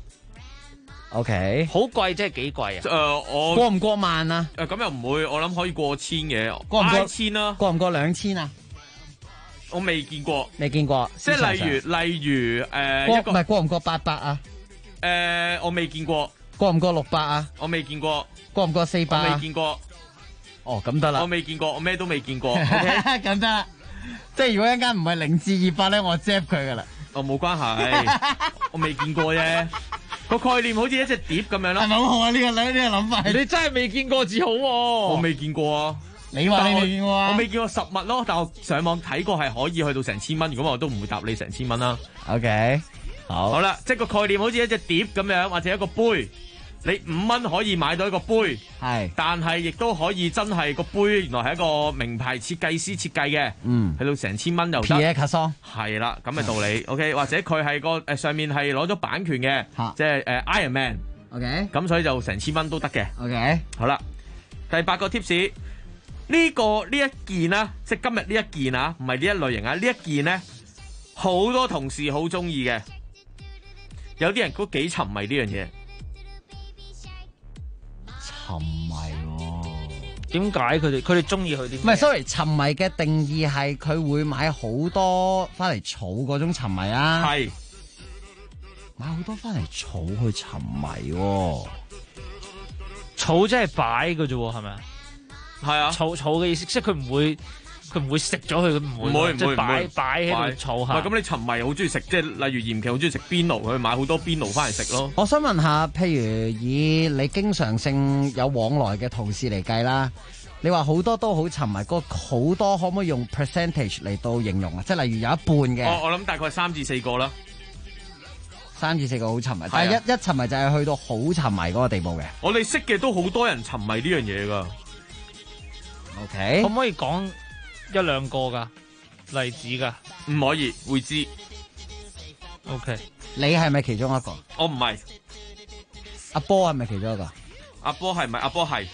OK， 好貴即係幾貴啊？ 我過唔過萬啊？ 咁又唔會，我諗可以過千嘅。 過唔過千啦？ 過唔過2000啊？ 我未見過， 未見過， 即係例如一個唔係過唔過800啊？ 我未見過， 過唔過600啊？ 我未見過， 過唔過400啊？ 我未見過， 哦咁得啦， 我未見過，我咩都未見過， 咁得啦。即係如果一間唔係0至200咧，我 zap 佢噶啦。 哦，冇關係，我未見過啫。個概念好似一隻碟咁樣咯。 係咪好好啊？呢個諗法， 你真係未見過至好喎。 我未見過啊。 你話你未見過啊？ 我未見過實物咯，但我上網睇過係可以去到成千蚊，如果我都唔會答你成千蚊啦。 OK，好啦，即係個概念好似一隻碟咁樣，或者一個杯，你5蚊可以買到一個杯， 係， 但係亦都可以真係個杯原來係一個名牌設計師設計嘅，去到成千蚊又得。 Pierre Cardin 係啦，咁嘅道理。OK， 或者佢係個上面係攞咗版權嘅，即係Iron Man。 OK， 咁所以就成千蚊都得嘅。 OK， 好啦，第8個 tips。呢一件啦，即係今日呢一件啊，唔係呢一類型啊，呢一件咧，好多同事好中意嘅，有啲人都幾沉迷呢樣嘢。 沉迷喎？ 點解佢哋中意佢啲？ 唔係 ，sorry， 沉迷嘅定義係佢會買好多翻嚟儲嗰種沉迷啊。 係。 買好多翻嚟儲去沉迷喎。 儲即係擺嘅啫喎，係咪啊？ 係啊， 儲嘅意思，即係佢唔會食咗佢，唔會即係擺喺度儲下。 咁你沉迷好中意食，即係例如延期好中意食邊爐，佢買好多邊爐翻嚟食咯。 我想問下，譬如以你經常性有往來嘅同事嚟計啦，你話好多都好沉迷，嗰好多可唔可以用 percentage 嚟到形容啊？即係例如有一半嘅。 我諗大概3至4個啦。 3至4個好沉迷，但係一沉迷就係去到好沉迷嗰個地步嘅。 我哋識嘅都好多人沉迷呢樣嘢噶。 OK， 可唔可以講1-2個噶例子噶？ 唔可以，會知。 OK， 你係咪其中一個？ 我唔係。 阿波係咪其中一個？ 阿波係咪？阿波係。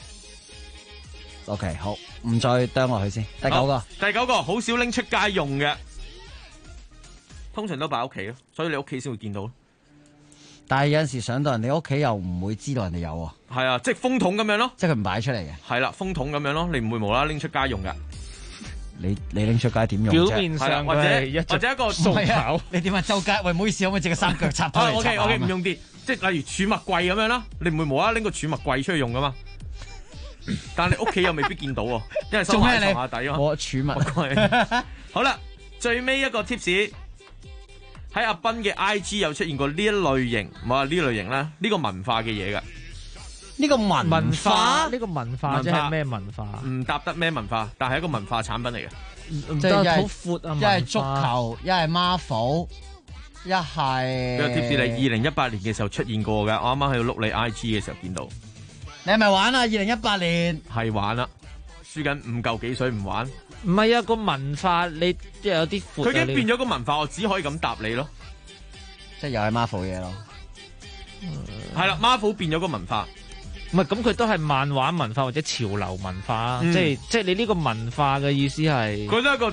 OK， 好，唔再啄落去先。第9個。 第9個好少拎出街用嘅，通常都擺屋企咯，所以你屋企先會見到。 但係有陣時上到人哋屋企又唔會知道人哋有喎。 係啊，即係風筒咁樣咯。 即係佢唔擺出嚟嘅。係啦，風筒咁樣咯，你唔會無啦啦拎出街用噶。 你拎出街點用啫？ 表面上或者一個掃跑。 你點啊？周街喂，唔好意思，可唔可以借個3腳插開嚟？ OK， 唔用啲，即係例如儲物櫃咁樣啦，你唔會無啦啦拎個儲物櫃出去用噶嘛。但係你屋企又未必見到喎，因為收埋床下底啊。 我儲物櫃。 好啦，最尾一個 tips。喺阿斌嘅 IG 有出現過呢一類型，唔好話呢類型啦，呢個文化嘅嘢噶。 呢個文化， 呢個文化即係咩文化？ 唔答得咩文化，但係一個文化產品嚟嘅。 即係好闊啊！ 一係足球，一係 Marvel，一係。 呢個 tips 你2018年嘅時候出現過㗎，我啱啱喺度碌你 IG 嘅時候見到。 你係咪玩啊？2018年係玩啦，輸緊5嚿幾水唔玩。 唔係啊，個文化你即係有啲闊。 佢已經變咗個文化，我只可以咁答你咯。 即係又係 Marvel 嘢咯。 係啦，Marvel 變咗個文化。 唔係咁，佢都係漫畫文化或者潮流文化，即係你呢個文化嘅意思係。 佢都係一個，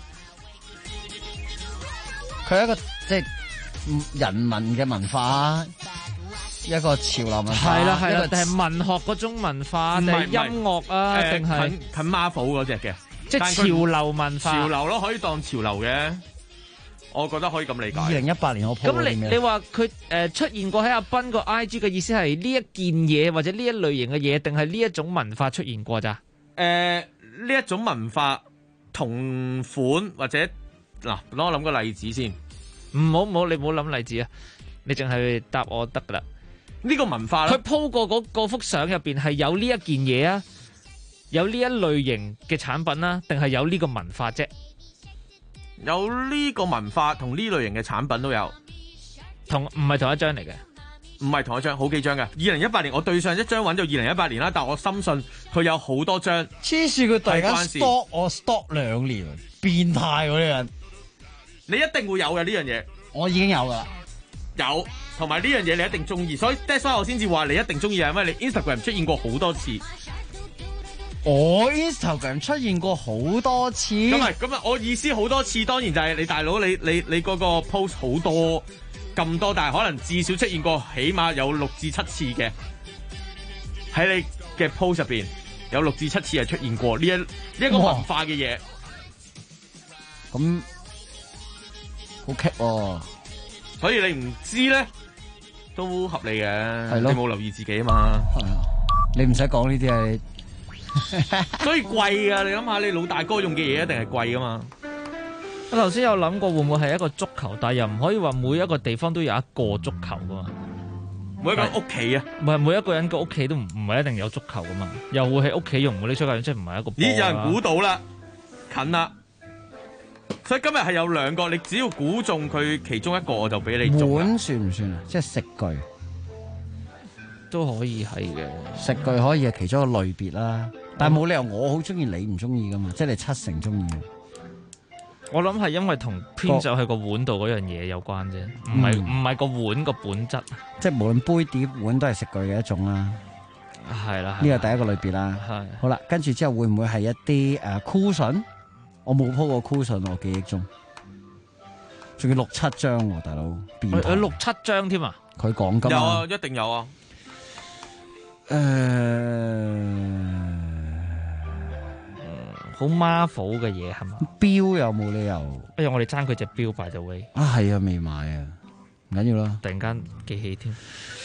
佢係一個即係人民嘅文化，一個潮流文化。 係啦係啦，定係文學嗰種文化，定係音樂啊，定係近 Marvel 嗰隻嘅。 即係潮流文化， 潮流咯，可以當潮流嘅，我覺得可以咁理解。 2018年我鋪咁你話佢出現過喺阿斌個 IG 嘅意思係呢一件嘢或者呢一類型嘅嘢，定係呢一種文化出現過咋？ 呢一種文化同款或者嗱，等我諗個例子先。 唔好，你唔好諗例子啊！你淨係答我得噶啦。 呢個文化佢鋪過嗰幅相入邊係有呢一件嘢啊？有呢一類型嘅產品啦，定係有呢個文化啫？ 有呢個文化同呢類型嘅產品都有， 唔係同一張嚟嘅， 唔係同一張，好幾張嘅。2018年我對上一張揾到2018年啦，但我深信佢有好多張。 黐線，佢突然間 stop 我 stop 2年，變態嗰啲人。 你一定會有嘅呢樣嘢， 我已經有噶啦， 有，同埋呢樣嘢你一定中意，所以 that's why 我先至話你一定中意，係因為你 Instagram 出現過好多次。 我 Instagram 出現過好多次， 咁啊！我意思好多次，當然就係你大佬，你嗰個 post 好多咁多，但係可能至少出現過，起碼有6至7次嘅喺你嘅 post 入邊有6至7次係出現過呢一個文化嘅嘢。 咁好棘喎， 所以你唔知咧都合理嘅， 係咯， 你冇留意自己啊嘛。 你唔使講呢啲係。 所以貴噶，你諗下，你老大哥用嘅嘢一定係貴噶嘛。 我頭先有諗過會唔會係一個足球，但係又唔可以話每一個地方都有一個足球噶嘛。 每一個屋企啊， 唔係每一個人個屋企都唔係一定有足球噶嘛，又會喺屋企用唔會拎出街，即係唔係一個。 咦，有人估到啦，近啦。所以今日係有2個，你只要估中佢其中一個，我就俾你中。 碗算唔算啊？即係食具都可以係嘅， 食具可以係其中一個類別啦。但係冇理由我好中意，你唔中意噶嘛？即係你70%中意。 我諗係因為同編就喺個碗度嗰樣嘢有關啫，唔係個碗個本質。 即係無論杯碟碗都係食具嘅一種啦。 係啦， 呢個第一個類別啦。 係。 好啦，跟住之後會唔會係一啲cushion？我冇鋪過 cushion，我記憶中仲要6、7張喎，大佬。 有6、7張添啊！ 佢講㗎嘛。 有啊，一定有啊。 好 Marvel 嘅嘢係嘛？ 錶有冇理由？ 不如我哋爭佢隻錶by the way。 啊，係啊，未買啊。 唔緊要啦。 突然間記起添。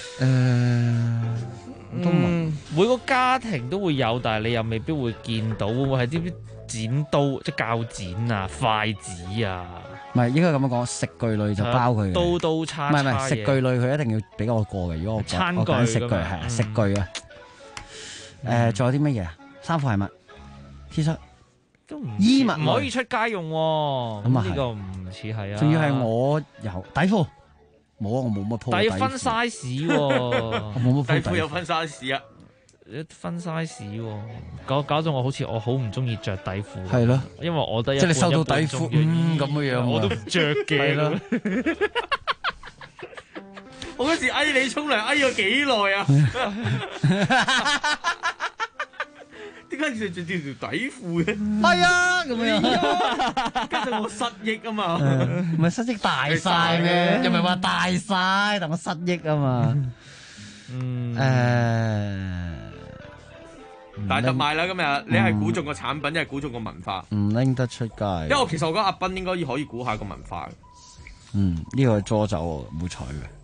都每個家庭都會有，但係你又未必會見到，會唔會係啲剪刀、即係鉸剪啊、筷子啊？ 唔係應該咁樣講，食具類就包佢嘅。 刀叉唔係食具類，佢一定要俾我過嘅。如果我揀食具係食具啊。仲有啲乜嘢啊？衫褲鞋襪、T 恤都衣物唔可以出街用喎。咁呢個唔似係啊。 仲要係我有底褲。冇啊！我冇乜鋪底褲。 但係分 size 喎， 我冇乜鋪底褲有分 size 啊， 分 size 喎，搞到我好似我好唔中意着底褲。 係咯， 因為我得一即係你收到底褲咁嘅樣， 我都唔着嘅。係咯。 我嗰時嗌你沖涼嗌咗幾耐啊？點解要着條底褲嘅？ 係啊，咁樣。 加上我失憶啊嘛， 唔係失憶大晒咩？又唔係話大晒，但我失憶啊嘛。 大特賣啦！今日你係估中個產品，一係估中個文化。 唔拎得出街。因為其實我覺得阿斌應該可以估下個文化。 呢個係佐酒喎，冇彩嘅。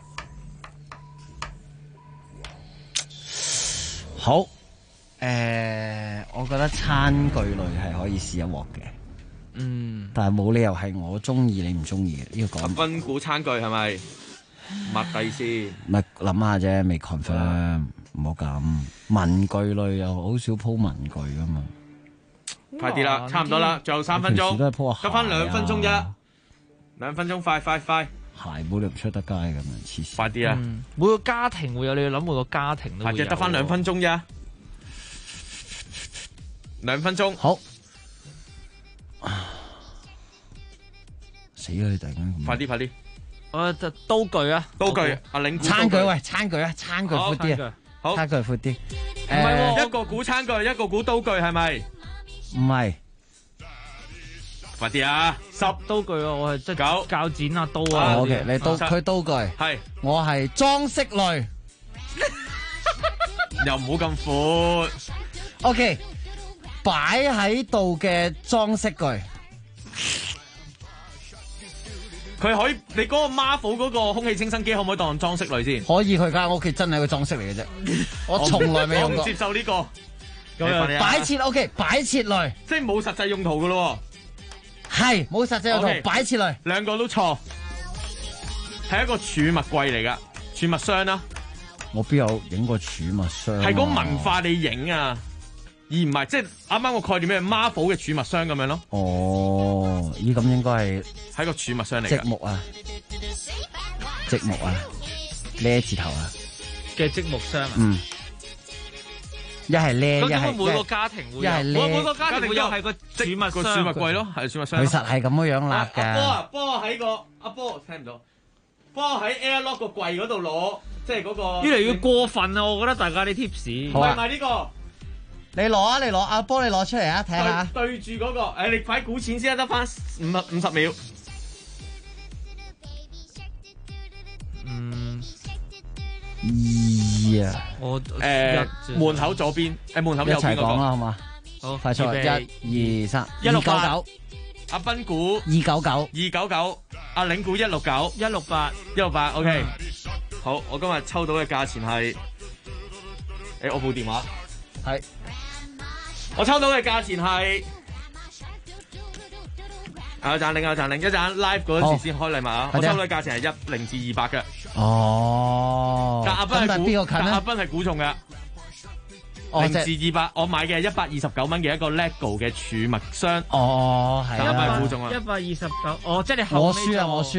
好。我覺得餐具類係可以試一鑊嘅，但係冇理由係我中意你唔中意嘅呢個講。 阿斌估餐具係咪？抹地先。 咪諗下啫，未 confirm，唔好咁。文具類又好少鋪文具噶嘛。 快啲啦，差唔多啦，最後3分鐘，得翻2分鐘啫，2分鐘，快！ 鞋冇你唔出得街咁樣，黐線。 快啲啊！ 每個家庭會有，你要諗每個家庭都會有。 得翻2分鐘啫。2分鐘， 好，死啦！你突然間快啲！ 刀具啊， 阿領餐具喂，餐具闊啲啊，好，餐具闊啲。 唔係，一個估餐具，一個估刀具，係咪？ 唔係， 快啲啊！10 刀具啊，我係即 9 鉸剪啊，刀啊。 OK，你佢刀具係， 我係裝飾類， 又唔好咁闊。 OK。擺喺度嘅裝飾具， 佢可以，你嗰個 Marvel 嗰個空氣清新機可唔可以當裝飾類先？ 可以，佢間屋企真係個裝飾嚟嘅啫，我從來未用過。 我唔接受呢個。 咁樣擺設 OK，擺設類， 即係冇實際用途噶咯。 係冇實際用途，擺設類。 兩個都錯，係一個儲物櫃嚟噶，儲物箱啦。 我邊有影過儲物箱？ 係個文化你影啊！而唔係即係啱啱個概念咩 Marvel 嘅儲物箱咁樣咯。 哦，咁應該係個儲物箱嚟嘅。 積木啊，呢字頭啊嘅積木箱啊。 一係呢， 一係每個家庭會有，每個家庭會有係個儲物櫃咯，係儲物箱。 其實係咁樣立㗎。 波喺個阿波聽唔到，波喺 Airlock 個櫃嗰度攞，即係嗰個。 越嚟越過分啊！我覺得大家啲 tips。 係咪呢個？ 你攞阿波，你攞出嚟啊，睇下。 對住嗰個，你快估錢先得翻50秒。 我門口左邊，門口右邊嗰個。一齊講啦，好嘛？ 好， 快速1、2、3。169。 阿斌估 299。 阿領估169。168。OK。好，我今日抽到嘅價錢係，我部電話係。 我抽到嘅價錢係，有盞領，一陣 live 嗰陣時先開禮物啊！我抽到嘅價錢係100至200嘅。 哦。 但阿斌係估中嘅。0至200，我買嘅係129蚊嘅一個 LEGO 嘅儲物箱。 哦，係啊。 但阿斌係估中啊。 129，即係你後尾。 我輸啊！